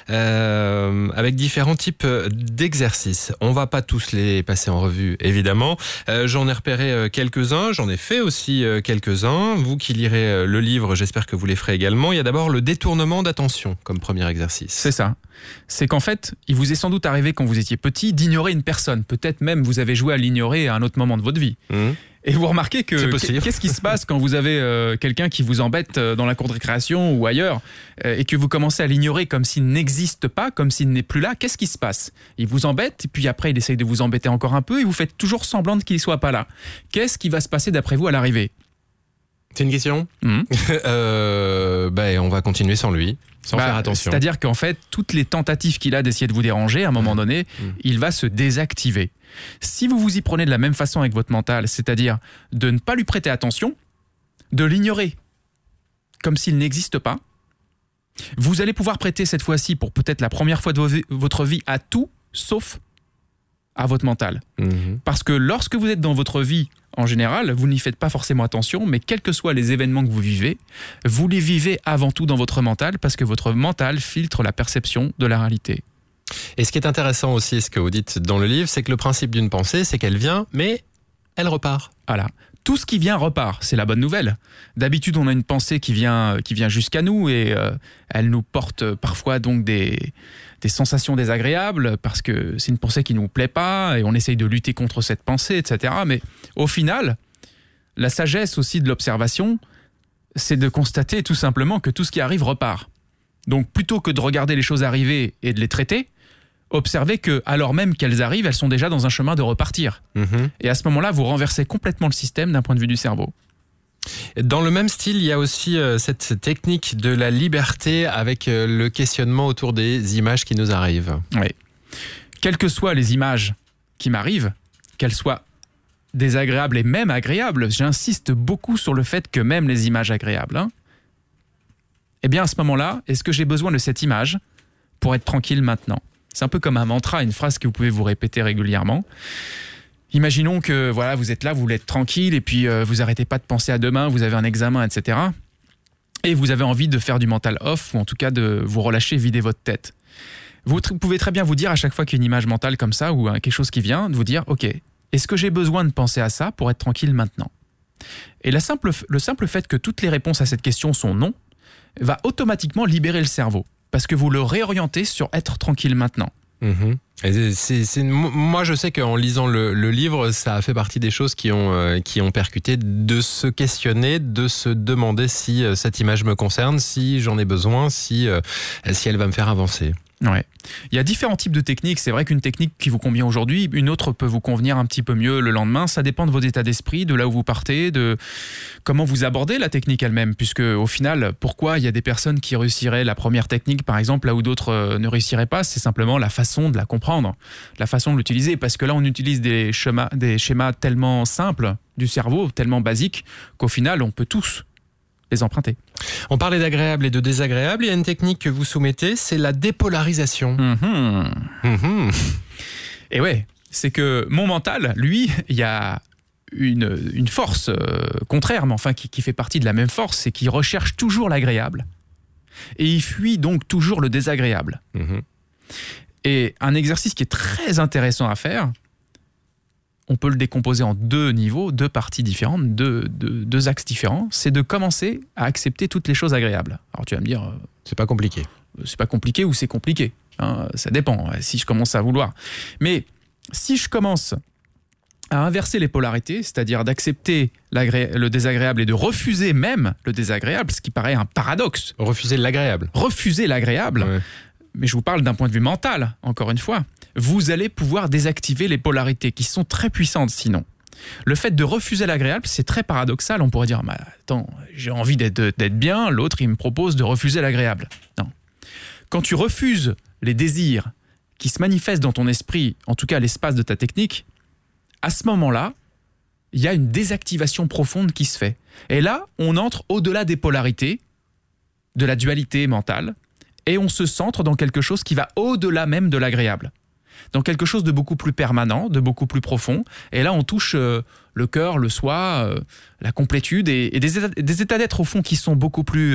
avec différents types d'exercices. On va pas tous les passer en revue, évidemment. J'en ai repéré quelques-uns, j'en ai fait aussi quelques-uns. Vous qui lirez le livre, j'espère que vous les ferez également. Il y a d'abord le détournement d'attention comme premier exercice. C'est ça. C'est qu'en fait, il vous est sans doute arrivé quand vous étiez petit d'ignorer une personne. Peut-être même vous avez joué à l'ignorer à un autre moment de votre vie. Et vous remarquez que qu'est-ce qui se passe quand vous avez quelqu'un qui vous embête dans la cour de récréation ou ailleurs et que vous commencez à l'ignorer comme s'il n'existe pas, comme s'il n'est plus là. Qu'est-ce qui se passe ? Il vous embête et puis après il essaye de vous embêter encore un peu et vous faites toujours semblant qu'il ne soit pas là. Qu'est-ce qui va se passer d'après vous à l'arrivée ? C'est une question. On va continuer sans lui. Sans faire attention. C'est-à-dire qu'en fait, toutes les tentatives qu'il a d'essayer de vous déranger, à un moment donné, il va se désactiver. Si vous vous y prenez de la même façon avec votre mental, c'est-à-dire de ne pas lui prêter attention, de l'ignorer comme s'il n'existe pas, vous allez pouvoir prêter cette fois-ci, pour peut-être la première fois de votre vie, à tout, sauf à votre mental. Parce que lorsque vous êtes dans votre vie, en général, vous n'y faites pas forcément attention, mais quels que soient les événements que vous les vivez avant tout dans votre mental, parce que votre mental filtre la perception de la réalité. Et ce qui est intéressant aussi, ce que vous dites dans le livre, c'est que le principe d'une pensée, c'est qu'elle vient, mais elle repart. Voilà. Tout ce qui vient repart, c'est la bonne nouvelle. D'habitude, on a une pensée qui vient jusqu'à nous et elle nous porte parfois donc des sensations désagréables parce que c'est une pensée qui ne nous plaît pas et on essaye de lutter contre cette pensée, etc. Mais au final, la sagesse aussi de l'observation, c'est de constater tout simplement que tout ce qui arrive repart. Donc plutôt que de regarder les choses arriver et de les traiter, observez que, alors même qu'elles arrivent, elles sont déjà dans un chemin de repartir. Et à ce moment-là, vous renversez complètement le système d'un point de vue du cerveau. Dans le même style, il y a aussi cette technique de la liberté avec le questionnement autour des images qui nous arrivent. Oui. Quelles que soient les images qui m'arrivent, qu'elles soient désagréables et même agréables, j'insiste beaucoup sur le fait que même les images agréables, eh bien à ce moment-là, est-ce que j'ai besoin de cette image pour être tranquille maintenant ? C'est un peu comme un mantra, une phrase que vous pouvez vous répéter régulièrement. Imaginons que voilà, vous êtes là, vous voulez être tranquille et puis vous n'arrêtez pas de penser à demain, vous avez un examen, etc. Et vous avez envie de faire du mental off ou en tout cas de vous relâcher, vider votre tête. Vous pouvez très bien vous dire à chaque fois qu'il y a une image mentale comme ça ou quelque chose qui vient, de vous dire « Ok, est-ce que j'ai besoin de penser à ça pour être tranquille maintenant ?» Et le simple fait que toutes les réponses à cette question sont non, va automatiquement libérer le cerveau. Parce que vous le réorientez sur être tranquille maintenant. Moi, je sais qu'en lisant le livre, ça a fait partie des choses qui ont percuté, de se questionner, de se demander si cette image me concerne, si j'en ai besoin, si elle va me faire avancer. Ouais. Il y a différents types de techniques. C'est vrai qu'une technique qui vous convient aujourd'hui, une autre peut vous convenir un petit peu mieux le lendemain. Ça dépend de votre état d'esprit, de là où vous partez, de comment vous abordez la technique elle-même. Puisque au final, pourquoi il y a des personnes qui réussiraient la première technique, par exemple, là où d'autres ne réussiraient pas, c'est simplement la façon de la comprendre, la façon de l'utiliser. Parce que là, on utilise des schémas tellement simples du cerveau, tellement basiques, qu'au final, on peut tous les emprunter. On parlait d'agréable et de désagréable. Il y a une technique que vous soumettez, c'est la dépolarisation. Et ouais, c'est que mon mental, lui, il y a une force contraire, mais enfin qui fait partie de la même force, c'est qu'il recherche toujours l'agréable. Et il fuit donc toujours le désagréable. Et un exercice qui est très intéressant à faire, on peut le décomposer en 2 niveaux, 2 parties différentes, deux axes différents, c'est de commencer à accepter toutes les choses agréables. Alors tu vas me dire... c'est pas compliqué. C'est pas compliqué ou c'est compliqué, hein, ça dépend, si je commence à vouloir. Mais si je commence à inverser les polarités, c'est-à-dire d'accepter le désagréable et de refuser même le désagréable, ce qui paraît un paradoxe. Refuser l'agréable. Refuser l'agréable, ouais. Mais je vous parle d'un point de vue mental, encore une fois. Vous allez pouvoir désactiver les polarités qui sont très puissantes sinon. Le fait de refuser l'agréable, c'est très paradoxal. On pourrait dire, mais attends, j'ai envie d'être bien, l'autre il me propose de refuser l'agréable. Non. Quand tu refuses les désirs qui se manifestent dans ton esprit, en tout cas l'espace de ta technique, à ce moment-là, il y a une désactivation profonde qui se fait. Et là, on entre au-delà des polarités, de la dualité mentale, et on se centre dans quelque chose qui va au-delà même de l'agréable. Dans quelque chose de beaucoup plus permanent, de beaucoup plus profond. Et là, on touche le cœur, le soi, la complétude et des états d'être au fond qui sont beaucoup plus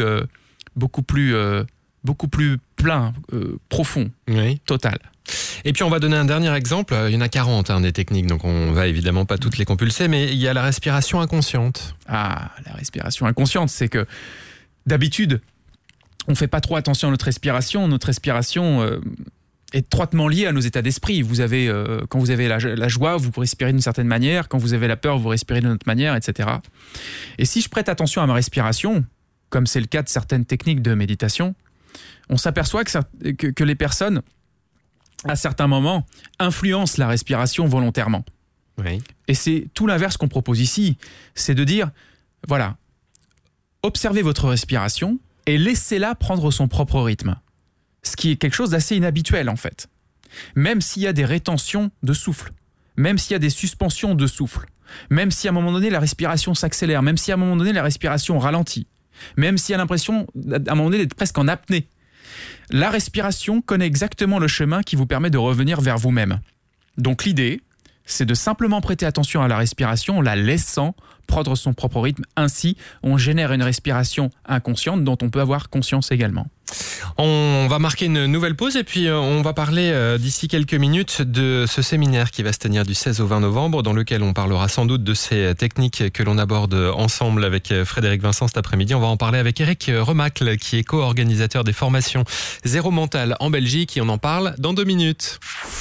pleins, profonds, oui. Total. Et puis on va donner un dernier exemple. Il y en a 40 des techniques, donc on va évidemment pas toutes les compulser, mais il y a la respiration inconsciente. Ah, la respiration inconsciente, c'est que d'habitude, on ne fait pas trop attention à notre respiration. Notre respiration est étroitement liée à nos états d'esprit. Quand vous avez la joie, vous respirez d'une certaine manière. Quand vous avez la peur, vous respirez d'une autre manière, etc. Et si je prête attention à ma respiration, comme c'est le cas de certaines techniques de méditation, on s'aperçoit que les personnes, à certains moments, influencent la respiration volontairement. Oui. Et c'est tout l'inverse qu'on propose ici. C'est de dire, voilà, observez votre respiration et laissez-la prendre son propre rythme. Ce qui est quelque chose d'assez inhabituel en fait. Même s'il y a des rétentions de souffle, même s'il y a des suspensions de souffle, même si à un moment donné la respiration s'accélère, même si à un moment donné la respiration ralentit, même s'il y a l'impression à un moment donné d'être presque en apnée, la respiration connaît exactement le chemin qui vous permet de revenir vers vous-même. Donc l'idée, c'est de simplement prêter attention à la respiration en la laissant prendre son propre rythme. Ainsi, on génère une respiration inconsciente dont on peut avoir conscience également. On va marquer une nouvelle pause et puis on va parler d'ici quelques minutes de ce séminaire qui va se tenir du 16 au 20 novembre dans lequel on parlera sans doute de ces techniques que l'on aborde ensemble avec Frédéric Vincent cet après-midi. On va en parler avec Eric Remacle qui est co-organisateur des formations Zéro Mental en Belgique et on en parle dans 2 minutes.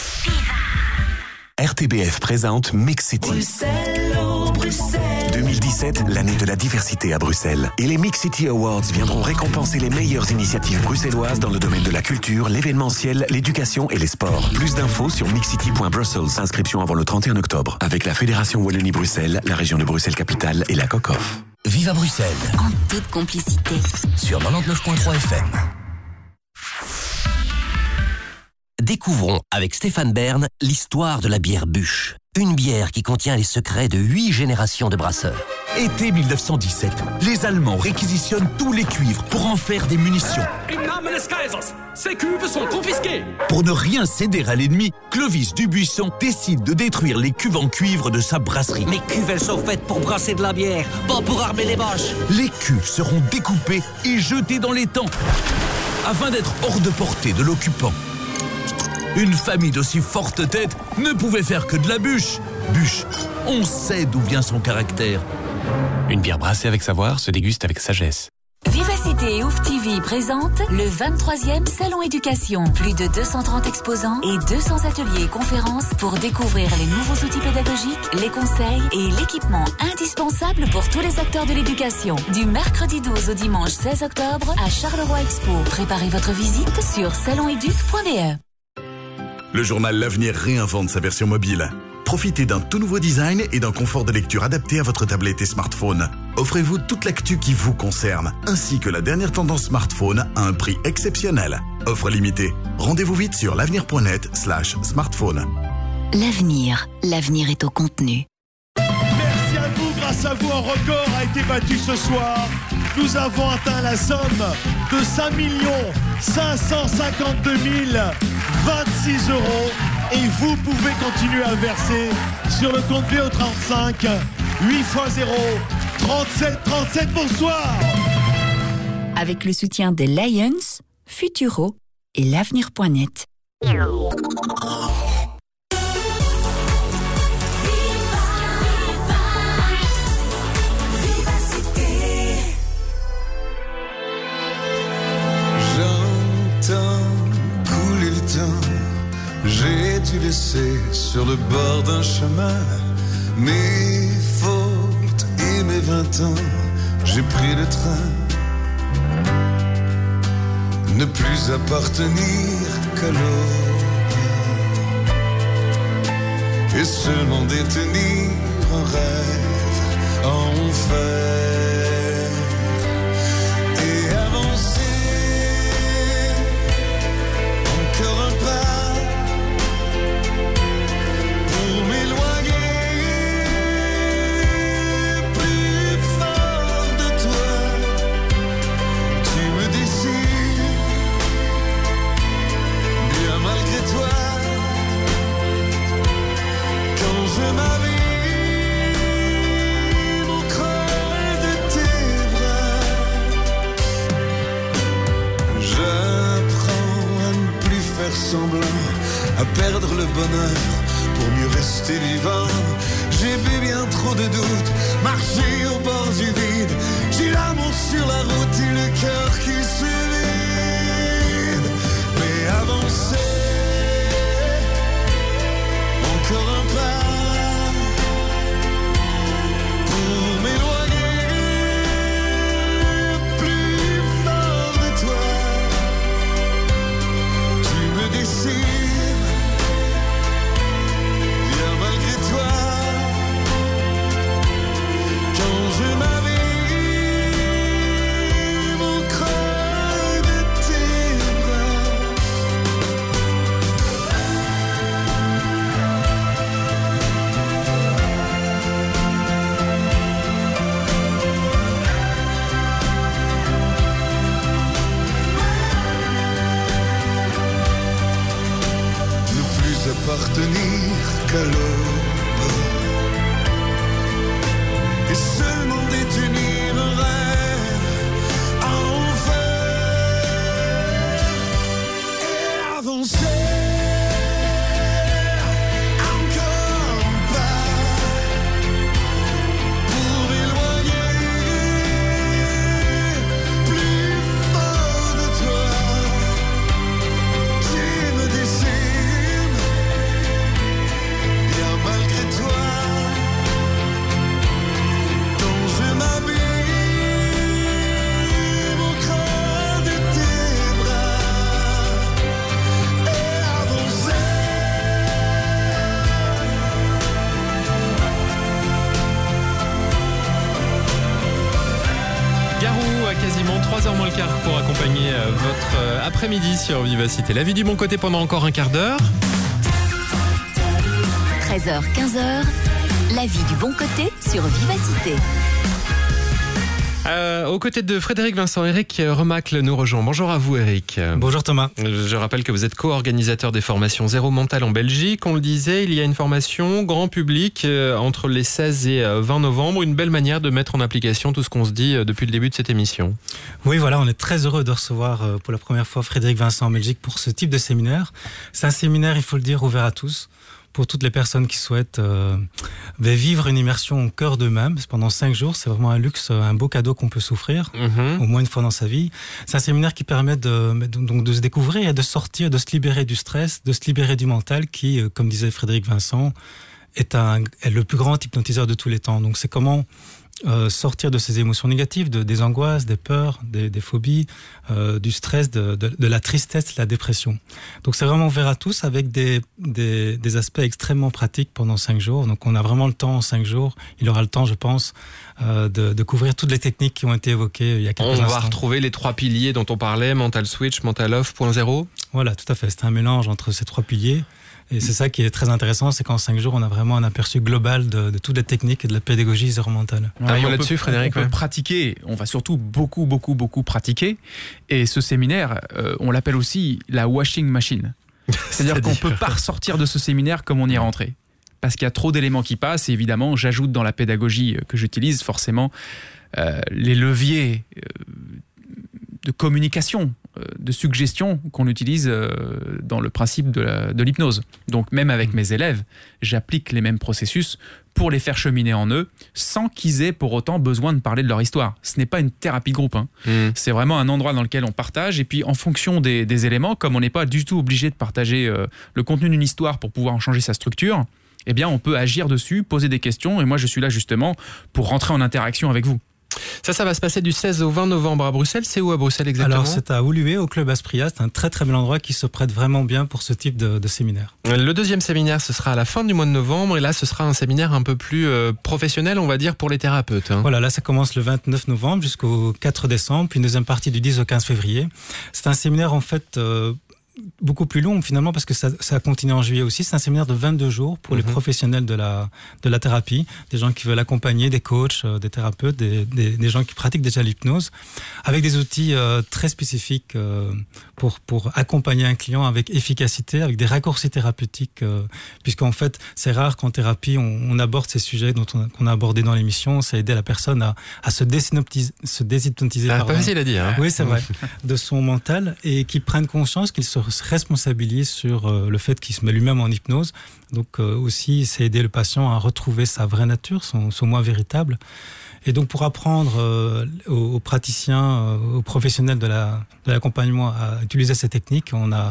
RTBF présente Mix City. Bruxelles, oh Bruxelles. 2017, l'année de la diversité à Bruxelles. Et les Mix City Awards viendront récompenser les meilleures initiatives bruxelloises dans le domaine de la culture, l'événementiel, l'éducation et les sports. Plus d'infos sur mixcity.brussels. Inscription avant le 31 octobre. Avec la Fédération Wallonie-Bruxelles, la région de Bruxelles-Capitale et la COCOF. Vive à Bruxelles. En toute complicité. Sur 99.3 FM. Découvrons avec Stéphane Bern l'histoire de la bière Bûche. Une bière qui contient les secrets de 8 générations de brasseurs. Été 1917, les Allemands réquisitionnent tous les cuivres pour en faire des munitions. Im Namen des Kaisers, ces cuves sont confisquées. Pour ne rien céder à l'ennemi, Clovis Dubuisson décide de détruire les cuves en cuivre de sa brasserie. Mais cuves, elles sont faites pour brasser de la bière, pas pour armer les vaches. Les cuves seront découpées et jetées dans l'étang, afin d'être hors de portée de l'occupant. Une famille d'aussi forte tête ne pouvait faire que de la bûche. Bûche, on sait d'où vient son caractère. Une bière brassée avec savoir se déguste avec sagesse. Vivacité et Ouf TV présente le 23e Salon Éducation. Plus de 230 exposants et 200 ateliers et conférences pour découvrir les nouveaux outils pédagogiques, les conseils et l'équipement indispensable pour tous les acteurs de l'éducation. Du mercredi 12 au dimanche 16 octobre à Charleroi Expo. Préparez votre visite sur saloneduc.be. Le journal L'Avenir réinvente sa version mobile. Profitez d'un tout nouveau design et d'un confort de lecture adapté à votre tablette et smartphone. Offrez-vous toute l'actu qui vous concerne, ainsi que la dernière tendance smartphone à un prix exceptionnel. Offre limitée. Rendez-vous vite sur l'avenir.net/smartphone. L'avenir est au contenu. Merci à vous, grâce à vous, un record a été battu ce soir. Nous avons atteint la somme de 5 552 026 € et vous pouvez continuer à verser sur le compte BO35 8 x 0, 37, 37, bonsoir. Avec le soutien des Lions, Futuro et l'avenir.net. J'entends couler le temps, j'ai dû laisser sur le bord d'un chemin mes fautes et mes 20 ans, j'ai pris le train. Ne plus appartenir qu'à l'aube et seulement détenir un rêve en fer et avancer encore un pas pour m'éloigner plus fort de toi. Tu me décides bien malgré toi. Quand je m'abîme au creux de tes bras, j'apprends à ne plus faire semblant, à perdre le bonheur pour mieux rester vivant. J'ai bu bien trop de doutes, marché au bord du vide. J'ai l'amour sur la route et le cœur qui se vide. Mais avancer encore un pas pour m'éloigner plus fort de toi. Tu me décides bien malgré toi. Quand je m'abîme au creux de tes bras. Ne plus appartenir qu'à l'aube et seulement détenir un rêve en fer et avancer encore un pas pour m'éloigner plus fort de toi. Tu me décides bien malgré toi. Quand je m'abîme au creux de tes bras et avancer. Garou à quasiment 3h moins le quart pour accompagner votre après-midi sur Vivacité. La vie du bon côté pendant encore un quart d'heure. 13h, 15h, la vie du bon côté sur Vivacité. Aux côtés de Frédéric Vincent, Eric Remacle nous rejoint. Bonjour à vous, Eric. Bonjour Thomas. Je rappelle que vous êtes co-organisateur des formations Zéro Mental en Belgique. On le disait, il y a une formation grand public entre les 16 et 20 novembre. Une belle manière de mettre en application tout ce qu'on se dit depuis le début de cette émission. Oui, voilà, on est très heureux de recevoir pour la première fois Frédéric Vincent en Belgique pour ce type de séminaire. C'est un séminaire, il faut le dire, ouvert à tous. Pour toutes les personnes qui souhaitent vivre une immersion au cœur d'eux-mêmes pendant 5 jours, c'est vraiment un luxe, un beau cadeau qu'on peut s'offrir au moins une fois dans sa vie. C'est un séminaire qui permet donc de se découvrir et de sortir, de se libérer du stress, de se libérer du mental qui, comme disait Frédéric Vincent, est le plus grand hypnotiseur de tous les temps. Donc c'est comment sortir de ces émotions négatives, des angoisses, des peurs, des phobies, du stress, de la tristesse, de la dépression. Donc c'est vraiment ouvert à tous avec des aspects extrêmement pratiques pendant 5 jours. Donc on a vraiment le temps en 5 jours. Il aura le temps, je pense, de couvrir toutes les techniques qui ont été évoquées il y a quelques instants. On va retrouver les 3 piliers dont on parlait, Mental Switch, Mental Off, 0.0. Voilà, tout à fait. C'est un mélange entre ces 3 piliers. Et c'est ça qui est très intéressant, c'est qu'en 5 jours, on a vraiment un aperçu global de toutes les techniques et de la pédagogie zéro mentale. Un mot là-dessus, Frédéric. On peut pratiquer, on va surtout beaucoup pratiquer. Et ce séminaire, on l'appelle aussi la washing machine. C'est-à-dire qu'on ne peut pas ressortir de ce séminaire comme on y est rentré. parce qu'il y a trop d'éléments qui passent. Et évidemment, j'ajoute dans la pédagogie que j'utilise forcément les leviers de communication, de suggestion qu'on utilise dans le principe de l'hypnose. Donc même avec mes élèves, j'applique les mêmes processus pour les faire cheminer en eux, sans qu'ils aient pour autant besoin de parler de leur histoire. Ce n'est pas une thérapie de groupe. C'est vraiment un endroit dans lequel on partage, et puis en fonction des éléments, comme on n'est pas du tout obligé de partager le contenu d'une histoire pour pouvoir en changer sa structure, eh bien on peut agir dessus, poser des questions, et moi je suis là justement pour rentrer en interaction avec vous. Ça va se passer du 16 au 20 novembre à Bruxelles. C'est où à Bruxelles exactement ? Alors c'est à Woluwe, au Club Aspria. C'est un très très bel endroit qui se prête vraiment bien pour ce type de séminaire. Le deuxième séminaire, ce sera à la fin du mois de novembre. Et là, ce sera un séminaire un peu plus professionnel, on va dire, pour les thérapeutes. Voilà, là ça commence le 29 novembre jusqu'au 4 décembre, puis une deuxième partie du 10 au 15 février. C'est un séminaire en fait... beaucoup plus long finalement parce que ça continue en juillet aussi. C'est un séminaire de 22 jours pour les professionnels de la thérapie, des gens qui veulent accompagner, des coachs, des thérapeutes, des gens qui pratiquent déjà l'hypnose, avec des outils très spécifiques pour accompagner un client avec efficacité, avec des raccourcis thérapeutiques, puisqu'en fait c'est rare qu'en thérapie on aborde ces sujets qu'on a abordés dans l'émission. Ça a aidé la personne à se déshypnotiser. Pas facile à dire. Hein. Oui, c'est vrai. De son mental, et qu'il prenne conscience qu'il se responsabilise sur le fait qu'il se met lui-même en hypnose. Donc aussi, c'est aider le patient à retrouver sa vraie nature, son moi véritable. Et donc pour apprendre aux praticiens, aux professionnels de l'accompagnement à utiliser ces techniques,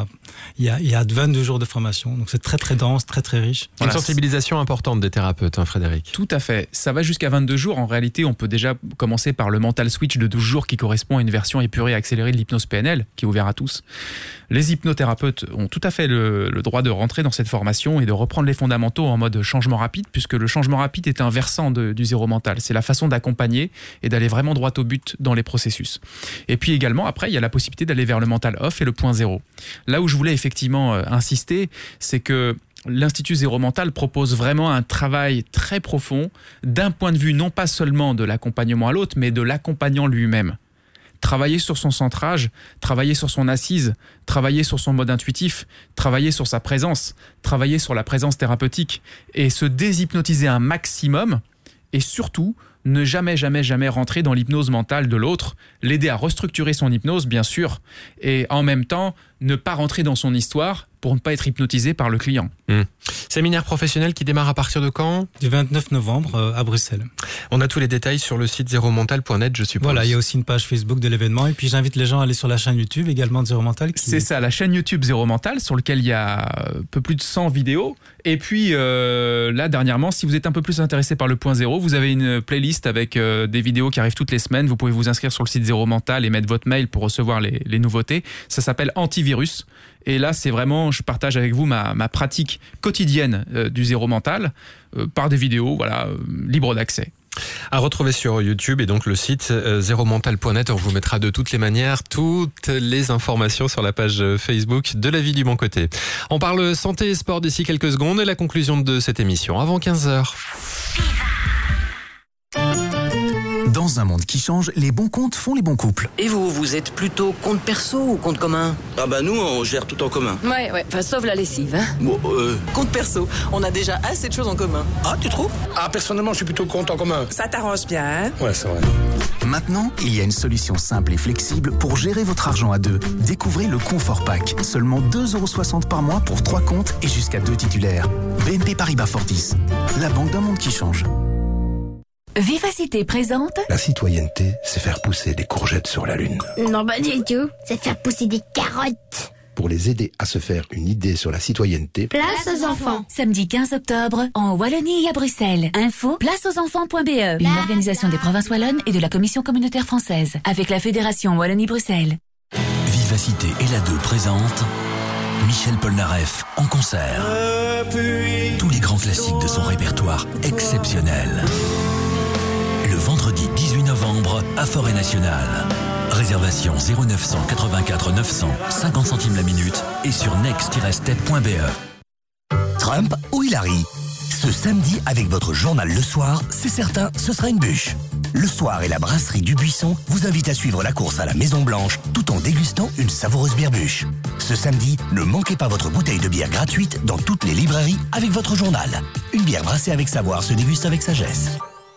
il y a 22 jours de formation. Donc c'est très très dense, très très riche. Une sensibilisation importante des thérapeutes, hein, Frédéric. Tout à fait. Ça va jusqu'à 22 jours. En réalité, on peut déjà commencer par le mental switch de 12 jours qui correspond à une version épurée et accélérée de l'hypnose PNL, qui est ouvert à tous. Les hypnothérapeutes ont tout à fait le droit de rentrer dans cette formation et de reprendre les fondamentaux en mode changement rapide, puisque le changement rapide est un versant du zéro mental. C'est la façon d'accompagner et d'aller vraiment droit au but dans les processus. Et puis également, après, il y a la possibilité d'aller vers le mental off et le point zéro. Là où je voulais effectivement insister, c'est que l'Institut Zéro Mental propose vraiment un travail très profond d'un point de vue non pas seulement de l'accompagnement à l'autre, mais de l'accompagnant lui-même. Travailler sur son centrage, travailler sur son assise, travailler sur son mode intuitif, travailler sur sa présence, travailler sur la présence thérapeutique et se déshypnotiser un maximum, et surtout ne jamais rentrer dans l'hypnose mentale de l'autre, l'aider à restructurer son hypnose bien sûr, et en même temps ne pas rentrer dans son histoire pour ne pas être hypnotisé par le client. Séminaire professionnel qui démarre à partir de quand ? Du 29 novembre à Bruxelles. On a tous les détails sur le site zeromental.net, je suppose. Voilà, il y a aussi une page Facebook de l'événement, et puis j'invite les gens à aller sur la chaîne YouTube également de Zéro Mental. C'est ça, la chaîne YouTube Zéro Mental, sur laquelle il y a un peu plus de 100 vidéos. Et puis là, dernièrement, si vous êtes un peu plus intéressé par le point zéro, vous avez une playlist avec des vidéos qui arrivent toutes les semaines. Vous pouvez vous inscrire sur le site Zéro Mental et mettre votre mail pour recevoir les nouveautés. Ça s'appelle Antivirus. Et là, c'est vraiment, je partage avec vous ma pratique quotidienne du zéro mental par des vidéos, voilà, libres d'accès. À retrouver sur YouTube et donc le site zeromental.net. On vous mettra de toutes les manières toutes les informations sur la page Facebook de La Vie du Bon Côté. On parle santé et sport d'ici quelques secondes et la conclusion de cette émission avant 15h. Dans un monde qui change, les bons comptes font les bons couples. Et vous êtes plutôt compte perso ou compte commun? Ah bah nous, on gère tout en commun. Ouais, enfin, sauf la lessive, hein. Bon, Compte perso, on a déjà assez de choses en commun. Ah, tu trouves? Ah, personnellement, je suis plutôt compte en commun. Ça t'arrange bien, hein? Ouais, c'est vrai. Maintenant, il y a une solution simple et flexible pour gérer votre argent à deux. Découvrez le Confort Pack. Seulement 2,60 € par mois pour 3 comptes et jusqu'à 2 titulaires. BNP Paribas Fortis, la banque d'un monde qui change. Vivacité présente. La citoyenneté, c'est faire pousser des courgettes sur la lune. Non, bah du tout. C'est faire pousser des carottes. Pour les aider à se faire une idée sur la citoyenneté, Place aux enfants. Samedi 15 octobre, en Wallonie et à Bruxelles. Info, placeauxenfants.be. Une organisation des provinces wallonnes et de la Commission communautaire française. Avec la Fédération Wallonie-Bruxelles. Vivacité et la 2 présente Michel Polnareff en concert. Tous les grands classiques de son répertoire exceptionnel. Le vendredi 18 novembre à Forêt Nationale. Réservation 0984 900, 50 centimes la minute et sur next-step.be. Trump ou Hillary? Ce samedi, avec votre journal le soir, c'est certain, ce sera une bûche. Le Soir et la brasserie du Buisson vous invitent à suivre la course à la Maison Blanche tout en dégustant une savoureuse bière bûche. Ce samedi, ne manquez pas votre bouteille de bière gratuite dans toutes les librairies avec votre journal. Une bière brassée avec savoir se déguste avec sagesse.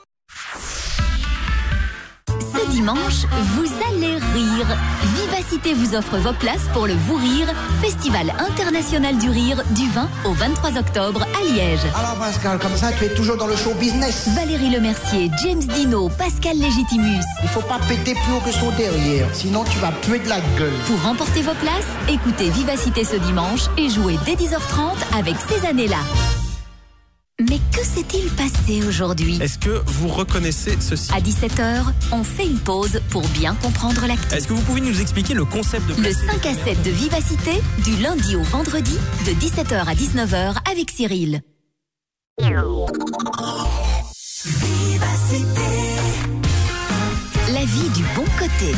Ce dimanche, vous allez rire. Vivacité vous offre vos places pour le Vous Rire, Festival international du rire du 20 au 23 octobre à Liège. Alors Pascal, comme ça tu es toujours dans le show business. Valérie Lemercier, James Dino, Pascal Légitimus. Il faut pas péter plus haut que son derrière, sinon tu vas puer de la gueule. Pour remporter vos places, écoutez Vivacité ce dimanche et jouez dès 10h30 avec ces années-là. Mais que s'est-il passé aujourd'hui? Est-ce que vous reconnaissez ceci? À 17h, on fait une pause pour bien comprendre l'actu. Est-ce que vous pouvez nous expliquer le concept de Le 5 à 7 de Vivacité, du lundi au vendredi, de 17h à 19h avec Cyril. Vivacité. La vie du bon côté.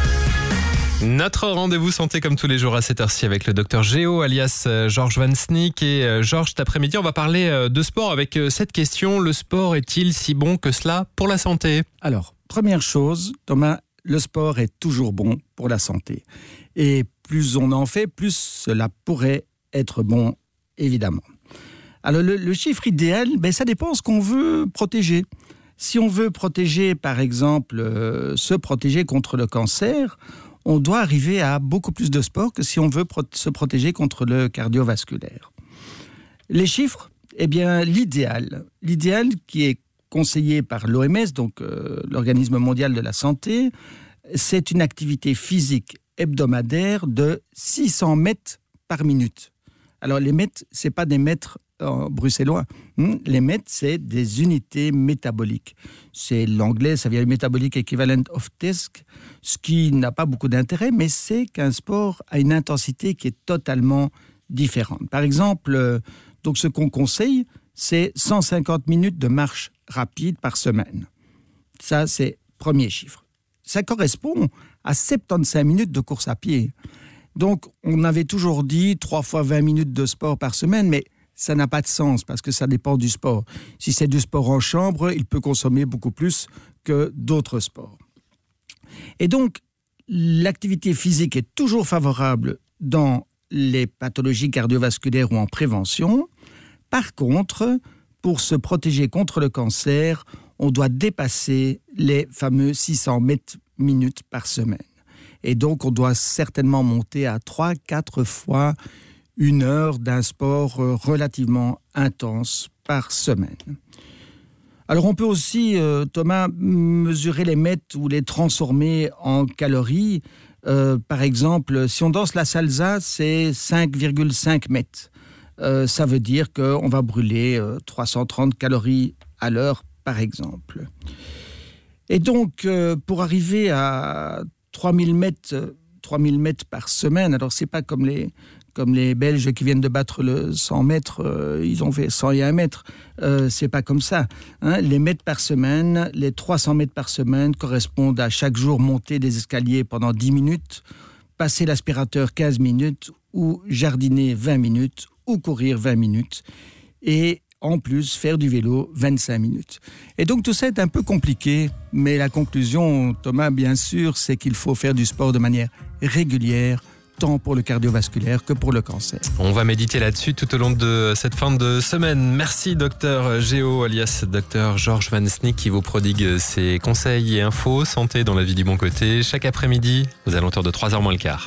Notre rendez-vous santé comme tous les jours à cette heure-ci avec le docteur Géo alias Georges Van Snick. Et Georges, cet après-midi, on va parler de sport avec cette question. Le sport est-il si bon que cela pour la santé? Alors, première chose, Thomas, le sport est toujours bon pour la santé. Et plus on en fait, plus cela pourrait être bon, évidemment. Alors, le chiffre idéal, ça dépend de ce qu'on veut protéger. Si on veut protéger, par exemple, se protéger contre le cancer, on doit arriver à beaucoup plus de sport que si on veut se protéger contre le cardiovasculaire. Les chiffres, l'idéal qui est conseillé par l'OMS, donc l'Organisme mondial de la santé, c'est une activité physique hebdomadaire de 600 mètres par minute. Alors les mètres, c'est pas des mètres bruxellois. Les mètres, c'est des unités métaboliques. C'est l'anglais, ça vient du Metabolic Equivalent of Task, ce qui n'a pas beaucoup d'intérêt, mais c'est qu'un sport a une intensité qui est totalement différente. Par exemple, donc ce qu'on conseille, c'est 150 minutes de marche rapide par semaine. Ça, c'est premier chiffre. Ça correspond à 75 minutes de course à pied. Donc, on avait toujours dit 3 fois 20 minutes de sport par semaine, mais ça n'a pas de sens parce que ça dépend du sport. Si c'est du sport en chambre, il peut consommer beaucoup plus que d'autres sports. Et donc, l'activité physique est toujours favorable dans les pathologies cardiovasculaires ou en prévention. Par contre, pour se protéger contre le cancer, on doit dépasser les fameux 600 mètres minutes par semaine. Et donc, on doit certainement monter à 3-4 fois 1 heure d'un sport relativement intense par semaine. Alors, on peut aussi, Thomas, mesurer les mètres ou les transformer en calories. Par exemple, si on danse la salsa, c'est 5,5 mètres. Ça veut dire qu'on va brûler 330 calories à l'heure, par exemple. Et donc, pour arriver à 3000 mètres par semaine. Alors, c'est pas comme les Belges qui viennent de battre le 100 mètres, ils ont fait 101 mètres. C'est pas comme ça. Les mètres par semaine, les 300 mètres par semaine correspondent à chaque jour monter des escaliers pendant 10 minutes, passer l'aspirateur 15 minutes, ou jardiner 20 minutes, ou courir 20 minutes. Et en plus, faire du vélo 25 minutes. Et donc, tout ça est un peu compliqué, mais la conclusion, Thomas, bien sûr, c'est qu'il faut faire du sport de manière régulière, tant pour le cardiovasculaire que pour le cancer. On va méditer là-dessus tout au long de cette fin de semaine. Merci, docteur Géo, alias docteur Georges Van Snick, qui vous prodigue ses conseils et infos santé dans la vie du bon côté, chaque après-midi, aux alentours de 3h moins le quart.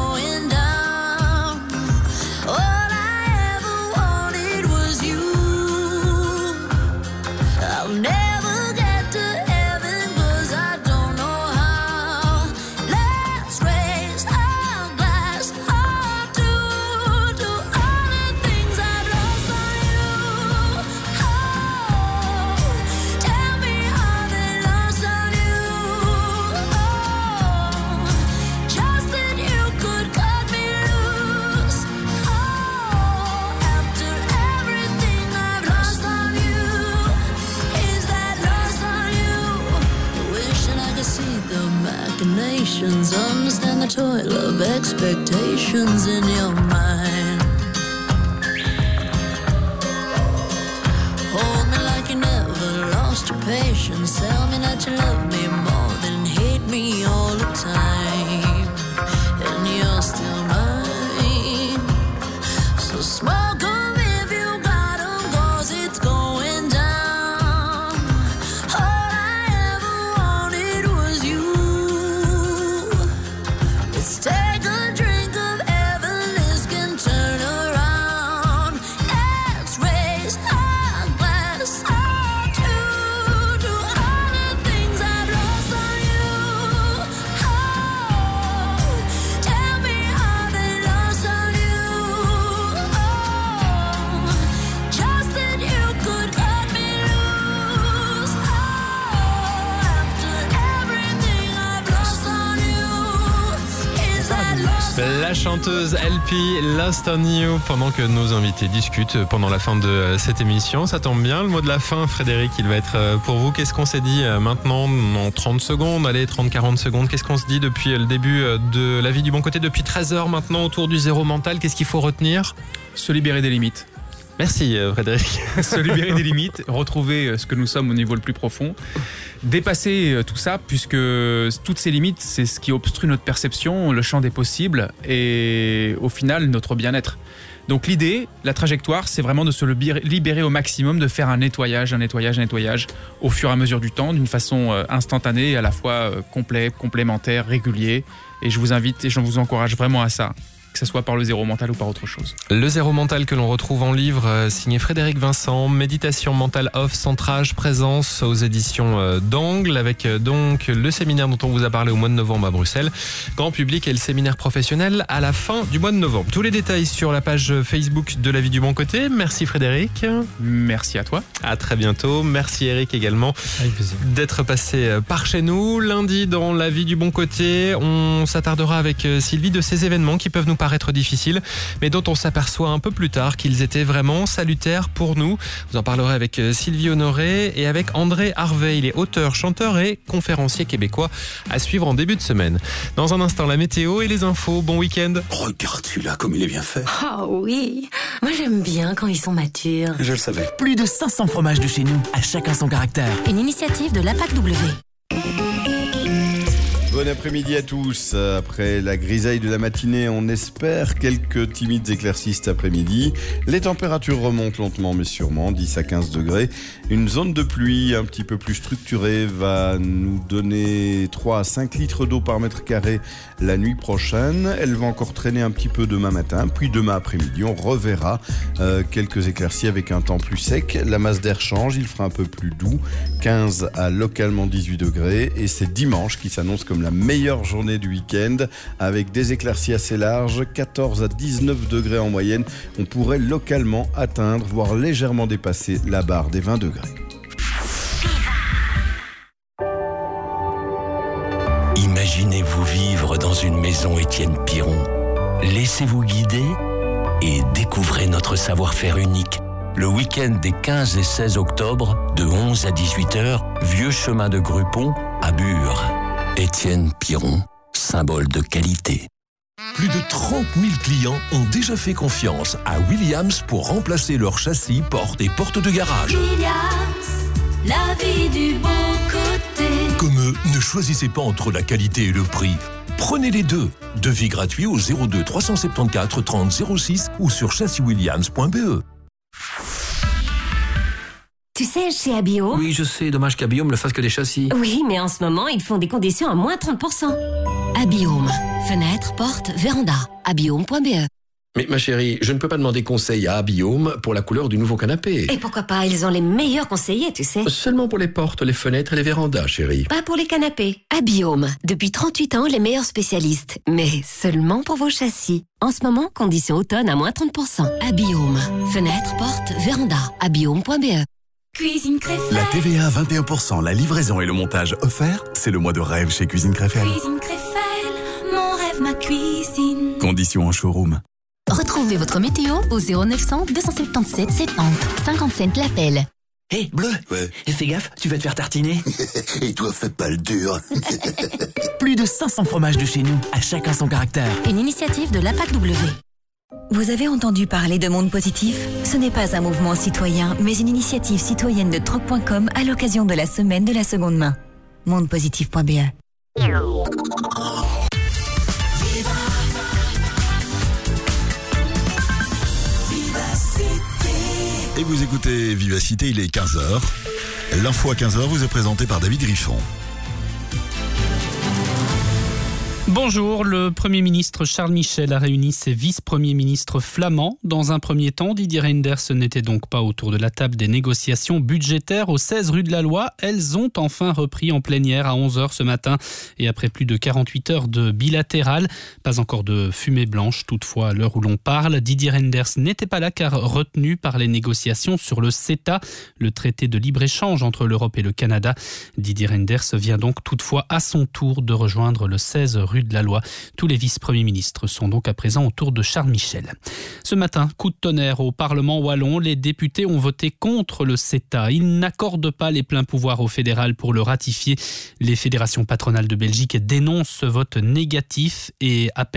All I ever wanted was you. patience, understand the toil of expectations in your mind. Hold me like you never lost your patience. Tell me that you love me more than hate me all the time. And you're still mine. So smoke 'em if you got 'em, 'cause it's going down. All I ever wanted was you. Let's take a drink of heaven, this can turn around. Let's raise our glass up to all the things I've lost on you. Oh, tell me how they lost on you. Oh, just that you could cut me loose. Oh, after everything I've lost on you, is that lost? La chanteuse LP, Lost on You, pendant que nos invités discutent pendant la fin de cette émission. Ça tombe bien, le mot de la fin, Frédéric, il va être pour vous. Qu'est-ce qu'on s'est dit maintenant en 30 secondes, allez, 30-40 secondes? Qu'est-ce qu'on se dit depuis le début de La vie du bon côté, depuis 13h maintenant, autour du zéro mental? Qu'est-ce qu'il faut retenir? Se libérer des limites. Merci Frédéric. Se libérer des limites, retrouver ce que nous sommes au niveau le plus profond, dépasser tout ça, puisque toutes ces limites, c'est ce qui obstrue notre perception, le champ des possibles et au final notre bien-être. Donc l'idée, la trajectoire, c'est vraiment de se libérer au maximum, de faire un nettoyage au fur et à mesure du temps, d'une façon instantanée, à la fois complet, complémentaire, régulier. Et je vous invite et je vous encourage vraiment à ça, que ce soit par le zéro mental ou par autre chose. Le zéro mental que l'on retrouve en livre signé Frédéric Vincent, Méditation mentale off, centrage, présence aux éditions d'Angle, avec donc le séminaire dont on vous a parlé au mois de novembre à Bruxelles, grand public, et le séminaire professionnel à la fin du mois de novembre. Tous les détails sur la page Facebook de La vie du bon côté. Merci Frédéric. Merci à toi. À très bientôt. Merci Eric également d'être passé par chez nous. Lundi dans La vie du bon côté, on s'attardera avec Sylvie de ces événements qui peuvent nous paraître difficiles, mais dont on s'aperçoit un peu plus tard qu'ils étaient vraiment salutaires pour nous. Vous en parlerez avec Sylvie Honoré et avec André Harvey. Il est auteur, chanteur et conférencier québécois, à suivre en début de semaine. Dans un instant, la météo et les infos. Bon week-end. Regarde celui-là, comme il est bien fait. Ah oui, moi j'aime bien quand ils sont matures. Je le savais. Plus de 500 fromages de chez nous, à chacun son caractère. Une initiative de l'APAC W. Bon après-midi à tous. Après la grisaille de la matinée, on espère quelques timides éclaircies cet après-midi. Les températures remontent lentement mais sûrement, 10 à 15 degrés. Une zone de pluie un petit peu plus structurée va nous donner 3 à 5 litres d'eau par mètre carré la nuit prochaine. Elle va encore traîner un petit peu demain matin, puis demain après-midi, on reverra quelques éclaircies avec un temps plus sec. La masse d'air change, il fera un peu plus doux, 15 à localement 18 degrés. Et c'est dimanche qui s'annonce comme la meilleure journée du week-end, avec des éclaircies assez larges, 14 à 19 degrés en moyenne. On pourrait localement atteindre, voire légèrement dépasser la barre des 20 degrés. Imaginez-vous vivre dans une maison Étienne Piron. Laissez-vous guider et découvrez notre savoir-faire unique. Le week-end des 15 et 16 octobre, de 11 à 18h, vieux chemin de Grupont à Bure. Étienne Piron, symbole de qualité. Plus de 30 000 clients ont déjà fait confiance à Williams pour remplacer leurs châssis, portes et portes de garage. Williams, la vie du bon côté. Comme eux, ne choisissez pas entre la qualité et le prix. Prenez les deux. Devis gratuit au 02 374 30 06 ou sur chassiswilliams.be. Tu sais, chez Abiome... Oui, je sais, dommage qu'Abiome ne fasse que des châssis. Oui, mais en ce moment, ils font des conditions à moins 30%. Abiome. Fenêtres, portes, véranda. Abiome.be. Mais ma chérie, je ne peux pas demander conseil à Abiome pour la couleur du nouveau canapé. Et pourquoi pas, ils ont les meilleurs conseillers, tu sais. Seulement pour les portes, les fenêtres et les vérandas, chérie. Pas pour les canapés. Abiome. Depuis 38 ans, les meilleurs spécialistes. Mais seulement pour vos châssis. En ce moment, conditions automne à moins 30%. Abiome. Fenêtres, portes, véranda. Abiome.be. Cuisine Créfelle. La TVA 21%, la livraison et le montage offert, c'est le mois de rêve chez Cuisine Créfelle. Cuisine Créfelle, mon rêve, ma cuisine. Conditions en showroom. Retrouvez votre météo au 0900 277 70 50 cents l'appel. Hé, Bleu. Ouais. Fais gaffe, tu vas te faire tartiner. Et toi, fais pas le dur. Plus de 500 fromages de chez nous, à chacun son caractère. Une initiative de l'APAC W. Vous avez entendu parler de Monde Positif ? Ce n'est pas un mouvement citoyen, mais une initiative citoyenne de troc.com à l'occasion de la semaine de la seconde main. Mondepositif.be. Et vous écoutez Vivacité, il est 15h. L'info à 15h vous est présentée par David Griffon. Bonjour, le Premier ministre Charles Michel a réuni ses vice-premiers ministres flamands. Dans un premier temps, Didier Reynders n'était donc pas autour de la table des négociations budgétaires au 16 rue de la Loi. Elles ont enfin repris en plénière à 11h ce matin et après plus de 48 heures de bilatéral. Pas encore de fumée blanche, toutefois à l'heure où l'on parle. Didier Reynders n'était pas là car retenu par les négociations sur le CETA, le traité de libre-échange entre l'Europe et le Canada. Didier Reynders vient donc toutefois à son tour de rejoindre le 16 rue de la Loi. Tous les vice-premiers ministres sont donc à présent autour de Charles Michel. Ce matin, coup de tonnerre au Parlement wallon. Les députés ont voté contre le CETA. Ils n'accordent pas les pleins pouvoirs au fédéral pour le ratifier. Les fédérations patronales de Belgique dénoncent ce vote négatif et appellent